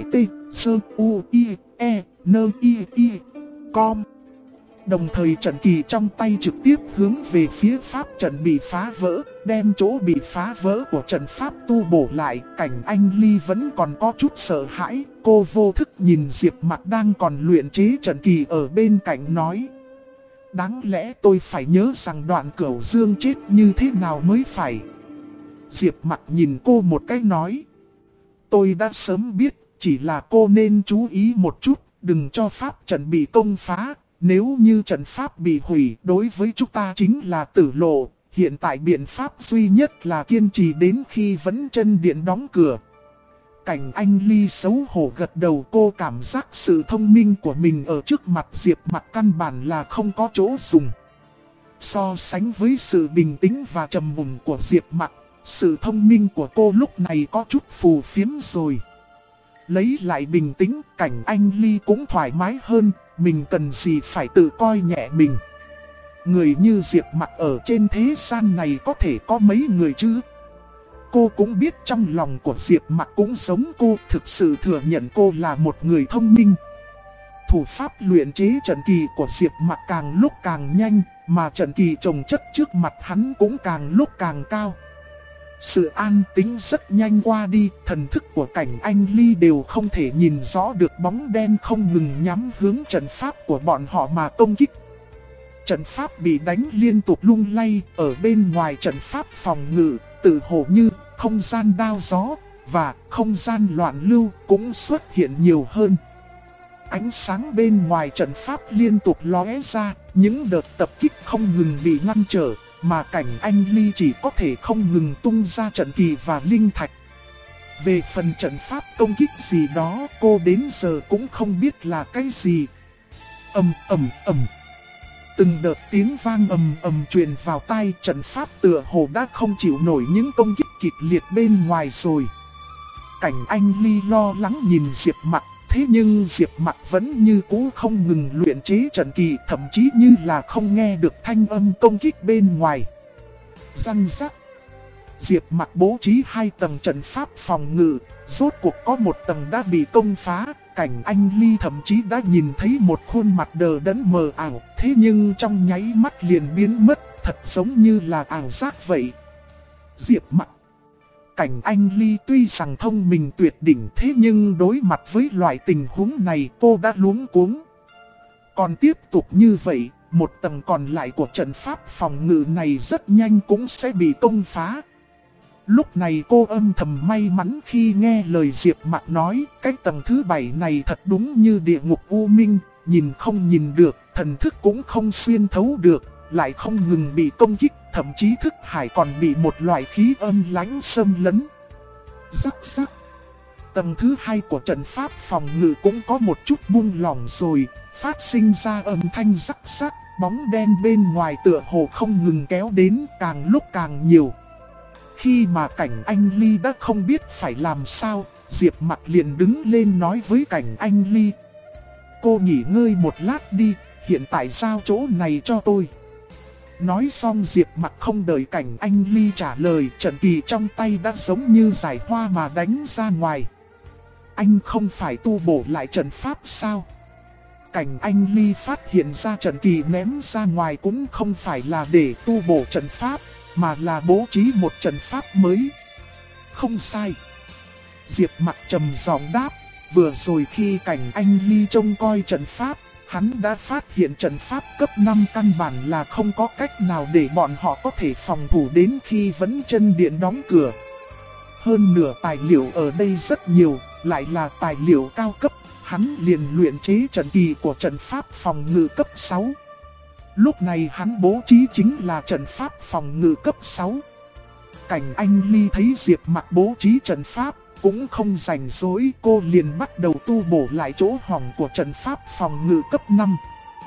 t.o.i.e.n.i.i.com. Đồng thời trận kỳ trong tay trực tiếp hướng về phía pháp trận bị phá vỡ, đem chỗ bị phá vỡ của trận pháp tu bổ lại. Cảnh Anh Ly vẫn còn có chút sợ hãi, cô vô thức nhìn Diệp Mặc đang còn luyện chế trận kỳ ở bên cạnh nói. Đáng lẽ tôi phải nhớ rằng Đoạn Cửu Dương chết như thế nào mới phải. Diệp Mặc nhìn cô một cái nói. Tôi đã sớm biết, chỉ là cô nên chú ý một chút, đừng cho pháp trận bị công phá. Nếu như trận pháp bị hủy, đối với chúng ta chính là tử lộ. Hiện tại biện pháp duy nhất là kiên trì đến khi vẫn chân điện đóng cửa. Cảnh Anh Ly xấu hổ gật đầu, cô cảm giác sự thông minh của mình ở trước mặt Diệp Mặc căn bản là không có chỗ dùng. So sánh với sự bình tĩnh và trầm mùn của Diệp Mặc, sự thông minh của cô lúc này có chút phù phiếm rồi. Lấy lại bình tĩnh, Cảnh Anh Ly cũng thoải mái hơn, mình cần gì phải tự coi nhẹ mình. Người như Diệp Mặc ở trên thế gian này có thể có mấy người chứ? Cô cũng biết trong lòng của Diệp Mặc cũng giống cô, thực sự thừa nhận cô là một người thông minh. Thủ pháp luyện chế trận kỳ của Diệp Mặc càng lúc càng nhanh, mà trận kỳ chồng chất trước mặt hắn cũng càng lúc càng cao. Sự an tĩnh rất nhanh qua đi, thần thức của Cảnh Anh Ly đều không thể nhìn rõ được bóng đen không ngừng nhắm hướng trận pháp của bọn họ mà công kích. Trận pháp bị đánh liên tục lung lay, ở bên ngoài trận pháp phòng ngự, tự hồ như không gian đao gió và không gian loạn lưu cũng xuất hiện nhiều hơn. Ánh sáng bên ngoài trận pháp liên tục lóe ra, những đợt tập kích không ngừng bị ngăn trở, mà Cảnh Anh Ly chỉ có thể không ngừng tung ra trận kỳ và linh thạch. Về phần trận pháp công kích gì đó, cô đến giờ cũng không biết là cái gì. Ầm ầm ầm. Từng đợt tiếng vang ầm ầm truyền vào tai, trận pháp tựa hồ đã không chịu nổi những công kích kịch liệt bên ngoài rồi. Cảnh Anh Ly lo lắng nhìn Diệp Mặc, thế nhưng Diệp Mặc vẫn như cũ không ngừng luyện chế trận kỳ, thậm chí như là không nghe được thanh âm công kích bên ngoài. Răng rắc. Diệp Mặc bố trí 2 tầng trận pháp phòng ngự, rốt cuộc có một tầng đã bị công phá. Cảnh Anh Ly thậm chí đã nhìn thấy một khuôn mặt đờ đẫn mờ ảo, thế nhưng trong nháy mắt liền biến mất, thật giống như là ảo giác vậy. Diệp Mặc. Cảnh Anh Ly tuy rằng thông minh tuyệt đỉnh, thế nhưng đối mặt với loại tình huống này cô đã luống cuống. Còn tiếp tục như vậy, một tầng còn lại của trận pháp phòng ngự này rất nhanh cũng sẽ bị công phá. Lúc này cô âm thầm may mắn khi nghe lời Diệp Mặc nói, cái tầng thứ 7 này thật đúng như địa ngục u minh, nhìn không nhìn được, thần thức cũng không xuyên thấu được, lại không ngừng bị công kích, thậm chí thức hải còn bị một loại khí âm lãnh xâm lấn. Rắc rắc. Tầng thứ 2 của trận pháp phòng ngự cũng có một chút buông lỏng rồi, phát sinh ra âm thanh rắc rắc, bóng đen bên ngoài tựa hồ không ngừng kéo đến, càng lúc càng nhiều. Khi mà Cảnh Anh Ly đã không biết phải làm sao, Diệp Mặc liền đứng lên nói với Cảnh Anh Ly: cô nghỉ ngơi một lát đi, hiện tại giao chỗ này cho tôi. Nói xong Diệp Mặc không đợi Cảnh Anh Ly trả lời, trận kỳ trong tay đã giống như giải hoa mà đánh ra ngoài. Anh không phải tu bổ lại trận pháp sao? Cảnh Anh Ly phát hiện ra trận kỳ ném ra ngoài cũng không phải là để tu bổ trận pháp, mà là bố trí một trận pháp mới. Không sai. Diệp Mặc trầm giọng đáp, vừa rồi khi Cảnh Anh Ly trông coi trận pháp, hắn đã phát hiện trận pháp cấp 5 căn bản là không có cách nào để bọn họ có thể phòng thủ đến khi vẫn chân điện đóng cửa. Hơn nửa tài liệu ở đây rất nhiều, lại là tài liệu cao cấp, hắn liền luyện chế trận kỳ của trận pháp phòng ngự cấp 6. Lúc này hắn bố trí chính là trận pháp phòng ngự cấp 6. Cảnh Anh Ly thấy Diệp Mặc bố trí trận pháp, cũng không rảnh rỗi, cô liền bắt đầu tu bổ lại chỗ hỏng của trận pháp phòng ngự cấp 5.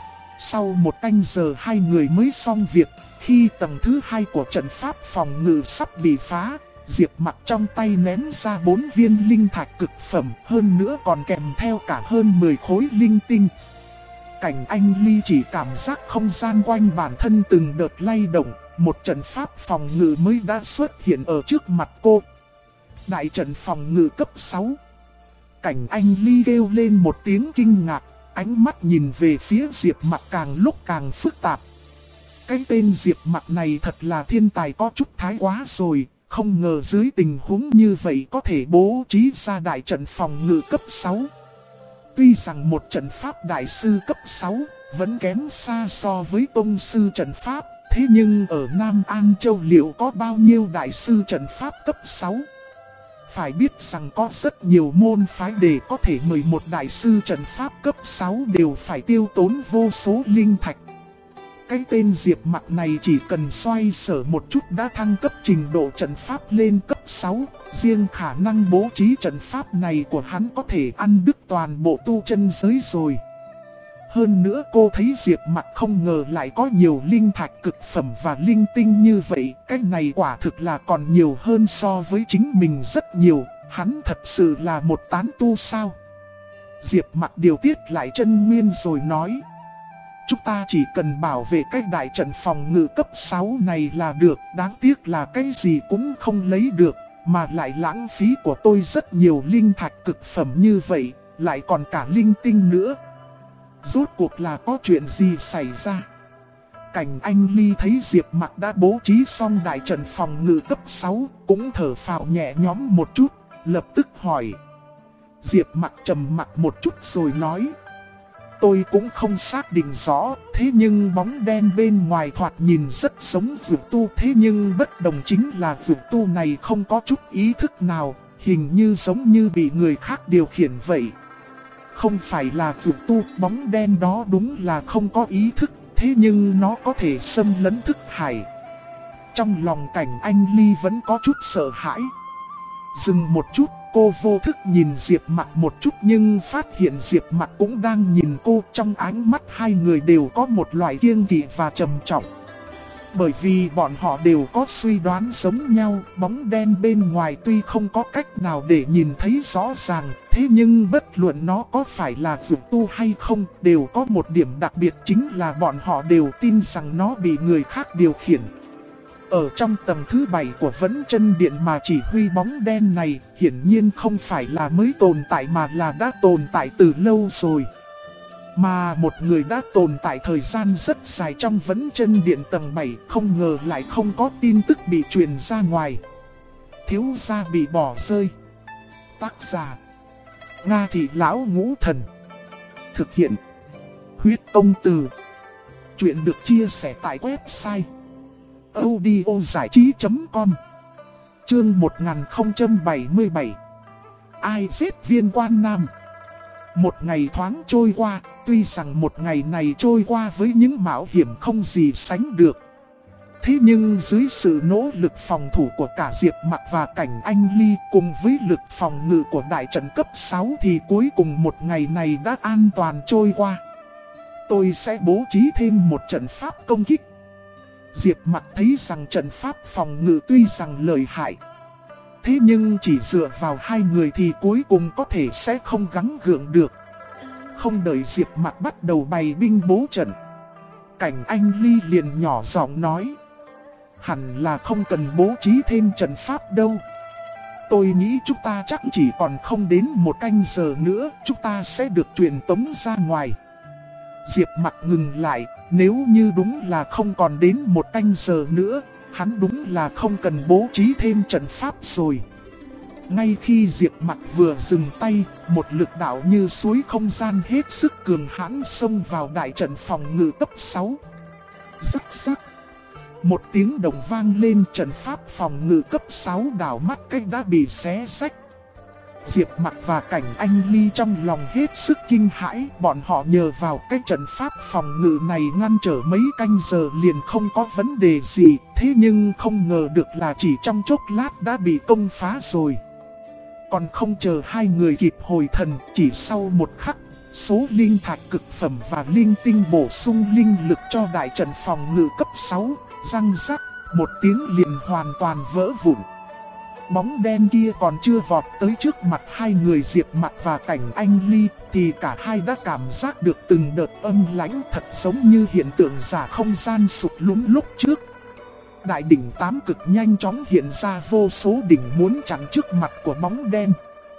Sau một canh giờ hai người mới xong việc, khi tầng thứ 2 của trận pháp phòng ngự sắp bị phá, Diệp Mặc trong tay ném ra 4 viên linh thạch cực phẩm, hơn nữa còn kèm theo cả hơn 10 khối linh tinh. Cảnh Anh Ly chỉ cảm giác không gian quanh bản thân từng đợt lay động, một trận pháp phòng ngự mới đã xuất hiện ở trước mặt cô. Đại trận phòng ngự cấp 6. Cảnh Anh Ly kêu lên một tiếng kinh ngạc, ánh mắt nhìn về phía Diệp Mặc càng lúc càng phức tạp. Cái tên Diệp Mặc này thật là thiên tài có chút thái quá rồi, không ngờ dưới tình huống như vậy có thể bố trí ra đại trận phòng ngự cấp 6. Tuy rằng một trận pháp đại sư cấp 6 vẫn kém xa so với tông sư trận pháp, thế nhưng ở Nam An Châu liệu có bao nhiêu đại sư trận pháp cấp 6? Phải biết rằng có rất nhiều môn phái để có thể mời một đại sư trận pháp cấp 6 đều phải tiêu tốn vô số linh thạch. Cái tên Diệp Mặc này chỉ cần xoay sở một chút đã thăng cấp trình độ trận pháp lên cấp 6, riêng khả năng bố trí trận pháp này của hắn có thể ăn đứt toàn bộ tu chân giới rồi. Hơn nữa cô thấy Diệp Mặc không ngờ lại có nhiều linh thạch cực phẩm và linh tinh như vậy, cái này quả thực là còn nhiều hơn so với chính mình rất nhiều, hắn thật sự là một tán tu sao? Diệp Mặc điều tiết lại chân nguyên rồi nói: chúng ta chỉ cần bảo vệ cái đại trận phòng ngự cấp 6 này là được, đáng tiếc là cái gì cũng không lấy được, mà lại lãng phí của tôi rất nhiều linh thạch cực phẩm như vậy, lại còn cả linh tinh nữa. Rốt cuộc là có chuyện gì xảy ra? Cảnh Anh Ly thấy Diệp Mặc đã bố trí xong đại trận phòng ngự cấp 6, cũng thở phào nhẹ nhõm một chút, lập tức hỏi. Diệp Mặc trầm mặc một chút rồi nói. Tôi cũng không xác định rõ, thế nhưng bóng đen bên ngoài thoạt nhìn rất giống dược tu. Thế nhưng bất đồng chính là dược tu này không có chút ý thức nào, hình như giống như bị người khác điều khiển vậy. Không phải là dược tu, bóng đen đó đúng là không có ý thức, thế nhưng nó có thể xâm lấn thức hải. Trong lòng Cảnh Anh Ly vẫn có chút sợ hãi. Dừng một chút, cô vô thức nhìn Diệp Mặc một chút nhưng phát hiện Diệp Mặc cũng đang nhìn cô. Trong ánh mắt hai người đều có một loại kiêng kỵ và trầm trọng. Bởi vì bọn họ đều có suy đoán giống nhau, bóng đen bên ngoài tuy không có cách nào để nhìn thấy rõ ràng, thế nhưng bất luận nó có phải là dược tu hay không, đều có một điểm đặc biệt chính là bọn họ đều tin rằng nó bị người khác điều khiển. Ở trong tầng thứ 7 của Vấn Chân Điện mà chỉ huy bóng đen này, hiển nhiên không phải là mới tồn tại mà là đã tồn tại từ lâu rồi. Mà một người đã tồn tại thời gian rất dài trong Vấn Chân Điện tầng 7, không ngờ lại không có tin tức bị truyền ra ngoài. Thiếu gia bị bỏ rơi. Tác giả: Nga Thị Lão Ngũ Thần. Thực hiện: Huyết Công Từ. Chuyện được chia sẻ tại website audiozảichí.com. Chương 1077. Ai giết Viên Quan Nam? Một ngày thoáng trôi qua, tuy rằng một ngày này trôi qua với những mạo hiểm không gì sánh được. Thế nhưng dưới sự nỗ lực phòng thủ của cả Diệp Mặc và Cảnh Anh Ly cùng với lực phòng ngự của đại trận cấp 6 thì cuối cùng một ngày này đã an toàn trôi qua. Tôi sẽ bố trí thêm một trận pháp công kích. Diệp Mặc thấy rằng trận pháp phòng ngự tuy rằng lợi hại, thế nhưng chỉ dựa vào hai người thì cuối cùng có thể sẽ không gắng gượng được. Không đợi Diệp Mặc bắt đầu bày binh bố trận, Cảnh Anh Ly liền nhỏ giọng nói. Hẳn là không cần bố trí thêm trận pháp đâu. Tôi nghĩ chúng ta chắc chỉ còn không đến một canh giờ nữa, chúng ta sẽ được truyền tống ra ngoài. Diệp Mặc ngừng lại, nếu như đúng là không còn đến một canh giờ nữa, hắn đúng là không cần bố trí thêm trận pháp rồi. Ngay khi Diệp Mặc vừa dừng tay, một lực đạo như suối không gian hết sức cường hãn xông vào đại trận phòng ngự cấp 6. Rắc rắc. Một tiếng động vang lên, trận pháp phòng ngự cấp 6 đảo mắt cách đã bị xé rách. Diệp Mặc và Cảnh Anh Ly trong lòng hết sức kinh hãi, bọn họ nhờ vào cái trận pháp phòng ngự này ngăn trở mấy canh giờ liền không có vấn đề gì, thế nhưng không ngờ được là chỉ trong chốc lát đã bị công phá rồi. Còn không chờ hai người kịp hồi thần, chỉ sau một khắc, số linh thạch cực phẩm và linh tinh bổ sung linh lực cho đại trận phòng ngự cấp 6, răng rắc, một tiếng liền hoàn toàn vỡ vụn. Bóng đen kia còn chưa vọt tới trước mặt hai người Diệp Mặc và Cảnh Anh Ly, thì cả hai đã cảm giác được từng đợt âm lãnh thật giống như hiện tượng giả không gian sụt lún lúc trước. Đại đỉnh tám cực nhanh chóng hiện ra vô số đỉnh muốn chặn trước mặt của bóng đen.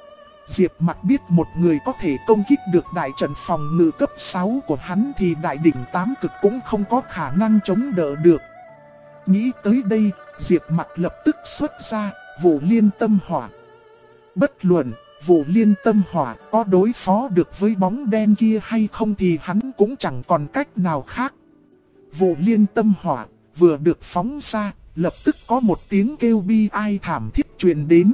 Diệp Mặc biết một người có thể công kích được đại trận phòng ngự cấp 6 của hắn thì đại đỉnh tám cực cũng không có khả năng chống đỡ được. Nghĩ tới đây, Diệp Mặc lập tức xuất ra Vụ Liên Tâm Hỏa. Bất luận Vụ Liên Tâm Hỏa có đối phó được với bóng đen kia hay không thì hắn cũng chẳng còn cách nào khác. Vụ Liên Tâm Hỏa vừa được phóng ra, lập tức có một tiếng kêu bi ai thảm thiết truyền đến.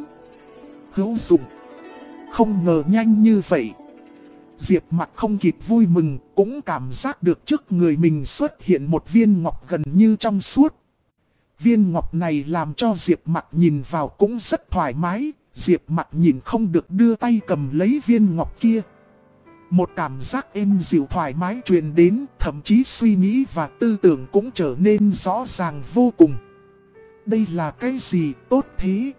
Hữu dụng. Không ngờ nhanh như vậy. Diệp Mặc không kịp vui mừng, cũng cảm giác được trước người mình xuất hiện một viên ngọc gần như trong suốt. Viên ngọc này làm cho Diệp Mặc nhìn vào cũng rất thoải mái, Diệp Mặc nhìn không được đưa tay cầm lấy viên ngọc kia. Một cảm giác êm dịu thoải mái truyền đến, thậm chí suy nghĩ và tư tưởng cũng trở nên rõ ràng vô cùng. Đây là cái gì tốt thế?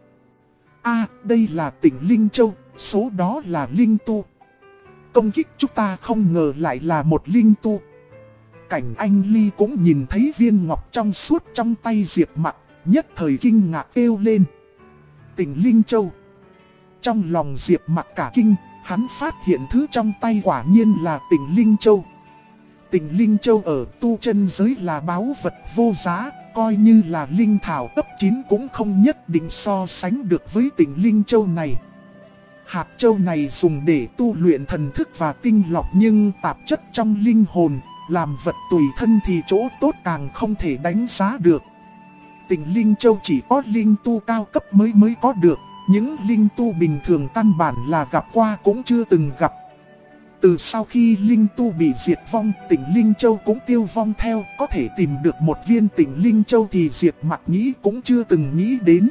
Đây là tỉnh Linh Châu, số đó là Linh Tu. Công kích chúng ta không ngờ lại là một Linh Tu. Cảnh Anh Ly cũng nhìn thấy viên ngọc trong suốt trong tay Diệp Mặc, nhất thời kinh ngạc kêu lên. Tỉnh Linh Châu. Trong lòng Diệp Mặc cả kinh, hắn phát hiện thứ trong tay quả nhiên là tỉnh Linh Châu. Tình linh châu ở tu chân giới là báu vật vô giá, coi như là linh thảo cấp 9 cũng không nhất định so sánh được với tình linh châu này. Hạt châu này dùng để tu luyện thần thức và tinh lọc, nhưng tạp chất trong linh hồn, làm vật tùy thân thì chỗ tốt càng không thể đánh giá được. Tình linh châu chỉ có linh tu cao cấp mới có được, những linh tu bình thường căn bản là gặp qua cũng chưa từng gặp. Từ sau khi linh tu bị diệt vong, tỉnh Linh Châu cũng tiêu vong theo, có thể tìm được một viên tỉnh Linh Châu thì Diệp Mặc nghĩ cũng chưa từng nghĩ đến.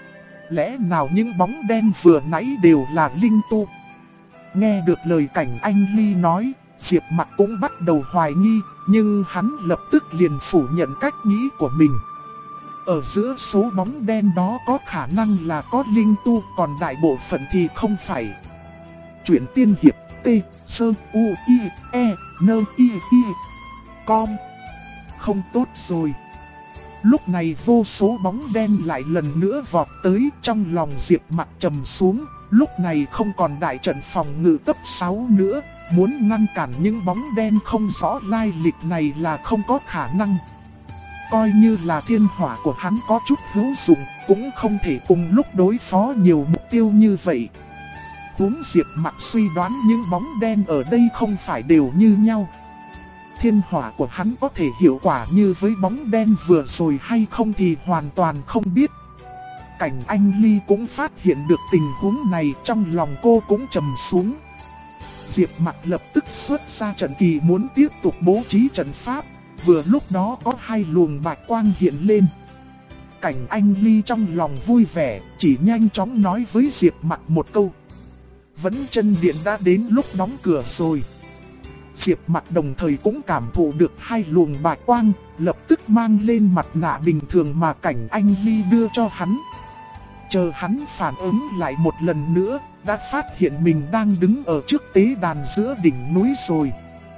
Lẽ nào những bóng đen vừa nãy đều là linh tu? Nghe được lời Cảnh Anh Ly nói, Diệp Mặc cũng bắt đầu hoài nghi, nhưng hắn lập tức liền phủ nhận cách nghĩ của mình. Ở giữa số bóng đen đó có khả năng là có linh tu, còn đại bộ phận thì không phải. Chuyện tiên hiệp T, Sơ, U, I, E, N, I, Com. Không tốt rồi. Lúc này vô số bóng đen lại lần nữa vọt tới, trong lòng Diệp Mặc trầm xuống. Lúc này không còn đại trận phòng ngự cấp 6 nữa, muốn ngăn cản những bóng đen không rõ lai lịch này là không có khả năng. Coi như là thiên hỏa của hắn có chút hữu dụng, cũng không thể cùng lúc đối phó nhiều mục tiêu như vậy. Huống Diệp Mặc suy đoán những bóng đen ở đây không phải đều như nhau. Thiên hỏa của hắn có thể hiệu quả như với bóng đen vừa rồi hay không thì hoàn toàn không biết. Cảnh Anh Ly cũng phát hiện được tình huống này, trong lòng cô cũng trầm xuống. Diệp Mặc lập tức xuất ra trận kỳ muốn tiếp tục bố trí trận pháp. Vừa lúc đó có hai luồng bạch quang hiện lên. Cảnh Anh Ly trong lòng vui vẻ, chỉ nhanh chóng nói với Diệp Mặc một câu. Vẫn chân điện đã đến lúc đóng cửa rồi. Diệp Mặc đồng thời cũng cảm thụ được hai luồng bạch quang, lập tức mang lên mặt nạ bình thường mà Cảnh Anh Ly đưa cho hắn. Chờ hắn phản ứng lại một lần nữa, đã phát hiện mình đang đứng ở trước tế đàn giữa đỉnh núi rồi.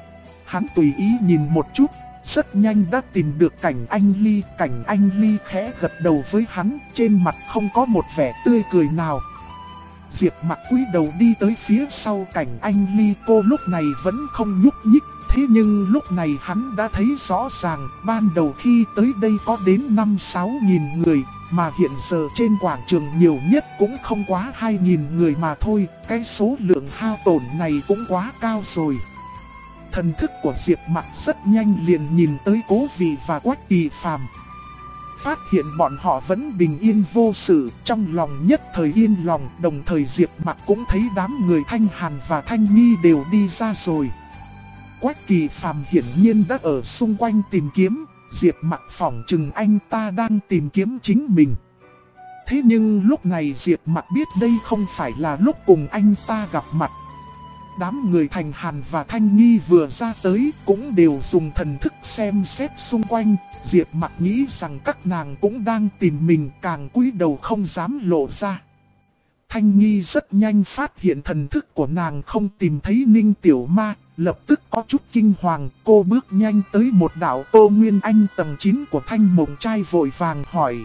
Hắn tùy ý nhìn một chút, rất nhanh đã tìm được Cảnh Anh Ly. Cảnh Anh Ly khẽ gật đầu với hắn, trên mặt không có một vẻ tươi cười nào. Diệp Mặc cúi đầu đi tới phía sau Cảnh Anh Ly, cô lúc này vẫn không nhúc nhích. Thế nhưng lúc này hắn đã thấy rõ ràng, ban đầu khi tới đây có đến 5-6 nghìn người, mà hiện giờ trên quảng trường nhiều nhất cũng không quá 2.000 người mà thôi. Cái số lượng hao tổn này cũng quá cao rồi. Thần thức của Diệp Mặc rất nhanh liền nhìn tới Cố Vị và Quách Kỳ Phàm. Phát hiện bọn họ vẫn bình yên vô sự, trong lòng nhất thời yên lòng. Đồng thời Diệp Mặc cũng thấy đám người Thanh Hàn và Thanh Nghi đều đi ra rồi. Quách Kỳ Phàm hiển nhiên đã ở xung quanh tìm kiếm, Diệp Mặc phỏng chừng anh ta đang tìm kiếm chính mình. Thế nhưng lúc này Diệp Mặc biết đây không phải là lúc cùng anh ta gặp mặt. Đám người Thanh Hàn và Thanh Nghi vừa ra tới cũng đều dùng thần thức xem xét xung quanh. Diệp Mặc nghĩ rằng các nàng cũng đang tìm mình, càng cúi đầu không dám lộ ra. Thanh Nghi rất nhanh phát hiện thần thức của nàng không tìm thấy Ninh Tiểu Ma, lập tức có chút kinh hoàng. Cô bước nhanh tới một đạo Tô Nguyên Anh tầng 9 của Thanh Mộng Trai, vội vàng hỏi.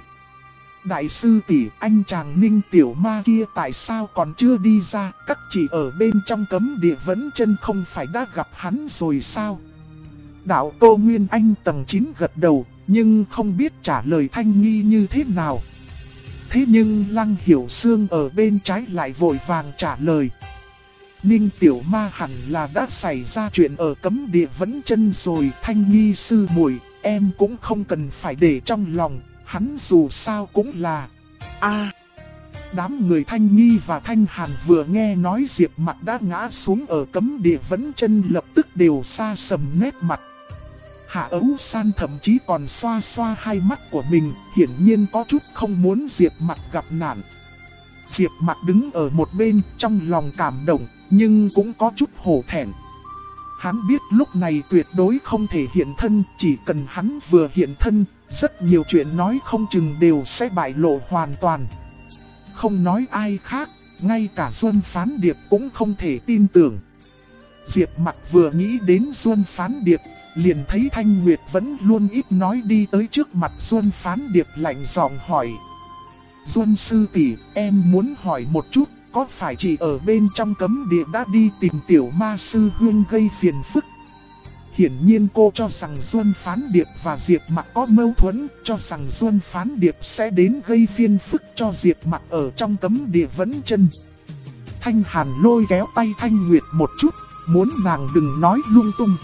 Đại sư tỷ, anh chàng Ninh Tiểu Ma kia tại sao còn chưa đi ra? Các chị ở bên trong cấm địa vẫn chân không phải đã gặp hắn rồi sao? Đạo Tô Nguyên Anh tầng 9 gật đầu, nhưng không biết trả lời Thanh Nghi như thế nào. Thế nhưng Lăng Hiểu Sương ở bên trái lại vội vàng trả lời. Ninh Tiểu Ma hẳn là đã xảy ra chuyện ở cấm địa vẫn chân rồi. Thanh Nghi sư muội, em cũng không cần phải để trong lòng. Hắn dù sao cũng là... Đám người Thanh Nghi và Thanh Hàn vừa nghe nói Diệp Mặc đã ngã xuống ở cấm địa vẫn chân, lập tức đều xa sầm nét mặt. Hạ Ấu San thậm chí còn xoa xoa hai mắt của mình, hiển nhiên có chút không muốn Diệp Mặc gặp nạn. Diệp Mặc đứng ở một bên, trong lòng cảm động, nhưng cũng có chút hổ thẹn. Hắn biết lúc này tuyệt đối không thể hiện thân, chỉ cần hắn vừa hiện thân, rất nhiều chuyện nói không chừng đều sẽ bại lộ hoàn toàn. Không nói ai khác, ngay cả Duân Phán Điệp cũng không thể tin tưởng. Diệp Mặc vừa nghĩ đến Duân Phán Điệp, liền thấy Thanh Nguyệt vẫn luôn ít nói đi tới trước mặt Duân Phán Điệp, lạnh giọng hỏi. Duân sư tỷ, em muốn hỏi một chút, có phải chị ở bên trong cấm địa đã đi tìm Tiểu Ma sư huynh gây phiền phức? Hiển nhiên cô cho rằng Duân Phán Điệp và Diệp Mặc có mâu thuẫn, cho rằng Duân Phán Điệp sẽ đến gây phiền phức cho Diệp Mặc ở trong cấm địa Vẫn Chân. Thanh Hàn lôi kéo tay Thanh Nguyệt một chút, muốn nàng đừng nói lung tung.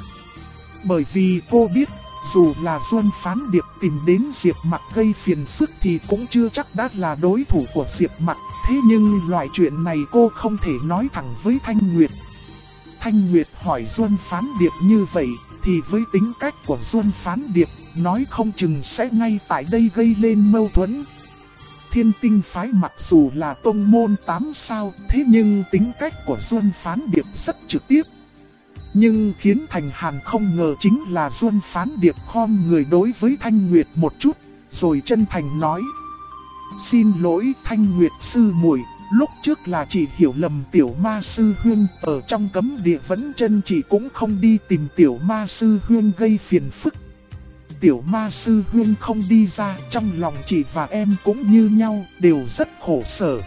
Bởi vì cô biết, dù là Duân Phán Điệp tìm đến Diệp Mặc gây phiền phức thì cũng chưa chắc đã là đối thủ của Diệp Mặc. Thế nhưng loại chuyện này cô không thể nói thẳng với Thanh Nguyệt. Thanh Nguyệt hỏi Duân Phán Điệp như vậy, thì với tính cách của Duân Phán Điệp, nói không chừng sẽ ngay tại đây gây lên mâu thuẫn. Thiên Tinh phái mặc dù là tông môn 8 sao, thế nhưng tính cách của Duân Phán Điệp rất trực tiếp. Nhưng khiến Thành Hàn không ngờ chính là Duân Phán Điệp khom người đối với Thanh Nguyệt một chút, rồi chân thành nói: "Xin lỗi Thanh Nguyệt sư muội, lúc trước là chị hiểu lầm Tiểu Ma Sư Huyên, ở trong cấm địa Vẫn Chân chị cũng không đi tìm Tiểu Ma Sư Huyên gây phiền phức. Tiểu Ma Sư Huyên không đi ra, trong lòng chị và em cũng như nhau, đều rất khổ sở."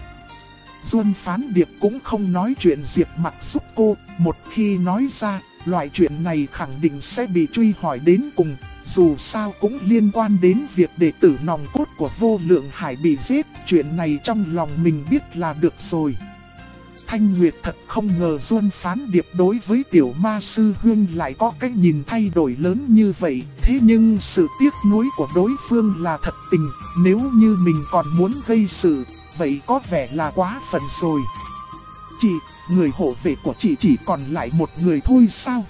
Duân Phán Điệp cũng không nói chuyện Diệp Mặc giúp cô, một khi nói ra, loại chuyện này khẳng định sẽ bị truy hỏi đến cùng, dù sao cũng liên quan đến việc đệ tử nòng cốt của Vô Lượng Hải bị giết, chuyện này trong lòng mình biết là được rồi. Thanh Nguyệt thật không ngờ Duân Phán Điệp đối với Tiểu Ma Sư Huyên lại có cái nhìn thay đổi lớn như vậy, thế nhưng sự tiếc nuối của đối phương là thật tình, nếu như mình còn muốn gây sự, vậy có vẻ là quá phận rồi. Chị, người hộ vệ của chị chỉ còn lại một người thôi sao?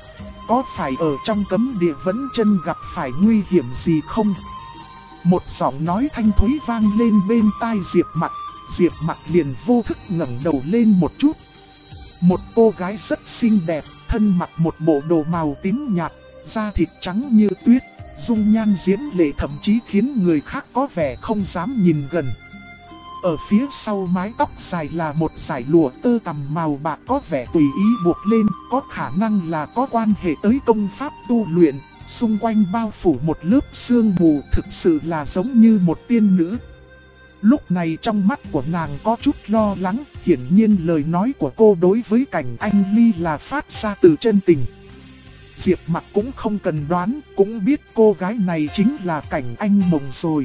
Có phải ở trong cấm địa Vẫn Chân gặp phải nguy hiểm gì không? Một giọng nói thanh thúy vang lên bên tai Diệp Mặc. Diệp Mặc liền vô thức ngẩng đầu lên một chút. Một cô gái rất xinh đẹp, thân mặc một bộ đồ màu tím nhạt, da thịt trắng như tuyết, dung nhan diễm lệ thậm chí khiến người khác có vẻ không dám nhìn gần. Ở phía sau mái tóc dài là một dải lụa tơ tằm màu bạc có vẻ tùy ý buộc lên, có khả năng là có quan hệ tới công pháp tu luyện, xung quanh bao phủ một lớp sương mù, thực sự là giống như một tiên nữ. Lúc này trong mắt của nàng có chút lo lắng, hiển nhiên lời nói của cô đối với Cảnh Anh Ly là phát ra từ chân tình. Diệp Mặc cũng không cần đoán, cũng biết cô gái này chính là Cảnh Anh Mộng rồi.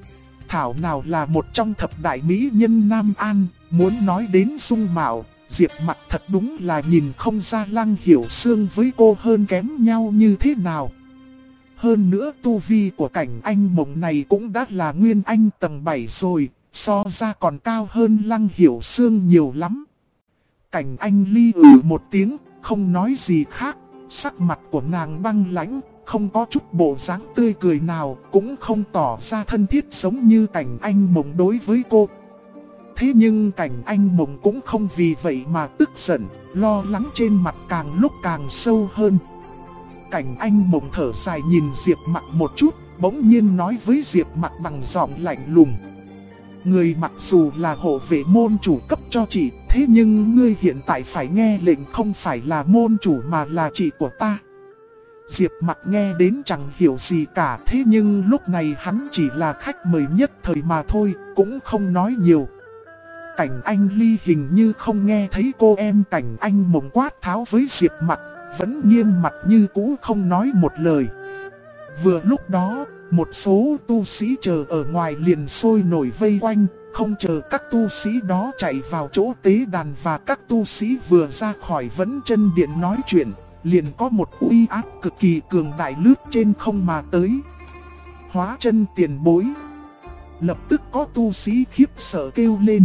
Thảo nào là một trong thập đại mỹ nhân Nam An, muốn nói đến dung mạo, Diệp Mặc thật đúng là nhìn không ra Lăng Hiểu Sương với cô hơn kém nhau như thế nào. Hơn nữa tu vi của Cảnh Anh Mộng này cũng đã là Nguyên Anh tầng 7 rồi, so ra còn cao hơn Lăng Hiểu Sương nhiều lắm. Cảnh Anh Ly một tiếng, không nói gì khác, sắc mặt của nàng băng lãnh, không có chút bộ dáng tươi cười nào, cũng không tỏ ra thân thiết giống như Cảnh Anh Mộng đối với cô. Thế nhưng Cảnh Anh Mộng cũng không vì vậy mà tức giận, lo lắng trên mặt càng lúc càng sâu hơn. Cảnh Anh Mộng thở dài nhìn Diệp Mặc một chút, bỗng nhiên nói với Diệp Mặc bằng giọng lạnh lùng: "Người mặc dù là hộ vệ môn chủ cấp cho chị, thế nhưng ngươi hiện tại phải nghe lệnh, không phải là môn chủ mà là chị của ta." Diệp Mặc nghe đến chẳng hiểu gì cả, thế nhưng lúc này hắn chỉ là khách mời nhất thời mà thôi, cũng không nói nhiều. Cảnh Anh Ly hình như không nghe thấy cô em Cảnh Anh Mộng quát tháo với Diệp Mặc, vẫn nghiêm mặt như cũ không nói một lời. Vừa lúc đó, một số tu sĩ chờ ở ngoài liền sôi nổi vây quanh, không chờ các tu sĩ đó chạy vào chỗ tế đàn và các tu sĩ vừa ra khỏi Vẫn Chân Điện nói chuyện, liền có một uy áp cực kỳ cường đại lướt trên không mà tới. Hóa Chân tiền bối. Lập tức có tu sĩ khiếp sợ kêu lên.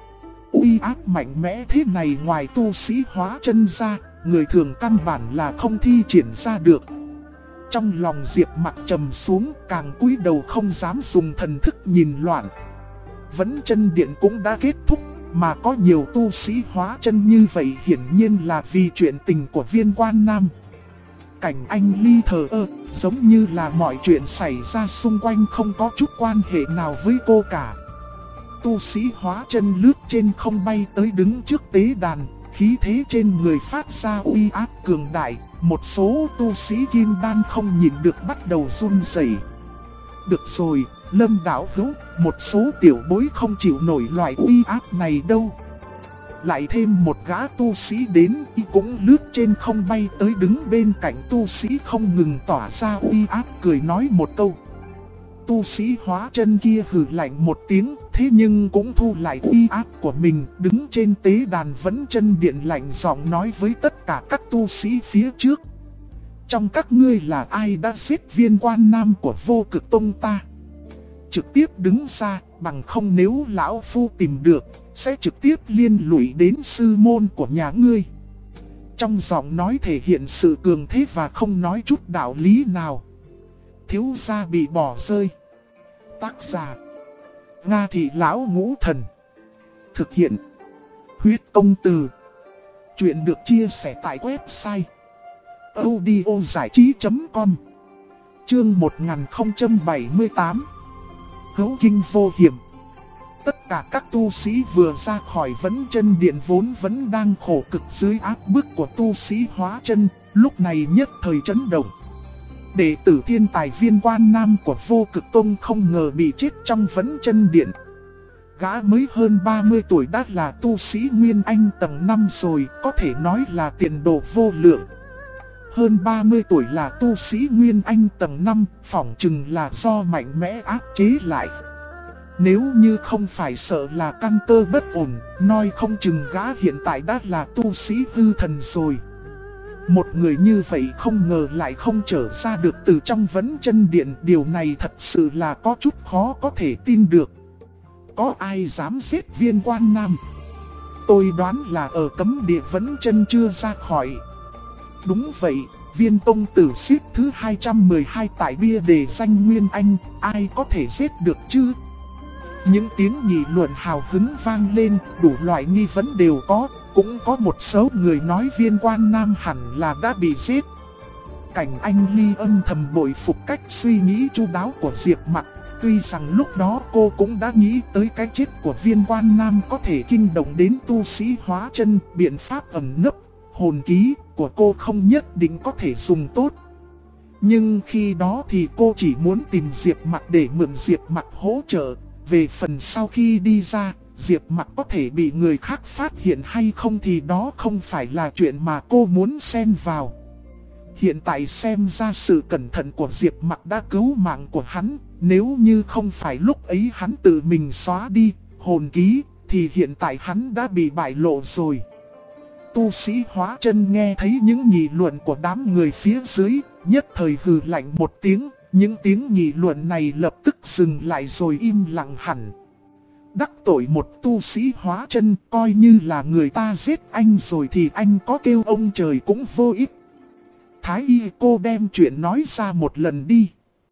Uy áp mạnh mẽ thế này ngoài tu sĩ Hóa Chân ra, người thường căn bản là không thi triển ra được. Trong lòng Diệp Mặc trầm xuống, càng cúi đầu không dám dùng thần thức nhìn loạn. Vẫn Chân Điện cũng đã kết thúc, mà có nhiều tu sĩ Hóa Chân như vậy hiển nhiên là vì chuyện tình của Viên Quan Nam. Cảnh Anh Ly thờ ơ, giống như là mọi chuyện xảy ra xung quanh không có chút quan hệ nào với cô cả. Tu sĩ Hóa Chân lướt trên không bay tới đứng trước tế đàn, khí thế trên người phát ra uy áp cường đại, một số tu sĩ Kim Đan không nhìn được bắt đầu run rẩy. Được rồi, Lâm đạo hữu, một số tiểu bối không chịu nổi loại uy áp này đâu. Lại thêm một gã tu sĩ đến, y cũng lướt trên không bay tới đứng bên cạnh tu sĩ không ngừng tỏa ra uy áp, cười nói một câu. Tu sĩ hóa chân kia hừ lạnh một tiếng, thế nhưng cũng thu lại uy áp của mình, đứng trên tế đàn Vẫn Chân Điện lạnh giọng nói với tất cả các tu sĩ phía trước. Trong các ngươi là ai đã giết Viên Quan Nam của Vô Cực Tông ta? Trực tiếp đứng ra, bằng không nếu lão phu tìm được, sẽ trực tiếp liên lụy đến sư môn của nhà ngươi. Trong giọng nói thể hiện sự cường thế và không nói chút đạo lý nào. Thiếu gia bị bỏ rơi. Tác giả: Nga Thị Lão Ngũ Thần. Thực hiện: Huyết Công Từ. Chuyện được chia sẻ tại website audiozảichí.com. Chương 1078. Hữu kinh vô hiểm. Tất cả các tu sĩ vừa ra khỏi Vẫn Chân Điện vốn vẫn đang khổ cực dưới áp bức của tu sĩ hóa chân, lúc này nhất thời chấn động. Đệ tử thiên tài Viên Quan Nam của Vô Cực Tông không ngờ bị chết trong Vẫn Chân Điện. Gã mới hơn 30 tuổi đã là tu sĩ Nguyên Anh tầng 5 rồi, có thể nói là tiền đồ vô lượng. Hơn 30 tuổi là tu sĩ Nguyên Anh tầng 5, phỏng chừng là do mạnh mẽ áp chế lại. Nếu như không phải sợ là căn cơ bất ổn, nói không chừng gã hiện tại đã là tu sĩ hư thần rồi. Một người như vậy không ngờ lại không trở ra được từ trong Vẫn Chân Điện, điều này thật sự là có chút khó có thể tin được. Có ai dám giết Viên Quan Nam? Tôi đoán là ở cấm địa Vẫn Chân chưa ra khỏi. Đúng vậy, Viên tông tử xếp thứ 212 tại bia đề danh Nguyên Anh, ai có thể giết được chứ? Những tiếng nghị luận hào hứng vang lên, đủ loại nghi vấn đều có, cũng có một số người nói Viên Quan Nam hẳn là đã bị giết. Cảnh Anh Ly âm thầm bội phục cách suy nghĩ chu đáo của Diệp Mặc, tuy rằng lúc đó cô cũng đã nghĩ tới cái chết của Viên Quan Nam có thể kinh động đến tu sĩ hóa chân, biện pháp ẩn nấp, hồn ký của cô không nhất định có thể dùng tốt. Nhưng khi đó thì cô chỉ muốn tìm Diệp Mặc để mượn Diệp Mặc hỗ trợ. Về phần sau khi đi ra, Diệp Mặc có thể bị người khác phát hiện hay không thì đó không phải là chuyện mà cô muốn xen vào. Hiện tại xem ra sự cẩn thận của Diệp Mặc đã cứu mạng của hắn, nếu như không phải lúc ấy hắn tự mình xóa đi hồn ký, thì hiện tại hắn đã bị bại lộ rồi. Tu sĩ hóa chân nghe thấy những nghị luận của đám người phía dưới, nhất thời hừ lạnh một tiếng. Những tiếng nghị luận này lập tức dừng lại rồi im lặng hẳn. Đắc tội một tu sĩ hóa chân, coi như là người ta giết anh rồi thì anh có kêu ông trời cũng vô ích. Thái y cô đem chuyện nói ra một lần đi.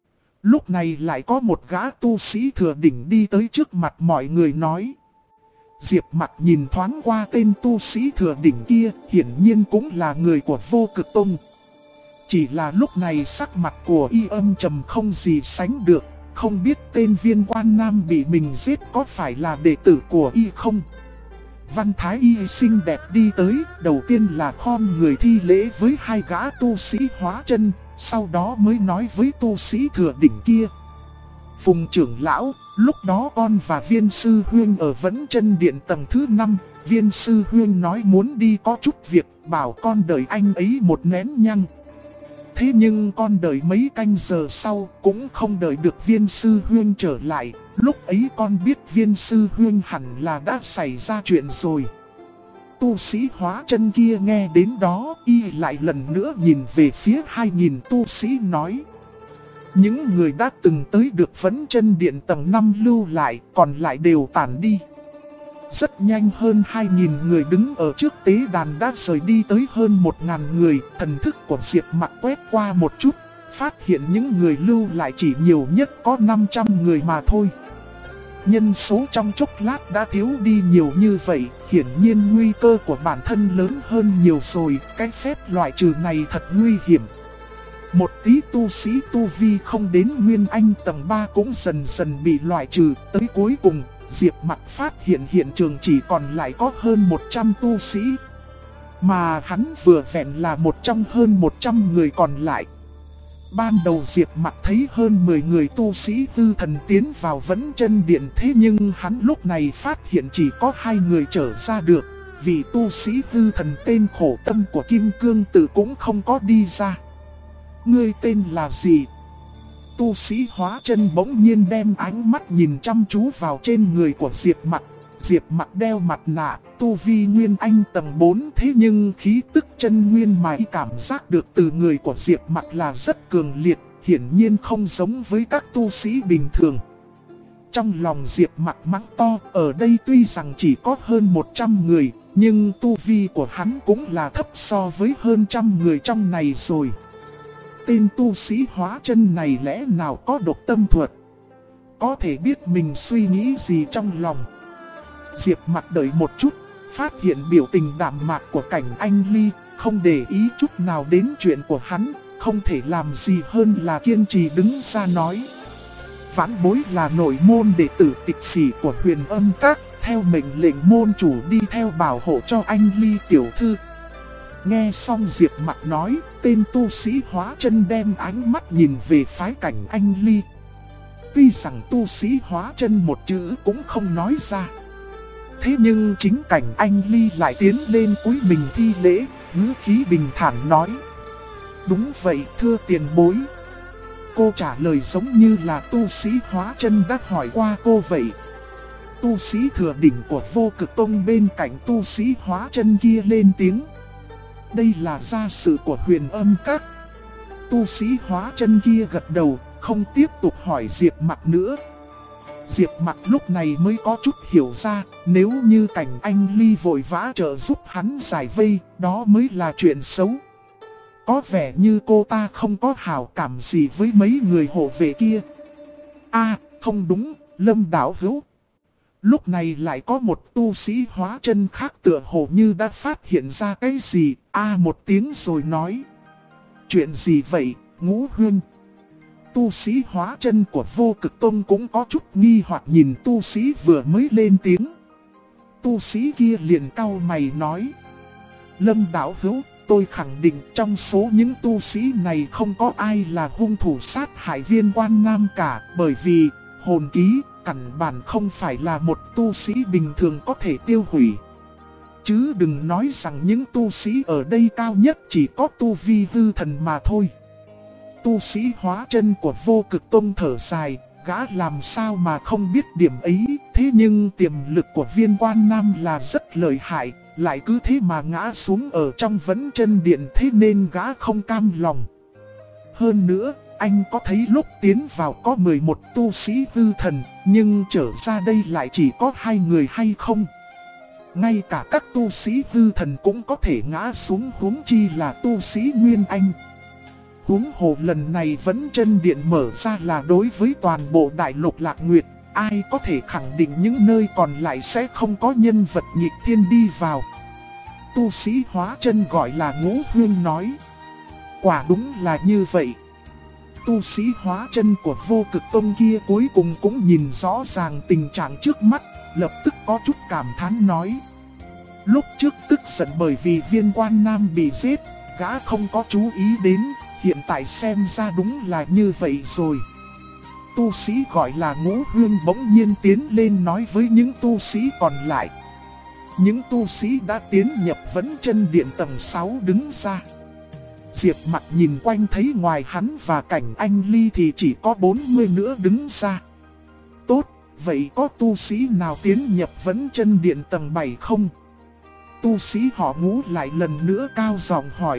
Lúc này lại có một gã tu sĩ thừa đỉnh đi tới trước mặt mọi người nói. Diệp Mặc nhìn thoáng qua tên tu sĩ thừa đỉnh kia, hiển nhiên cũng là người của Vô Cực Tông. Chỉ là lúc này sắc mặt của y âm trầm không gì sánh được, không biết tên Viên Quan Nam bị mình giết có phải là đệ tử của y không. Văn Thái Y xinh đẹp đi tới, đầu tiên là khom người thi lễ với hai gã tu sĩ hóa chân, sau đó mới nói với tu sĩ thừa đỉnh kia. Phùng trưởng lão, lúc đó con và Viên sư huynh ở Vẫn Chân Điện tầng thứ 5, Viên sư huynh nói muốn đi có chút việc, bảo con đợi anh ấy một nén nhang. Thế nhưng con đợi mấy canh giờ sau cũng không đợi được Viên sư huynh trở lại, lúc ấy con biết Viên sư huynh hẳn là đã xảy ra chuyện rồi. Tu sĩ hóa chân kia nghe đến đó, y lại lần nữa nhìn về phía 2000 tu sĩ nói. Những người đã từng tới được Vẫn Chân Điện tầng 5 lưu lại, còn lại đều tản đi. Rất nhanh hơn 2000 người đứng ở trước tế đàn đã rời đi tới hơn 1000 người. Thần thức của Diệp Mặc quét qua một chút, phát hiện những người lưu lại chỉ nhiều nhất có 500 người mà thôi. Nhân số trong chốc lát đã thiếu đi nhiều như vậy, hiển nhiên nguy cơ của bản thân lớn hơn nhiều rồi. Cái phép loại trừ này thật nguy hiểm. Một tí tu sĩ tu vi không đến Nguyên Anh tầng 3 cũng dần dần bị loại trừ. Tới cuối cùng, Diệp Mặc phát hiện hiện trường chỉ còn lại có hơn 100 tu sĩ. Mà hắn vừa vẹn là một trong hơn 100 người còn lại. Ban đầu Diệp Mặc thấy hơn 10 người tu sĩ tư thần tiến vào Vẫn Chân Điện, thế nhưng hắn lúc này phát hiện chỉ có 2 người trở ra được. vị tu sĩ hư thần tên Khổ Tâm của Kim Cương Tự cũng không có đi ra. Ngươi tên là gì? Tu sĩ hóa chân bỗng nhiên đem ánh mắt nhìn chăm chú vào trên người của Diệp Mặc. Diệp Mặc đeo mặt nạ, tu vi Nguyên Anh tầng 4, thế nhưng khí tức chân nguyên mà y cảm giác được từ người của Diệp Mặc là rất cường liệt, hiển nhiên không giống với các tu sĩ bình thường. Trong lòng Diệp Mặc mắng to, ở đây tuy rằng chỉ có hơn 100 người, nhưng tu vi của hắn cũng là thấp so với hơn trăm người trong này rồi. Tên tu sĩ hóa chân này lẽ nào có độc tâm thuật? Có thể biết mình suy nghĩ gì trong lòng. Diệp Mặc đợi một chút, phát hiện biểu tình đạm mạc của Cảnh Anh Ly, không để ý chút nào đến chuyện của hắn, không thể làm gì hơn là kiên trì đứng ra nói. Vãn bối là nội môn đệ tử Tịch Phỉ của Huyền Âm Các, theo mệnh lệnh môn chủ đi theo bảo hộ cho anh Ly tiểu thư. Nghe xong Diệp Mặc nói, tên tu sĩ hóa chân đem ánh mắt nhìn về phái Cảnh Anh Ly. Tuy rằng tu sĩ hóa chân một chữ cũng không nói ra, thế nhưng chính Cảnh Anh Ly lại tiến lên cúi mình thi lễ, ngữ khí bình thản nói. Đúng vậy thưa tiền bối. Cô trả lời giống như là tu sĩ hóa chân đã hỏi qua cô vậy. Tu sĩ thừa đỉnh của Vô Cực Tông bên cạnh tu sĩ hóa chân kia lên tiếng. Đây là gia sự của Huyền Âm Các. Tu sĩ hóa chân kia gật đầu, không tiếp tục hỏi Diệp Mặc nữa. Diệp Mặc lúc này mới có chút hiểu ra, nếu như Cảnh Anh Ly vội vã trợ giúp hắn giải vây, đó mới là chuyện xấu. Có vẻ như cô ta không có hảo cảm gì với mấy người hộ vệ kia. Không đúng, Lâm đạo hữu. Lúc này lại có một tu sĩ hóa chân khác tựa hồ như đã phát hiện ra cái gì, một tiếng rồi nói. Chuyện gì vậy, Ngũ huynh? Tu sĩ hóa chân của Vô Cực Tông cũng có chút nghi hoặc nhìn tu sĩ vừa mới lên tiếng. Tu sĩ kia liền cau mày nói. Lâm đạo hữu, tôi khẳng định trong số những tu sĩ này không có ai là hung thủ sát hại Viên Quan Nam cả, bởi vì hồn ký, căn bản không phải là một tu sĩ bình thường có thể tiêu hủy. Chứ đừng nói rằng những tu sĩ ở đây cao nhất chỉ có tu vi hư thần mà thôi. Tu sĩ hóa chân của Vô Cực Tông thở dài, gã làm sao mà không biết điểm ấy, thế nhưng tiềm lực của Viên Quan Nam là rất lợi hại, lại cứ thế mà ngã xuống ở trong Vấn Chân Điện, thế nên gã không cam lòng. Hơn nữa, anh có thấy lúc tiến vào có 11 tu sĩ hư thần, nhưng trở ra đây lại chỉ có 2 người hay không? Ngay cả các tu sĩ hư thần cũng có thể ngã xuống, huống chi là tu sĩ Nguyên Anh. Huống hồ lần này Vấn Chân Điện mở ra là đối với toàn bộ đại lục Lạc Nguyệt, ai có thể khẳng định những nơi còn lại sẽ không có nhân vật nghịch thiên đi vào. Tu sĩ hóa chân gọi là Ngũ huynh nói. Quả đúng là như vậy. Tu sĩ hóa chân của Vô Cực Tông kia cuối cùng cũng nhìn rõ ràng tình trạng trước mắt, lập tức có chút cảm thán nói. Lúc trước tức giận bởi vì Viên Quan Nam bị giết, gã không có chú ý đến, hiện tại xem ra đúng là như vậy rồi. Tu sĩ gọi là Ngũ huynh bỗng nhiên tiến lên nói với những tu sĩ còn lại. Những tu sĩ đã tiến nhập Vấn Chân Điện tầng 6 đứng ra. Diệp Mặc nhìn quanh thấy ngoài hắn và Cảnh Anh Ly thì chỉ có 40 nữa đứng ra. Tốt, vậy có tu sĩ nào tiến nhập Vấn Chân Điện tầng 7 không? Tu sĩ họ Ngũ lại lần nữa cao giọng hỏi.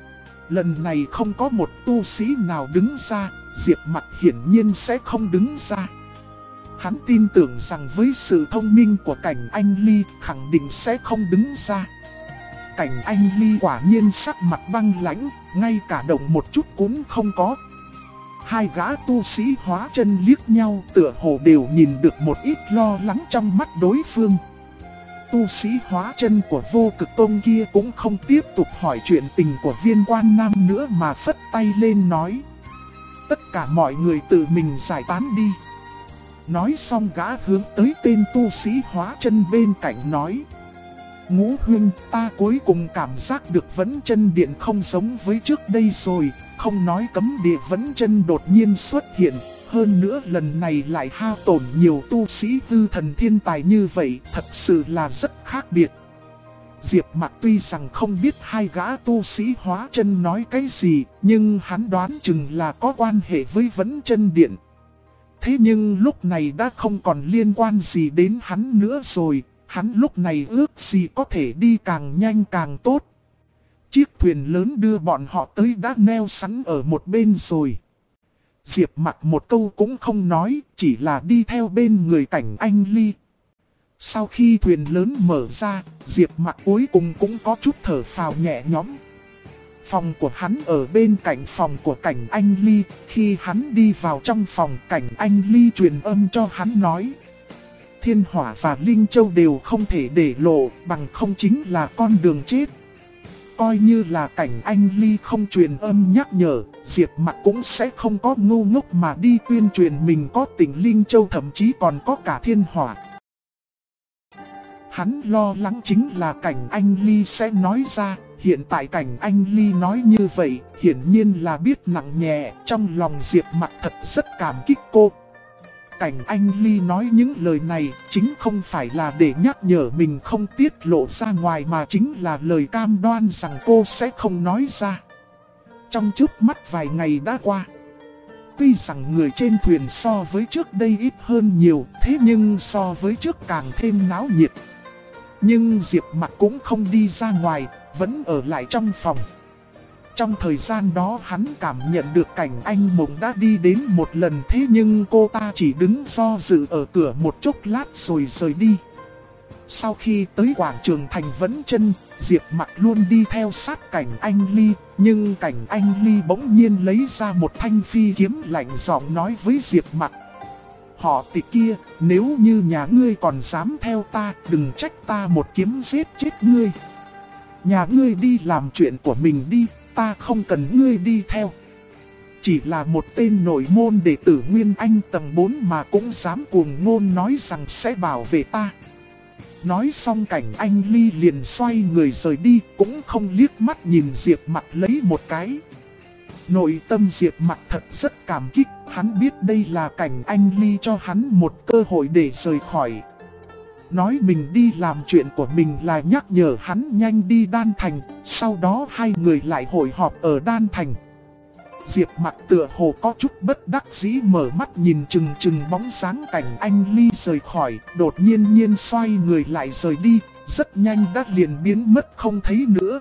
Lần này không có một tu sĩ nào đứng ra, Diệp Mặc hiển nhiên sẽ không đứng ra. Hắn tin tưởng rằng với sự thông minh của Cảnh Anh Ly khẳng định sẽ không đứng ra. Cảnh Anh Ly quả nhiên sắc mặt băng lãnh, ngay cả động một chút cũng không có. Hai gã tu sĩ hóa chân liếc nhau tựa hồ đều nhìn được một ít lo lắng trong mắt đối phương. Tu sĩ hóa chân của Vô Cực Tông kia cũng không tiếp tục hỏi chuyện tình của Viên Quan Nam nữa mà phất tay lên nói. Tất cả mọi người tự mình giải tán đi. Nói xong gã hướng tới tên tu sĩ hóa chân bên cạnh nói. Ngũ huynh, ta cuối cùng cảm giác được Vấn Chân Điện không giống với trước đây rồi, không nói cấm địa Vấn Chân đột nhiên xuất hiện, hơn nữa lần này lại hao tổn nhiều tu sĩ hư thần thiên tài như vậy, thật sự là rất khác biệt. Diệp Mặc tuy rằng không biết hai gã tu sĩ hóa chân nói cái gì, nhưng hắn đoán chừng là có quan hệ với Vấn Chân Điện. Thế nhưng lúc này đã không còn liên quan gì đến hắn nữa rồi, hắn lúc này ước gì có thể đi càng nhanh càng tốt. Chiếc thuyền lớn đưa bọn họ tới đã neo sẵn ở một bên rồi. Diệp Mặc một câu cũng không nói, chỉ là đi theo bên người Cảnh Anh Ly. Sau khi thuyền lớn mở ra, Diệp Mặc cuối cùng cũng có chút thở phào nhẹ nhõm. Phòng của hắn ở bên cạnh phòng của Cảnh Anh Ly. Khi hắn đi vào trong phòng, Cảnh Anh Ly truyền âm cho hắn nói: Thiên Hỏa và Linh Châu đều không thể để lộ, bằng không chính là con đường chết. Coi như là Cảnh Anh Ly không truyền âm nhắc nhở, Diệp Mặc cũng sẽ không có ngu ngốc mà đi tuyên truyền mình có tình Linh Châu, thậm chí còn có cả Thiên Hỏa. Hắn lo lắng chính là Cảnh Anh Ly sẽ nói ra. Hiện tại Cảnh Anh Ly nói như vậy, hiển nhiên là biết nặng nhẹ. Trong lòng Diệp Mặc thật rất cảm kích cô. Cảnh Anh Ly nói những lời này chính không phải là để nhắc nhở mình không tiết lộ ra ngoài, mà chính là lời cam đoan rằng cô sẽ không nói ra. Trong chớp mắt vài ngày đã qua. Tuy rằng người trên thuyền so với trước đây ít hơn nhiều, thế nhưng so với trước càng thêm náo nhiệt. Nhưng Diệp Mặc cũng không đi ra ngoài, vẫn ở lại trong phòng. Trong thời gian đó hắn cảm nhận được Cảnh Anh Mộng đã đi đến một lần, thế nhưng cô ta chỉ đứng do dự ở cửa một chốc lát rồi rời đi. Sau khi tới quảng trường thành Vấn Chân, Diệp Mặc luôn đi theo sát Cảnh Anh Ly, nhưng Cảnh Anh Ly bỗng nhiên lấy ra một thanh phi kiếm, lạnh giọng nói với Diệp Mặc: Họ Tịch kia, nếu như nhà ngươi còn dám theo ta, đừng trách ta một kiếm giết chết ngươi. Nhà ngươi đi làm chuyện của mình đi, ta không cần ngươi đi theo. Chỉ là một tên nội môn đệ tử Nguyên Anh tầng 4 mà cũng dám cuồng ngôn nói rằng sẽ bảo vệ ta. Nói xong Cảnh Anh Ly liền xoay người rời đi, cũng không liếc mắt nhìn Diệp Mặc lấy một cái. Nội tâm Diệp Mặc thật rất cảm kích, hắn biết đây là Cảnh Anh Ly cho hắn một cơ hội để rời khỏi. Nói mình đi làm chuyện của mình là nhắc nhở hắn nhanh đi Đan Thành, sau đó hai người lại hội họp ở Đan Thành. Diệp Mặc tựa hồ có chút bất đắc dĩ mở mắt nhìn chừng chừng bóng dáng Cảnh Anh Ly rời khỏi, đột nhiên xoay người lại rời đi, rất nhanh đã liền biến mất không thấy nữa.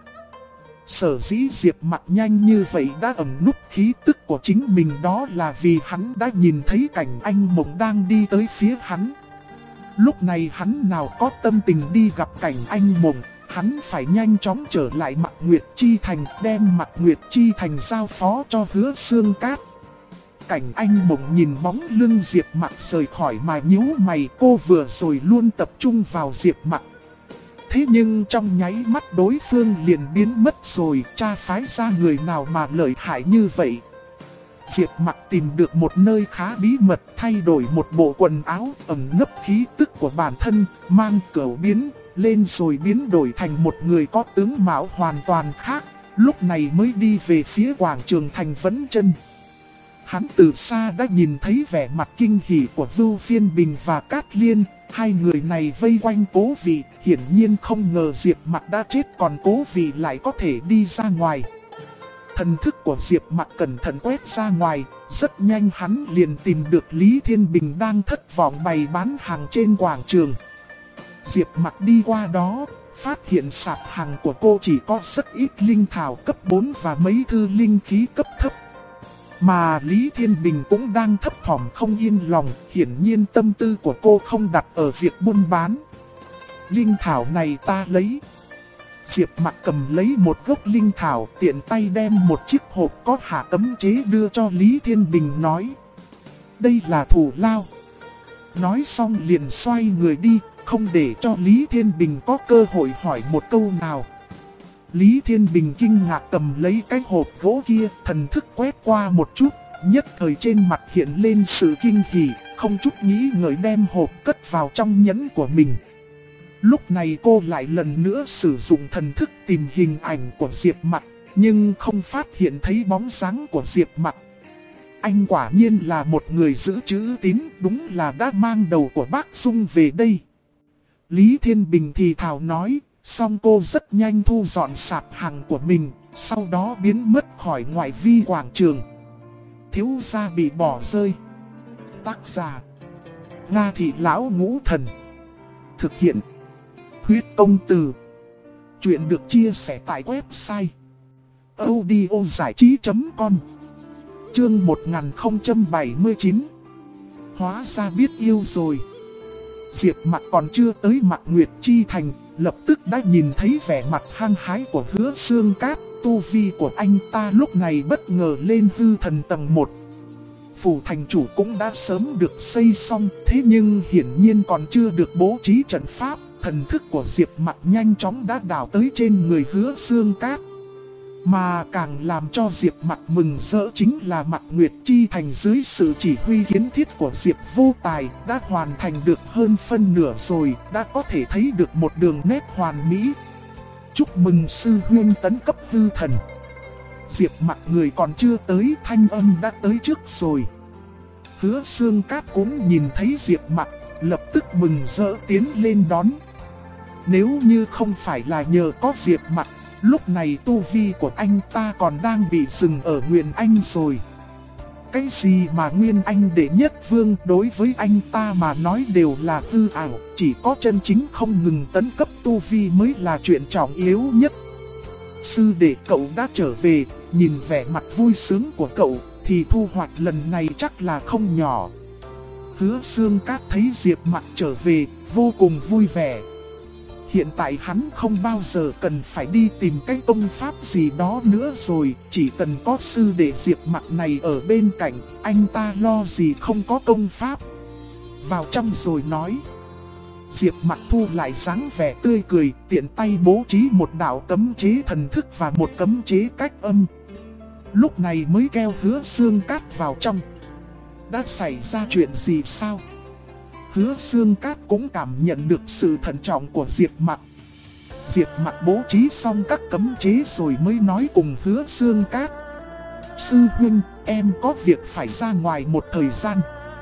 Sở dĩ Diệp Mặc nhanh như vậy đã ẩn núp khí tức của chính mình, đó là vì hắn đã nhìn thấy Cảnh Anh Mộng đang đi tới phía hắn. Lúc này hắn nào có tâm tình đi gặp Cảnh Anh Mộng, hắn phải nhanh chóng trở lại Mạc Nguyệt Chi Thành, đem Mạc Nguyệt Chi Thành giao phó cho Hứa Xương Cát. Cảnh Anh Mộng nhìn bóng lưng Diệp Mặc rời khỏi mà nhíu mày, cô vừa rồi luôn tập trung vào Diệp Mặc. Thế nhưng trong nháy mắt đối phương liền biến mất rồi, cha phái ra người nào mà lợi hại như vậy. Diệp Mặc tìm được một nơi khá bí mật, thay đổi một bộ quần áo ẩn nấp khí tức của bản thân, mang cửu biến lên rồi biến đổi thành một người có tướng mạo hoàn toàn khác, lúc này mới đi về phía quảng trường thành Vấn Chân. Hắn từ xa đã nhìn thấy vẻ mặt kinh hỉ của Vưu Phiên Bình và Cát Liên, hai người này vây quanh Cố Vị, hiển nhiên không ngờ Diệp Mặc đã chết còn Cố Vị lại có thể đi ra ngoài. Thần thức của Diệp Mặc cẩn thận quét ra ngoài, rất nhanh hắn liền tìm được Lý Thiên Bình đang thất vọng bày bán hàng trên quảng trường. Diệp Mặc đi qua đó, phát hiện sạp hàng của cô chỉ có rất ít linh thảo cấp 4 và mấy thư linh khí cấp thấp. Mà Lý Thiên Bình cũng đang thấp thỏm không yên lòng, hiển nhiên tâm tư của cô không đặt ở việc buôn bán. Linh thảo này ta lấy. Diệp Mặc cầm lấy một gốc linh thảo, tiện tay đem một chiếc hộp có hạ cấm chế đưa cho Lý Thiên Bình, nói: Đây là thù lao. Nói xong liền xoay người đi, không để cho Lý Thiên Bình có cơ hội hỏi một câu nào. Lý Thiên Bình kinh ngạc cầm lấy cái hộp gỗ kia, thần thức quét qua một chút, nhất thời trên mặt hiện lên sự kinh hỉ, không chút nghĩ ngợi đem hộp cất vào trong nhẫn của mình. Lúc này cô lại lần nữa sử dụng thần thức tìm hình ảnh của Diệp Mặc, nhưng không phát hiện thấy bóng dáng của Diệp Mặc. Anh quả nhiên là một người giữ chữ tín, đúng là đã mang đầu của bác Dung về đây. Lý Thiên Bình thì thào nói, Song cô rất nhanh thu dọn sạp hàng của mình, sau đó biến mất khỏi ngoại vi quảng trường. Thiếu gia bị bỏ rơi. Tác giả: Nga Thị Lão Ngũ Thần. Thực hiện: Huyết Công Từ. Chuyện được chia sẻ tại website audiozảichí.com. Chương 1079. Hóa ra biết yêu rồi. Diệp Mặc còn chưa tới Mạc Nguyệt Chi Thành, lập tức đã nhìn thấy vẻ mặt hăng hái của Hứa Xương Cát. Tu vi của anh ta lúc này bất ngờ lên hư thần tầng 1. Phủ thành chủ cũng đã sớm được xây xong, thế nhưng hiển nhiên còn chưa được bố trí trận pháp. Thần thức của Diệp Mặc nhanh chóng đã đảo tới trên người Hứa Xương Cát. Mà càng làm cho Diệp Mặc mừng rỡ chính là Mạc Nguyệt Chi Thành dưới sự chỉ huy kiến thiết của Diệp Vô Tài đã hoàn thành được hơn phân nửa rồi, đã có thể thấy được một đường nét hoàn mỹ. Chúc mừng sư huynh tấn cấp hư thần. Diệp Mặc người còn chưa tới, thanh âm đã tới trước rồi. Hứa Xương Cát cũng nhìn thấy Diệp Mặc, lập tức mừng rỡ tiến lên đón. Nếu như không phải là nhờ có Diệp Mặc, lúc này tu vi của anh ta còn đang bị dừng ở Nguyên Anh rồi. Cái gì mà Nguyên Anh đệ nhất vương đối với anh ta mà nói đều là hư ảo, chỉ có chân chính không ngừng tấn cấp tu vi mới là chuyện trọng yếu nhất. Sư đệ cậu đã trở về, nhìn vẻ mặt vui sướng của cậu thì thu hoạch lần này chắc là không nhỏ. Hứa Xương Cát thấy Diệp Mặc trở về, vô cùng vui vẻ. Hiện tại hắn không bao giờ cần phải đi tìm cái công pháp gì đó nữa rồi, chỉ cần có sư đệ Diệp Mặc này ở bên cạnh, anh ta lo gì không có công pháp. Vào trong rồi nói. Diệp Mặc thu lại dáng vẻ tươi cười, tiện tay bố trí một đạo cấm chế thần thức và một cấm chế cách âm. Lúc này mới kêu Hứa Xương Cát vào trong. Đã xảy ra chuyện gì sao? Hứa Xương Cát cũng cảm nhận được sự thận trọng của Diệp Mặc. Diệp Mặc bố trí xong các cấm chế rồi mới nói cùng Hứa Xương Cát. Sư huynh, em có việc phải ra ngoài một thời gian.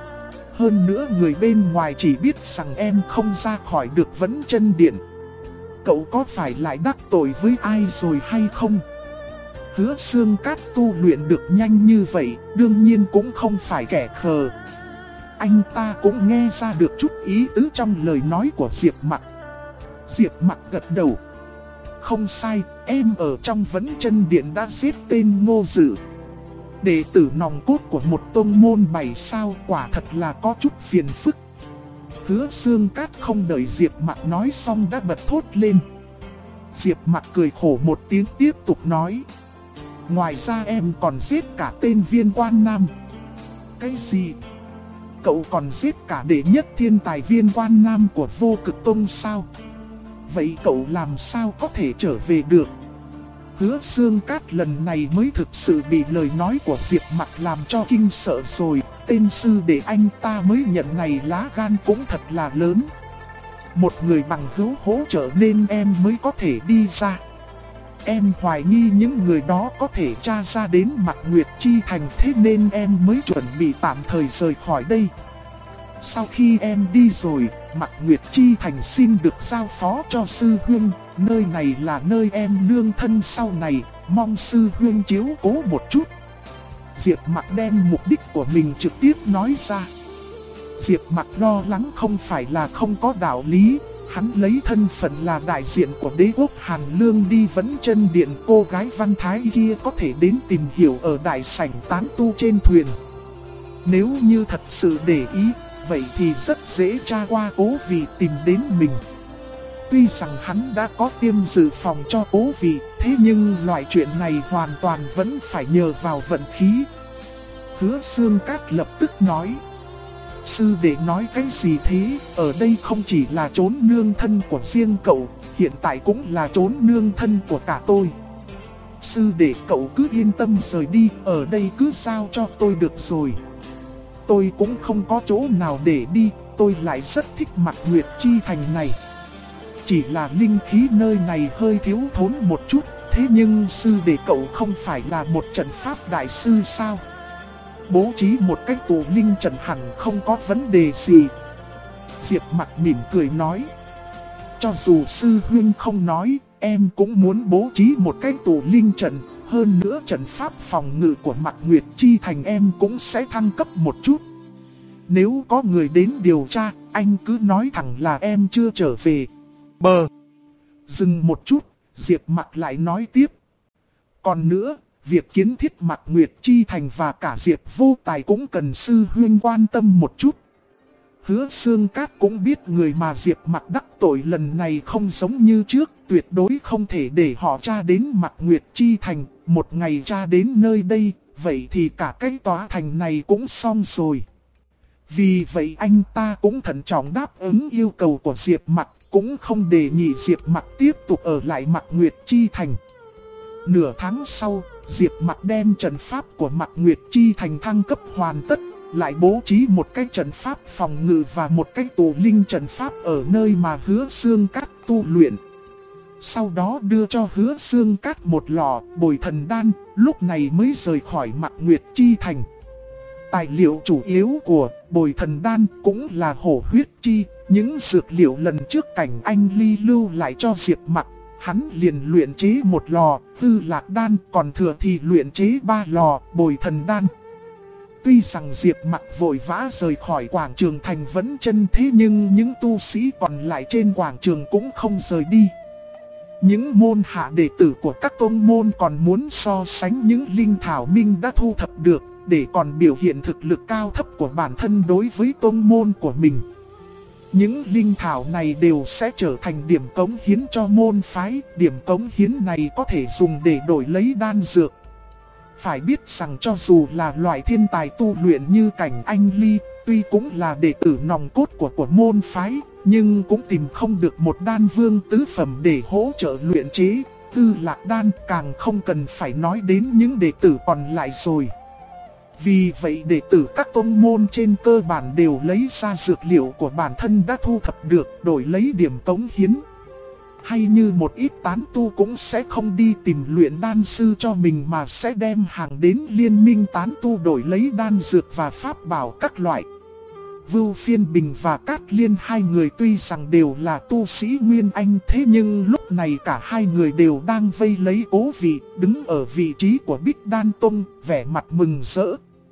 Hơn nữa người bên ngoài chỉ biết rằng em không ra khỏi được Vẫn Chân Điện. Cậu có phải lại đắc tội với ai rồi hay không? Hứa Xương Cát tu luyện được nhanh như vậy, đương nhiên cũng không phải kẻ khờ. Anh ta cũng nghe ra được chút ý tứ trong lời nói của Diệp Mặc. Diệp Mặc gật đầu. Không sai, em ở trong Vẫn Chân Điện đã giết tên Ngô Dự. Đệ tử nòng cốt của một tông môn 7 sao, quả thật là có chút phiền phức. Hứa Xương Cát không đợi Diệp Mặc nói xong đã bật thốt lên. Diệp Mặc cười khổ một tiếng tiếp tục nói. Ngoài ra em còn giết cả tên Viên Quan Nam. Cái gì? Cậu còn giết cả đệ nhất thiên tài Viên Quan Nam của Vô Cực Tông sao? Vậy cậu làm sao có thể trở về được? Hứa Xương Cát lần này mới thực sự bị lời nói của Diệp Mặc làm cho kinh sợ rồi. Tên sư đệ anh ta mới nhận này lá gan cũng thật là lớn. Một người bằng hữu hỗ trợ nên em mới có thể đi ra. Em hoài nghi những người đó có thể tra ra đến Mạc Nguyệt Chi Thành, thế nên em mới chuẩn bị tạm thời rời khỏi đây. Sau khi em đi rồi, Mạc Nguyệt Chi Thành xin được giao phó cho sư huynh, nơi này là nơi em nương thân sau này, mong sư huynh chiếu cố một chút. Diệp Mặc đem mục đích của mình trực tiếp nói ra. Diệp Mặc lo lắng không phải là không có đạo lý. Hắn lấy thân phận là đại diện của đế quốc Hàn Lương đi Vẫn Chân Điện, cô gái Văn Thái kia có thể đến tìm hiểu ở đại sảnh tán tu trên thuyền. Nếu như thật sự để ý, vậy thì rất dễ tra qua Cố Vị tìm đến mình. Tuy rằng hắn đã có tiêm dự phòng cho Cố Vị, thế nhưng loại chuyện này hoàn toàn vẫn phải nhờ vào vận khí. Hứa Xương Cát lập tức nói. Sư đệ nói cái gì thế, ở đây không chỉ là chốn nương thân của riêng cậu, hiện tại cũng là chốn nương thân của cả tôi. Sư đệ cậu cứ yên tâm rời đi, ở đây cứ giao cho tôi được rồi. Tôi cũng không có chỗ nào để đi, tôi lại rất thích Mạc Nguyệt Chi Thành này. Chỉ là linh khí nơi này hơi thiếu thốn một chút, thế nhưng sư đệ cậu không phải là một trận pháp đại sư sao? Bố trí một cách tụ linh trận hẳn không có vấn đề gì. Diệp Mặc mỉm cười nói. cho dù sư huynh không nói, em cũng muốn bố trí một cái tụ linh trận. Hơn nữa trận pháp phòng ngự của Mạc Nguyệt Chi Thành em cũng sẽ thăng cấp một chút. Nếu có người đến điều tra, anh cứ nói thẳng là em chưa trở về. Dừng một chút, Diệp Mặc lại nói tiếp. Còn nữa, việc kiến thiết Mạc Nguyệt Chi Thành và cả Diệp Vô Tài cũng cần sư huynh quan tâm một chút. Hứa Xương Cát cũng biết người mà Diệp Mặc đắc tội lần này không giống như trước, tuyệt đối không thể để họ tra đến Mạc Nguyệt Chi Thành. Một ngày tra đến nơi đây, vậy thì cả cái tòa thành này cũng xong rồi. Vì vậy anh ta cũng thận trọng đáp ứng yêu cầu của Diệp Mặc, cũng không đề nghị Diệp Mặc tiếp tục ở lại Mạc Nguyệt Chi Thành. Nửa tháng sau, Diệp Mặc đem trận pháp của Mạc Nguyệt Chi Thành thăng cấp hoàn tất, lại bố trí một cái trận pháp phòng ngự và một cái tụ linh trận pháp ở nơi mà Hứa Xương Cát tu luyện. Sau đó đưa cho Hứa Xương Cát một lọ bồi thần đan, lúc này mới rời khỏi Mạc Nguyệt Chi Thành. Tài liệu chủ yếu của bồi thần đan cũng là hổ huyết chi, những dược liệu lần trước Cảnh Anh Ly lưu lại cho Diệp Mặc. Hắn liền luyện chế một lò Tư Lạc Đan, còn thừa thì luyện chế 3 lò bồi thần đan. Tuy rằng Diệp Mặc vội vã rời khỏi quảng trường thành Vẫn Chân, thế nhưng những tu sĩ còn lại trên quảng trường cũng không rời đi. Những môn hạ đệ tử của các tôn môn còn muốn so sánh những linh thảo minh đã thu thập được, để còn biểu hiện thực lực cao thấp của bản thân đối với tôn môn của mình. Những linh thảo này đều sẽ trở thành điểm cống hiến cho môn phái, điểm cống hiến này có thể dùng để đổi lấy đan dược. Phải biết rằng cho dù là loại thiên tài tu luyện như Cảnh Anh Ly, tuy cũng là đệ tử nòng cốt của môn phái, nhưng cũng tìm không được một đan vương tứ phẩm để hỗ trợ luyện chế Tư Lạc Đan, càng không cần phải nói đến những đệ tử còn lại rồi. Vì vậy đệ tử các tôn môn trên cơ bản đều lấy ra dược liệu của bản thân đã thu thập được đổi lấy điểm cống hiến. Hay như một ít tán tu cũng sẽ không đi tìm luyện đan sư cho mình mà sẽ đem hàng đến liên minh tán tu đổi lấy đan dược và pháp bảo các loại. Vưu Phiên Bình và Cát Liên, hai người tuy rằng đều là tu sĩ Nguyên Anh, thế nhưng lúc này cả hai người đều đang vây lấy Cố Vị, đứng ở vị trí của Bích Đan Tông, vẻ mặt mừng rỡ.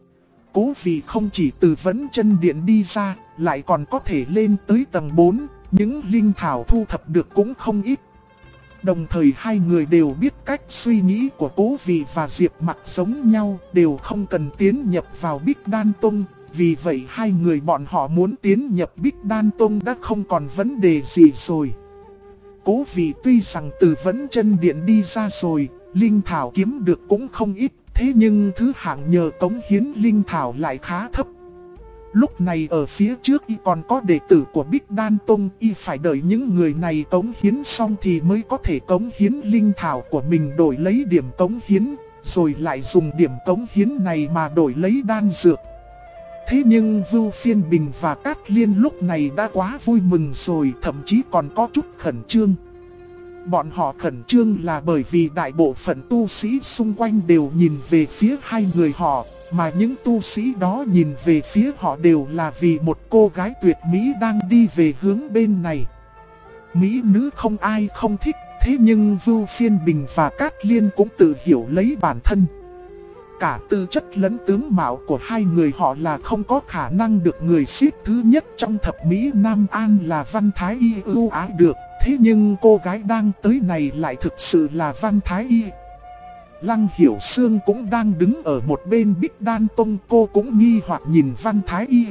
Cố Vị không chỉ từ Vẫn Chân Điện đi ra, lại còn có thể lên tới tầng 4, những linh thảo thu thập được cũng không ít. Đồng thời hai người đều biết cách suy nghĩ của Cố Vị và Diệp Mặc giống nhau, đều không cần tiến nhập vào Bích Đan Tông. Vì vậy hai người bọn họ muốn tiến nhập Bích Đan Tông đã không còn vấn đề gì rồi. Cố Vị tuy rằng từ Vẫn Chân Điện đi ra rồi, linh thảo kiếm được cũng không ít, thế nhưng thứ hạng nhờ cống hiến linh thảo lại khá thấp. Lúc này ở phía trước y còn có đệ tử của Bích Đan Tông, y phải đợi những người này cống hiến xong thì mới có thể cống hiến linh thảo của mình đổi lấy điểm cống hiến, rồi lại dùng điểm cống hiến này mà đổi lấy đan dược. Thế nhưng Vưu Phiên Bình và Cát Liên lúc này đã quá vui mừng rồi, thậm chí còn có chút khẩn trương. Bọn họ khẩn trương là bởi vì đại bộ phận tu sĩ xung quanh đều nhìn về phía hai người họ, mà những tu sĩ đó nhìn về phía họ đều là vì một cô gái tuyệt mỹ đang đi về hướng bên này. Mỹ nữ không ai không thích, thế nhưng Vưu Phiên Bình và Cát Liên cũng tự hiểu lấy bản thân. Cả tư chất lẫn tướng mạo của hai người họ là không có khả năng được người xếp thứ nhất trong thập mỹ Nam An là Văn Thái Y ưu ái được. Thế nhưng cô gái đang tới này lại thực sự là Văn Thái Y. Lăng Hiểu Sương cũng đang đứng ở một bên Bích Đan Tông, cô cũng nghi hoặc nhìn Văn Thái Y.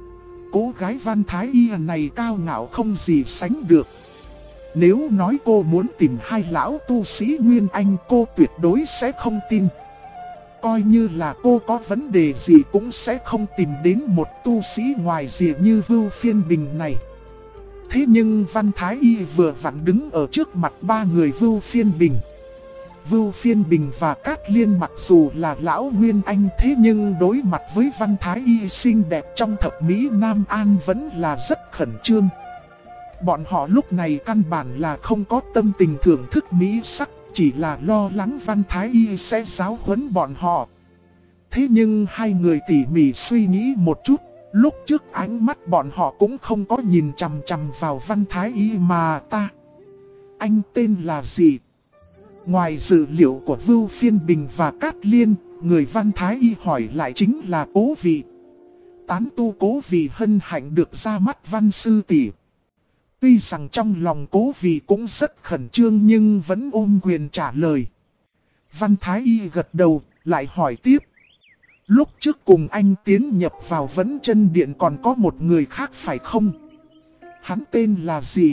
Cô gái Văn Thái Y này cao ngạo không gì sánh được. Nếu nói cô muốn tìm hai lão tu sĩ Nguyên Anh, cô tuyệt đối sẽ không tin. Coi như là cô có vấn đề gì cũng sẽ không tìm đến một tu sĩ ngoài rìa như Vưu Phiên Bình này. Thế nhưng Văn Thái Y vừa vặn đứng ở trước mặt ba người Vưu Phiên Bình. Vưu Phiên Bình và Cát Liên mặc dù là lão Nguyên Anh, thế nhưng đối mặt với Văn Thái Y xinh đẹp trong thập mỹ Nam An vẫn là rất khẩn trương. Bọn họ lúc này căn bản là không có tâm tình thưởng thức mỹ sắc, chỉ là lo lắng Văn Thái Y sẽ giáo huấn bọn họ. Thế nhưng hai người tỉ mỉ suy nghĩ một chút, Lúc trước ánh mắt bọn họ cũng không có nhìn chằm chằm vào Văn Thái Y mà ta. Anh tên là gì? Ngoài dữ liệu của Vưu Phiên Bình và Cát Liên, người Văn Thái Y hỏi lại chính là Cố Vị. Tán tu Cố Vị hân hạnh được ra mắt Văn sư tỷ. Tuy rằng trong lòng Cố Vị cũng rất khẩn trương nhưng vẫn ôm quyền trả lời. Văn Thái Y gật đầu, lại hỏi tiếp. Lúc trước cùng anh tiến nhập vào Vấn Chân Điện còn có một người khác phải không? Hắn tên là gì?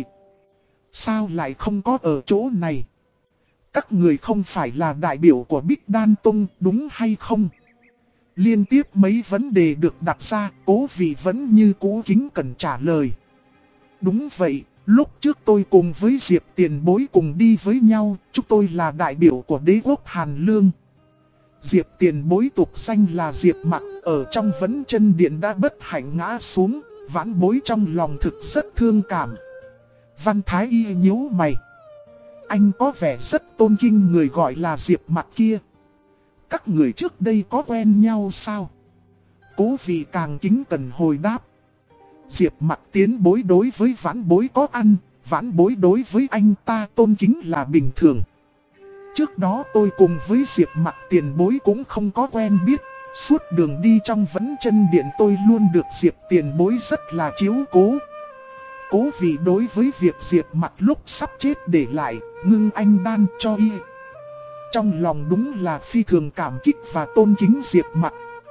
Sao lại không có ở chỗ này? Các người không phải là đại biểu của Bích Đan Tông đúng hay không? Liên tiếp mấy vấn đề được đặt ra, Cố Vị vẫn như cũ kính cẩn trả lời. Đúng vậy, lúc trước tôi cùng với Diệp Tiền Bối cùng đi với nhau, chúng tôi là đại biểu của đế quốc Hàn Lương. Diệp Tiền Bối tục danh là Diệp Mặc, ở trong Vấn Chân Điện đã bất hạnh ngã xuống, vãn bối trong lòng thực rất thương cảm. Văn Thái Y nhíu mày. Anh có vẻ rất tôn kính người gọi là Diệp Mặc kia. Các người trước đây có quen nhau sao? Cố Vị càng kính cẩn hồi đáp. Diệp Mặc tiến bối đối với vãn bối có ăn, vãn bối đối với anh ta tôn kính là bình thường. Trước đó tôi cùng với Diệp Mặc tiền bối cũng không có quen biết. Suốt đường đi trong Vấn Chân Điện tôi luôn được Diệp tiền bối rất là chiếu cố. Cố Vị đối với việc Diệp Mặc lúc sắp chết để lại, ngưng anh đan cho y. Trong lòng đúng là phi thường cảm kích và tôn kính Diệp Mặc.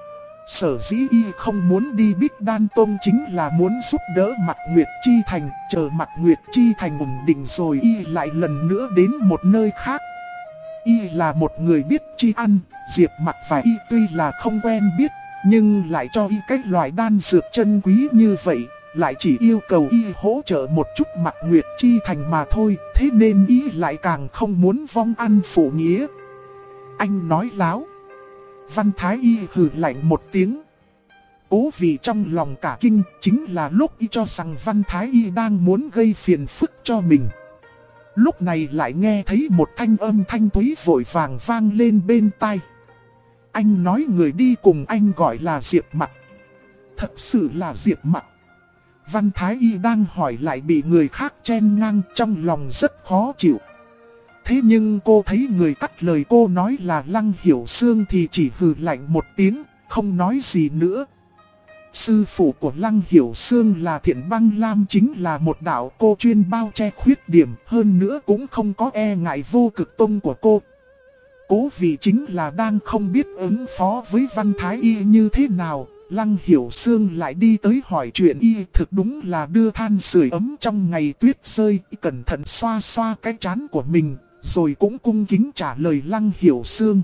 Sở dĩ y không muốn đi Bích Đan Tông chính là muốn giúp đỡ Mạc Nguyệt Chi Thành. Chờ Mạc Nguyệt Chi Thành ổn định rồi y lại lần nữa đến một nơi khác. Y là một người biết tri ăn, Diệp Mặc và y tuy là không quen biết, nhưng lại cho y cái loại đan dược chân quý như vậy. Lại chỉ yêu cầu y hỗ trợ một chút Mạc Nguyệt Chi Thành mà thôi, thế nên y lại càng không muốn vong ăn phụ nghĩa. Anh nói láo. Văn Thái Y hừ lạnh một tiếng. Cố Vị trong lòng cả kinh, chính là lúc y cho rằng Văn Thái Y đang muốn gây phiền phức cho mình. Lúc này lại nghe thấy một thanh âm thanh thúy vội vàng vang lên bên tai. Anh nói người đi cùng anh gọi là Diệp Mặc. Thật sự là Diệp Mặc. Văn Thái Y đang hỏi lại bị người khác chen ngang, trong lòng rất khó chịu. Thế nhưng cô thấy người cắt lời cô nói là Lăng Hiểu Sương thì chỉ hừ lạnh một tiếng, không nói gì nữa. Sư phụ của Lăng Hiểu Sương là Thiện Băng Lam, chính là một đạo cô chuyên bao che khuyết điểm, hơn nữa cũng không có e ngại Vô Cực Tông của cô. Cố Vị chính là đang không biết ứng phó với Văn Thái Y như thế nào. Lăng Hiểu Sương lại đi tới hỏi chuyện y, thực đúng là đưa than sưởi ấm trong ngày tuyết rơi, cẩn thận xoa xoa cái trán của mình, rồi cũng cung kính trả lời Lăng Hiểu Sương.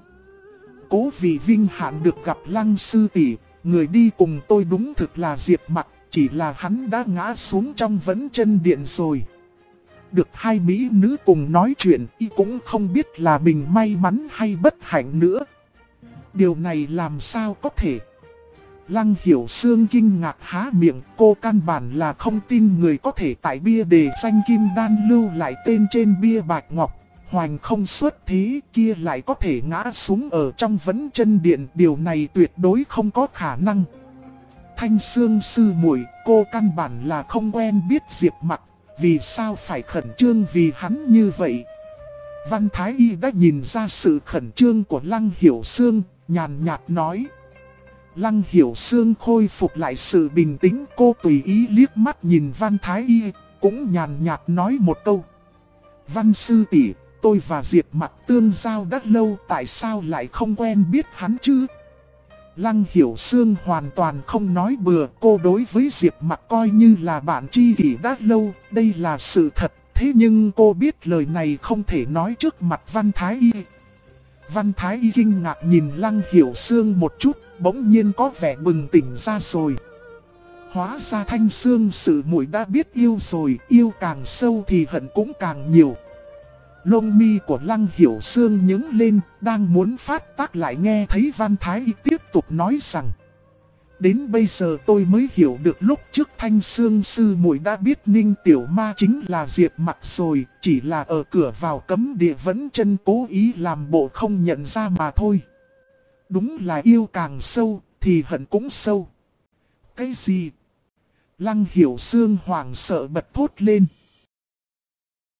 Cố Vị vinh hạn được gặp Lăng sư tỷ, người đi cùng tôi đúng thực là Diệp Mặc, chỉ là hắn đã ngã xuống trong Vấn Chân Điện rồi. Được hai mỹ nữ cùng nói chuyện, y cũng không biết là mình may mắn hay bất hạnh nữa. Điều này làm sao có thể? Lăng Hiểu Sương kinh ngạc há miệng, cô căn bản là không tin người có thể tại bia đề danh kim đan lưu lại tên trên bia bạch ngọc, hoành không xuất thế kia lại có thể ngã xuống ở trong Vấn Chân Điện, điều này tuyệt đối không có khả năng. Thanh Sương sư muội, cô căn bản là không quen biết Diệp Mặc, vì sao phải khẩn trương vì hắn như vậy? Văn Thái Y đã nhìn ra sự khẩn trương của Lăng Hiểu Sương, nhàn nhạt nói. Lăng Hiểu Sương khôi phục lại sự bình tĩnh, cô tùy ý liếc mắt nhìn Văn Thái Y, cũng nhàn nhạt nói một câu. Văn sư tỷ, tôi và Diệp Mặc tương giao đã lâu, tại sao lại không quen biết hắn chứ? Lăng Hiểu Sương hoàn toàn không nói bừa, cô đối với Diệp Mặc coi như là bạn tri kỷ đã lâu, đây là sự thật. Thế nhưng cô biết lời này không thể nói trước mặt Văn Thái Y. Văn Thái Y kinh ngạc nhìn Lăng Hiểu Sương một chút, bỗng nhiên có vẻ bừng tỉnh ra rồi. Hóa ra Thanh Sương sư muội đã biết yêu rồi, yêu càng sâu thì hận cũng càng nhiều. Lông mi của Lăng Hiểu Sương nhướng lên, đang muốn phát tác lại nghe thấy Văn Thái Y tiếp tục nói rằng. Đến bây giờ tôi mới hiểu được lúc trước Thanh Sương sư muội đã biết Ninh Tiểu Ma chính là Diệp Mặc rồi, chỉ là ở cửa vào cấm địa Vấn Chân cố ý làm bộ không nhận ra mà thôi. Đúng là yêu càng sâu thì hận cũng sâu. Cái gì? Lăng Hiểu Sương hoảng sợ bật thốt lên.